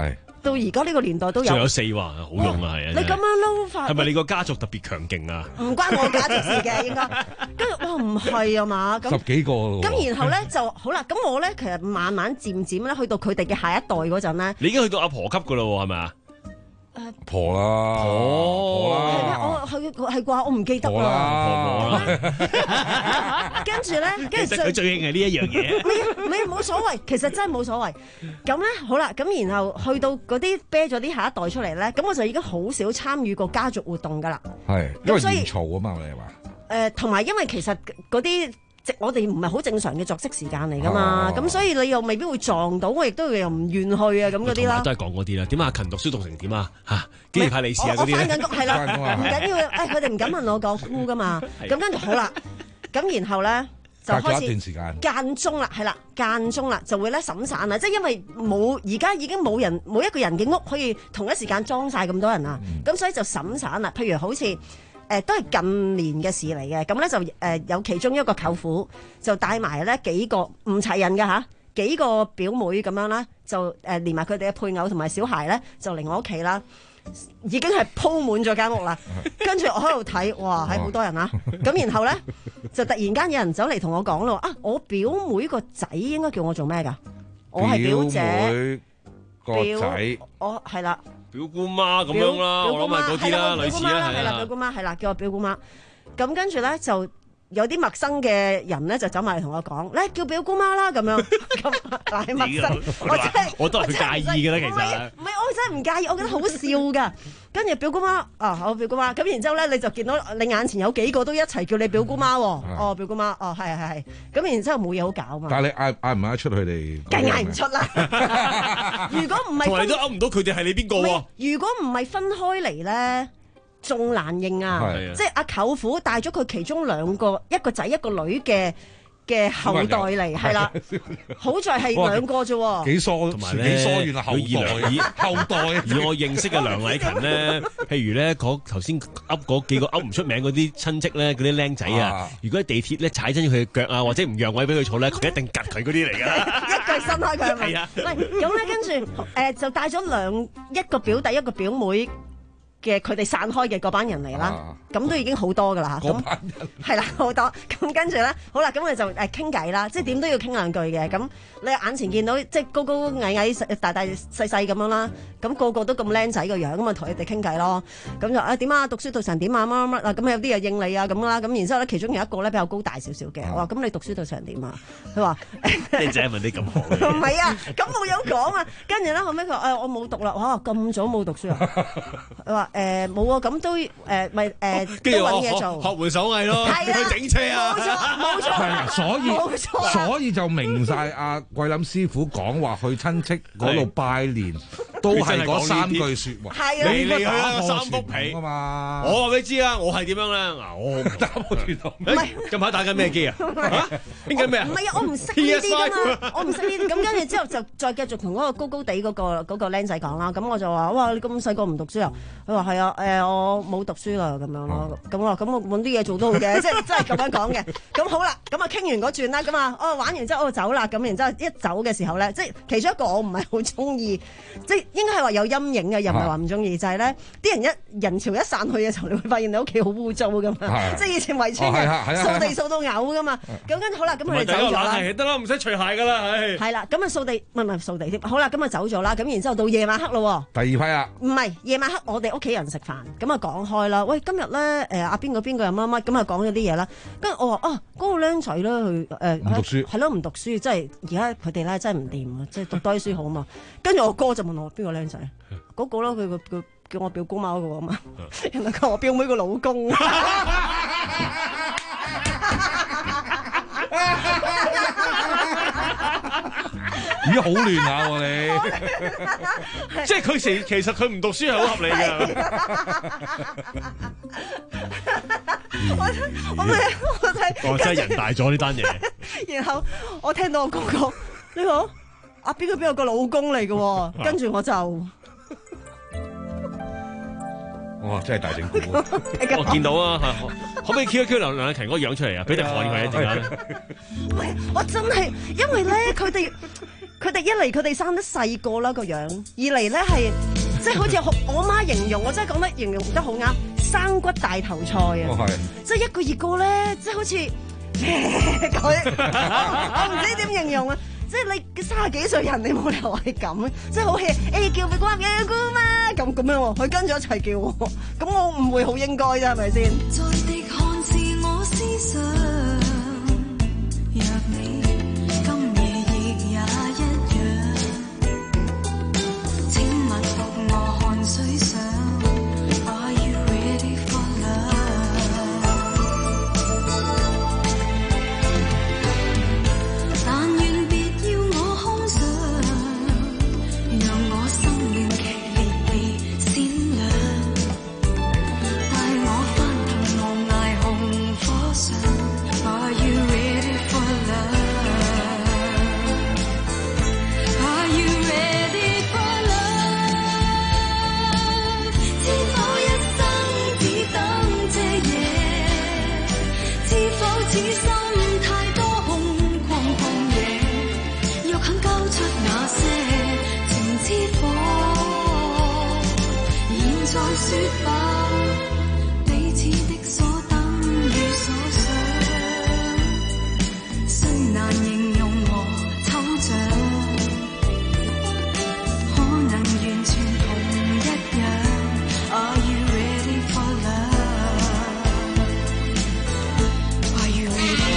到而家呢個年代都有。 仲有四環，好用啊，係啊！ 你咁樣撈法， 係咪你個家族特別強勁啊？ 唔關我家族事嘅，應該。跟住哇，唔係啊嘛，咁十幾個咯。 咁然後咧就好啦，咁我咧其實慢慢漸漸咧去到佢哋嘅下一代嗰陣咧， 你已經去到阿婆級噶啦，係咪啊？ 婆啦， 婆係咩？我係係啩？我唔記得啦。跟住咧，跟住佢最興係呢一樣嘢。 唔係冇所謂，其實真係冇所謂。咁咧好啦，咁然後去到嗰啲啤咗啲下一代出嚟咧，咁我就已經好少參與過家族活動噶啦。 係，因為嫌嘈啊嘛，你係嘛？ 誒，同埋因為其實嗰啲。即我哋唔係好正常嘅作息時間嚟噶嘛，咁、哦、所以你又未必會撞到，我亦都又唔願去啊咁嗰啲啦。 都係講嗰啲啦。點啊？勤讀書讀成點啊？嚇，幾時派利是啊？嗰啲我翻緊工係啦，唔緊要。誒，佢哋唔敢問我個姑噶嘛。咁跟住好啦，咁然後咧就開始隔咗一段時間間中啦，係啦，間中啦就會咧審散啦，即係因為冇而家已經冇人冇一個人嘅屋可以同一時間裝晒咁多人啊，咁、嗯、所以就審散啦。譬如好似。誒、呃、都係近年嘅事嚟嘅，咁咧就誒、呃、有其中一個舅父就帶埋咧幾個唔齊人嘅嚇幾個表妹咁樣啦，就誒、呃、連埋佢哋嘅配偶同埋小孩咧就嚟我屋企啦，已經係鋪滿咗間屋啦。跟住我喺度睇，哇係好多人啊！咁然後咧就突然間有人走嚟同我講咯，啊我表妹個仔應該叫我做咩㗎？我係表姐個仔， 我係啦。 表姑媽咁樣啦，我諗係嗰啲啦，類似啦， 係啦，表姑媽係啦，叫我表姑媽。咁跟住咧就有啲陌生嘅人咧就走埋嚟同我講，咧叫表姑媽啦咁樣。咁係陌生，我真係我都係佢介意嘅咧，其實。 唔係，我真係唔介意，我覺得好笑㗎。跟住表姑媽啊，我表姑媽。咁然之後咧，你就見到你眼前有幾個都一齊叫你表姑媽喎。哦，表姑媽，哦係係係。咁然之後冇嘢好搞嘛。 但係你嗌嗌唔嗌得出佢哋？ 梗嗌唔出啦。如果唔係， 同埋都噏唔到佢哋係你邊個喎？ 如果唔係分開嚟咧，仲難認啊！即係阿舅父帶咗佢其中兩個，一個仔一個女嘅嘅後代嚟，係啦。好在係兩個啫喎。 幾疏同埋幾疏遠啊！後代以後代以我認識嘅梁禮勤咧，譬如咧嗰頭先噏嗰幾個噏唔出名嗰啲親戚咧，嗰啲僆仔啊，如果喺地鐵咧踩親佢嘅腳啊，或者唔讓位俾佢坐咧，佢一定趌佢嗰啲嚟㗎。一句伸開佢係咪？係啊。喂，咁咧跟住誒就帶咗兩一個表弟一個表妹。嘅佢哋散開嘅嗰班人嚟啦，咁、啊、都已經好多噶啦嚇，咁係啦好多，咁跟住咧，好啦，咁我哋就誒傾偈啦，即係點都要傾兩句嘅，咁你眼前見到即係高高矮矮大大細細咁樣啦，咁、那個個都咁僆仔個樣，咁啊同佢哋傾偈咯，咁就啊點啊讀書讀成點啊乜乜乜啊，咁有啲又應你啊咁啦，咁然之後咧其中有一個咧比較高大少少嘅，我話咁你讀書讀成點啊？佢話你仔問你咁好， 唔係啊，咁冇有講啊，跟住咧後尾佢話誒我冇讀啦，哇咁早冇讀書啊，佢話。誒冇啊，咁都誒咪誒都揾嘢做， 學門手藝咯，去整車啊， 冇錯冇錯， 係啊，所以冇錯， 所以就明晒阿桂林師傅講話去親戚嗰度拜年，都係嗰三句説話， 係啊， 嚟嚟去去三幅皮啊嘛。 我話俾你知啊，我係點樣咧？嗱，我打波斷頭，唔係近排打緊咩機啊？傾緊咩啊？ 唔係啊，我唔識呢啲噶嘛，我唔識呢啲。咁跟住之後就再繼續同嗰個高高地嗰個嗰個僆仔講啦。咁我就話：哇，你咁細個唔讀書啊？佢話係啊，誒我冇讀書啦咁樣咯。咁我話咁我揾啲嘢做都好嘅，即係真係咁樣講嘅。咁好啦，咁啊傾完嗰轉啦，咁啊哦玩完之後我走啦。咁然之後一走嘅時候咧，即係其中一個我唔係好中意，即係應該係話有陰影嘅，又唔係話唔中意，就係咧啲人一人潮一散去嘅時候，你會發現你屋企好污糟噶嘛。即係以前圍村嘅掃地掃到嘔噶嘛。咁跟住好啦，咁佢哋走咗啦。 得啦，唔使除鞋噶啦，唉。 係啦，咁啊掃地唔係唔係掃地添。好啦，咁啊走咗啦。咁然之後到夜晚黑咯。 第二批啊。 唔係夜晚黑，我哋屋企人食飯，咁啊講開啦。喂，今日咧誒阿邊個邊個又乜乜，咁啊講咗啲嘢啦。跟住我話啊，嗰個僆仔咧佢誒唔讀書， 係咯唔讀書，即係而家佢哋咧真係唔掂啊，即係讀多啲書好嘛。跟住我哥就問我邊個僆仔，嗰個咯，佢個佢叫我表姑媽嗰個啊嘛，原來佢我表妹個老公。 咦，好亂下喎你！ 即係佢其其實佢唔讀書係好合理嘅。 我我咪我睇， 我真係人大咗呢單嘢。 然後我聽到我哥講呢個阿邊個邊個個老公嚟嘅，跟住我就。 哇！真係大整蠱， 我見到啊，可唔可以 Q 一 Q 梁梁禮勤嗰個樣出嚟啊？俾啲汗佢一陣間。 喂，我真係因為咧，佢哋佢哋一嚟佢哋生得細個啦個樣，二嚟咧係即係好似我媽形容，我真係講得形容得好啱，生骨大頭菜啊！ 哦、 即係一個二個咧，即係好似佢，我唔知點形容啊！即係你三十幾歲人，你冇理由係咁，即係好 hea，誒叫佢姑媽，姑媽咁咁樣喎，佢跟住一齊叫喎，咁我唔會好應該啫，係咪先？在滴汗是我思想，若你今夜亦也一樣，請勿服我汗水上。Are you ready for love？ 但願別要我空想，讓我生命劇烈地閃亮，帶我翻騰無涯紅火上。Are you ready for love？ Are you ready for love？ 知否一生只等這夜？知否此心太多空曠曠野？若肯交出那些情之火，現在說吧，彼此的所等與所想，雖難形容和抽象，可能完全同一樣。Are you ready for love？ Are you ready？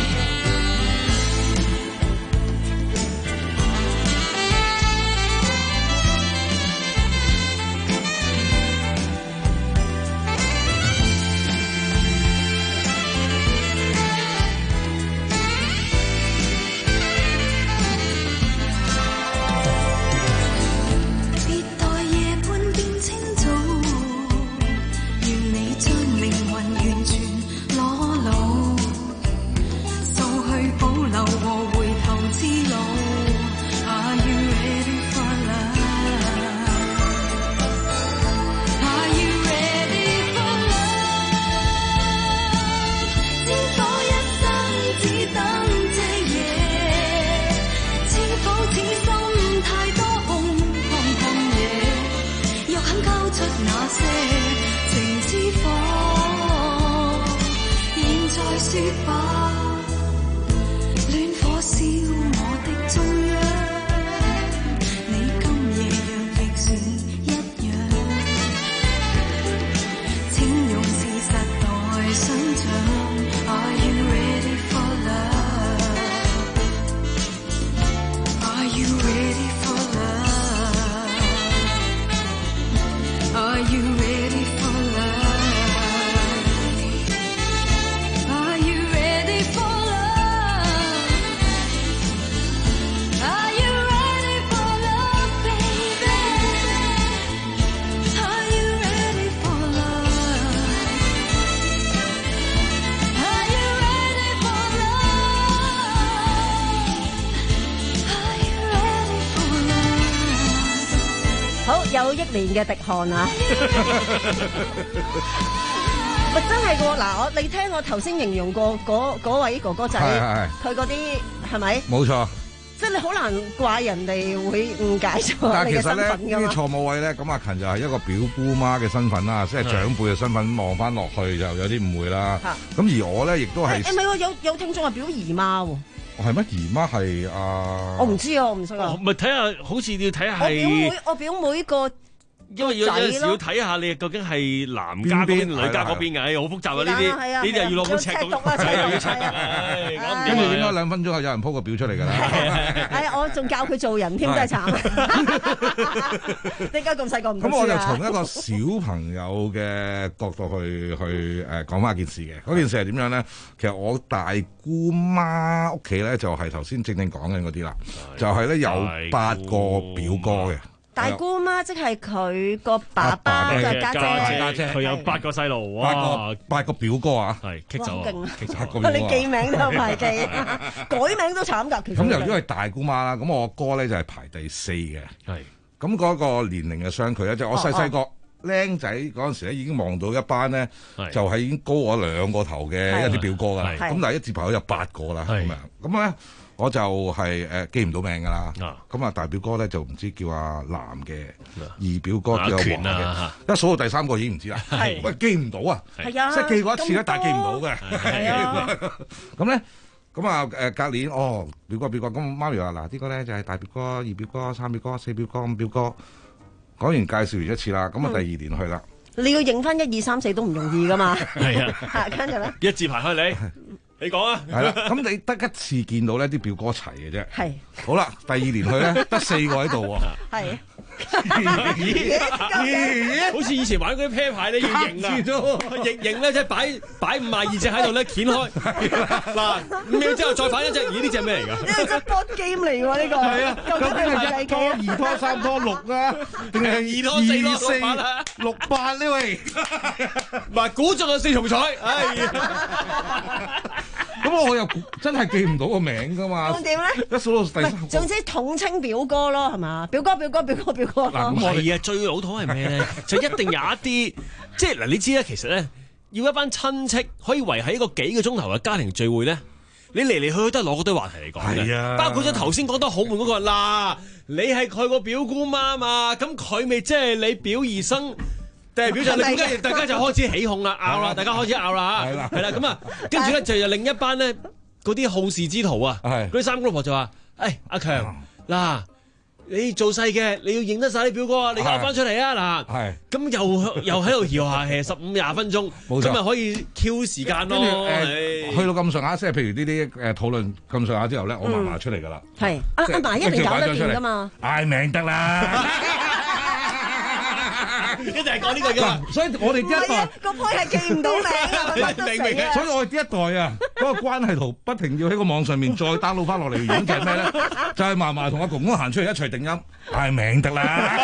別待夜半變清早，要你將靈魂完全裸露，掃去保留和回頭之路。Are you ready for love？ Are you ready for love？ 知否一生只等這夜？知否此心太多空曠曠野？若肯交出那些情之火，現在說吧，戀火燒我的中央，你今夜若亦是一樣，請用事實代想像。Are you ready for love？ Are you ready for love？ Are you ready for love？ Are you ready for love？ Are you ready for love, baby？ Are you ready for love？ Are you ready for love？ 好，有憶蓮嘅滴汗啊！喂，真係喎，嗱，我你聽我頭先形容過嗰嗰位哥哥仔，佢嗰啲係咪？ 冇錯。 即係你好難怪人哋會誤解咗你嘅身但係其實咧， 份㗎嘛。 呢啲錯誤位咧，咁阿勤就係一個表姑媽嘅身份啦，即係長輩嘅身份望翻落去就有啲誤會啦。咁而我咧亦都係誒唔係喎，有有聽眾話表姨媽喎。 係乜姨媽係啊？ 我唔知啊，我唔識啊。 咪睇下，好似要睇下我表妹係，， 我表妹個因為有有陣時要睇下你究竟係男家嗰邊、女家嗰邊嘅，唉，好複雜啊！呢啲呢啲又要攞本尺讀，係又要尺讀，唉，搞唔掂啊！ 跟住應該兩分鐘後有人鋪個表出嚟㗎啦。 係我仲教佢做人添，真係慘。點解咁細個唔讀書啊？ 咁我就從一個小朋友嘅角度去去誒講翻一件事嘅。嗰件事係點樣咧？其實我大姑媽屋企咧就係頭先正正講緊嗰啲啦，就係咧有八個表哥嘅。 大姑媽即係佢個爸爸就係家姐， 家姐佢有八個細路， 八哇！ 個八個表哥啊， 係棘走啊，棘走啊！ 你記名都唔係記，改名都慘㗎。其實咁由於係大姑媽啦，咁我哥咧就係排第四嘅。 係咁嗰個年齡嘅相距咧，即係我細細個僆仔嗰陣時咧，已經望到一班咧，就係已經高我兩個頭嘅一啲表哥㗎啦。咁但係一字排開有八個啦，咁樣咁咧。 我就係誒記唔到名㗎啦。咁啊大表哥咧就唔知叫阿藍嘅，二表哥叫阿黃嘅。一數到第三個已經唔知啦。喂，記唔到啊！ 係啊， 即係記過一次咧，但係記唔到嘅。 係啊。 咁咧。咁啊誒隔年哦表哥表哥，咁媽咪話嗱呢個咧就係大表哥、二表哥、三表哥、四表哥、五表哥。講完介紹完一次啦，咁啊第二年去啦。 你要認翻一二三四都唔容易噶嘛。 係啊。 跟住咧， 一字排開你，你講啊。 係啦，咁你得一次見到呢啲表哥齊嘅啫。 係。 好啦，第二年去咧得四個喺度喎。 係。 好似以前玩嗰啲啤牌咧要認啊，認認咧即係擺擺五廿二隻喺度咧，掀開嗱五秒之後再反一隻，咦呢隻咩嚟㗎？ 呢隻 board game 嚟喎呢個。係啊，究竟係一拖、 二拖、三拖、六啊，定係二拖、四拖、 四六八呢喂？ 唔係估中咗四重彩，哎呀！ 咁我又真係記唔到個名㗎嘛。 咁點咧？ 一數到第三個。 總之統稱表哥咯，係嘛？表哥、表哥、表哥、表哥。 嗱，唔係啊，最老土係咩咧？就一定有一啲，即係嗱，你知咧，其實咧，要一班親戚可以維係一個幾個鐘頭嘅家庭聚會咧，你嚟嚟去去都係攞嗰堆話題嚟講嘅。係啊，包括咗頭先講得好悶嗰個嗱，你係佢個表姑媽嘛，咁佢咪即係你表姨生。定係表姐，你點解大家就開始起哄啦、拗啦，大家開始拗啦嚇，係啦，係啦，咁啊，跟住咧就有另一班咧嗰啲好事之徒啊，嗰啲三姑六婆就話：，誒阿強嗱，你做細嘅，你要認得晒啲表哥啊，你交翻出嚟啊嗱，咁又又喺度搖下氣十五廿分鐘，咁咪可以 Q 時間咯。 去到咁上下，即係譬如呢啲誒討論咁上下之後咧，我嫲嫲出嚟㗎啦。 係阿阿嫲一定搞得掂㗎嘛， 嗌名得啦。 一定係講呢個㗎， 所以我哋呢一代個point係記唔到名啊， 明明嘅。 所以我哋呢一代啊，嗰個關係圖不停要喺個網上面再 download 翻落嚟嘅原因就係咩咧？就係嫲嫲同阿公公行出嚟一齊定音，嗌名得啦。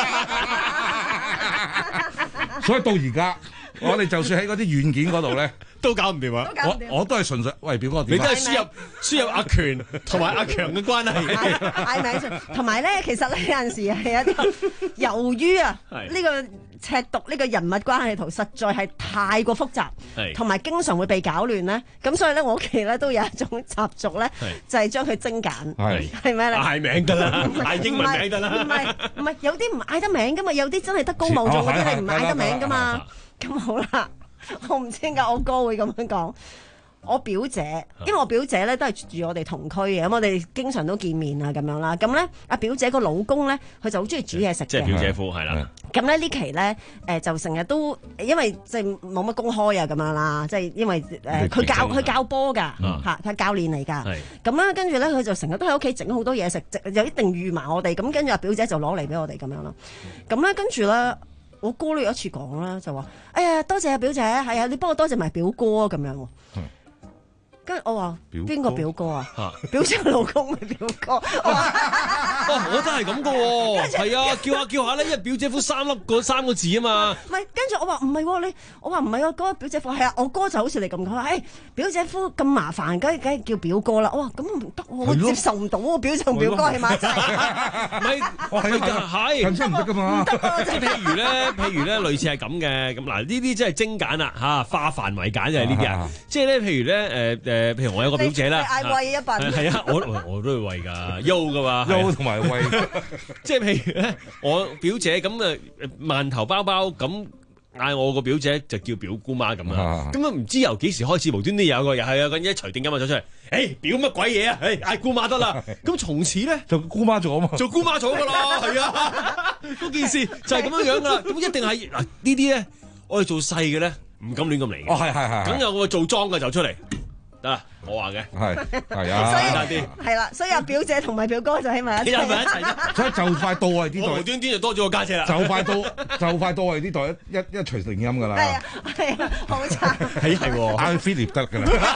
所以到而家，我哋就算喺嗰啲軟件嗰度咧， 都搞唔掂啊！ 我我都係純粹喂表哥點？ 你都係輸入輸入阿權同埋阿強嘅關係。 嗌名同埋咧，其實咧有陣時係一啲由於啊呢個。赤獨呢個人物關係圖實在係太過複雜，同埋經常會被搞亂咧，咁所以咧我屋企咧都有一種習俗咧，就係將佢精簡，係咪咧？ 嗌名得啦，嗌英文名得啦。 唔係唔係，有啲唔嗌得名噶嘛，有啲真係德高望重嗰啲你唔嗌得名噶嘛。咁好啦，我唔知點解我哥會咁樣講。我表姐，因為我表姐咧都係住我哋同區嘅，咁我哋經常都見面啊咁樣啦。咁咧，阿表姐個老公咧，佢就好中意煮嘢食嘅。 即係表姐夫係啦。 咁咧呢期咧，誒、呃、就成日都因為即係冇乜公開啊咁樣啦，即係因為誒佢、呃、教佢教波㗎嚇，佢係教練嚟㗎。咁咧跟住咧，佢就成日都喺屋企整好多嘢食，就一定預埋我哋。咁跟住阿表姐就攞嚟俾我哋咁樣咯。咁咧跟住咧，我哥咧有一次講啦，就話：哎呀，多謝阿表姐，係啊，你幫我多謝埋表哥咁樣喎。跟住我話邊個表哥啊？表姐老公咪表哥。 哦，我都係咁噶喎，係啊，叫下叫下咧，因為表姐夫三粒嗰三個字啊嘛。 唔係，跟住我話唔係喎，你我話唔係喎，嗰個表姐夫係啊，我哥就好似你咁講，誒表姐夫咁麻煩，梗係梗係叫表哥啦。我話咁唔得，我接受唔到喎，表姐同表哥係咪真係？ 唔係，係係， 咁真唔得噶嘛。 唔得啊！即係譬如咧，譬如咧，類似係咁嘅，咁嗱呢啲真係精簡啦嚇，化繁為簡就係呢啲啊。即係咧，譬如咧，誒誒，譬如我有個表姐啦， 嗌餵一份， 係啊，我我都會餵㗎，優㗎嘛， 優同埋餵。 即係譬如咧，我表姐咁誒饅頭包包咁嗌我個表姐就叫表姑媽咁啊，咁啊唔知由幾時開始無端端有個又係有個一隨定咁啊走出嚟，誒表乜鬼嘢啊，誒嗌姑媽得啦，咁從此咧就姑媽做啊嘛， 做姑媽做㗎啦，係啊，嗰件事就係咁樣樣㗎啦，咁一定係嗱呢啲咧，我哋做細嘅咧唔敢亂咁嚟嘅， 哦係係係， 梗有個做莊嘅走出嚟。得，我話嘅係係啊， 所以係啦，所以阿表姐同埋表哥就喺埋一齊， 喺埋一齊， 所以就快到我哋呢代， 無端端就多咗個家姐啦， 就快到就快到我哋呢代一一一錘定音㗎啦， 係啊係啊，好慘， 係係喎， 嗌 Philip 得㗎啦，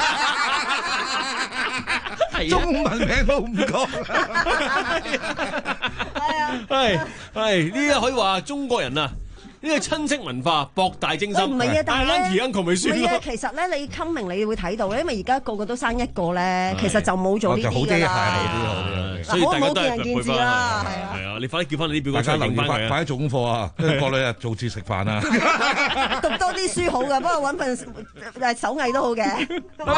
中文名都唔講， 係啊， 係係呢個可以話中國人啊。呢個親戚文化博大精深， 唔係啊，但係咧， 唔係啊，其實咧，你 coming 你會睇到咧，因為而家個個都生一個咧，其實就冇做呢啲㗎啦。 所以大家都見仁見智啦，係啊。 係啊，你快啲叫翻你啲表哥出嚟留意翻佢，快啲做功課啊！跟住過兩日做節食飯啊！ 讀多啲書好㗎，不過揾份誒手藝都好嘅。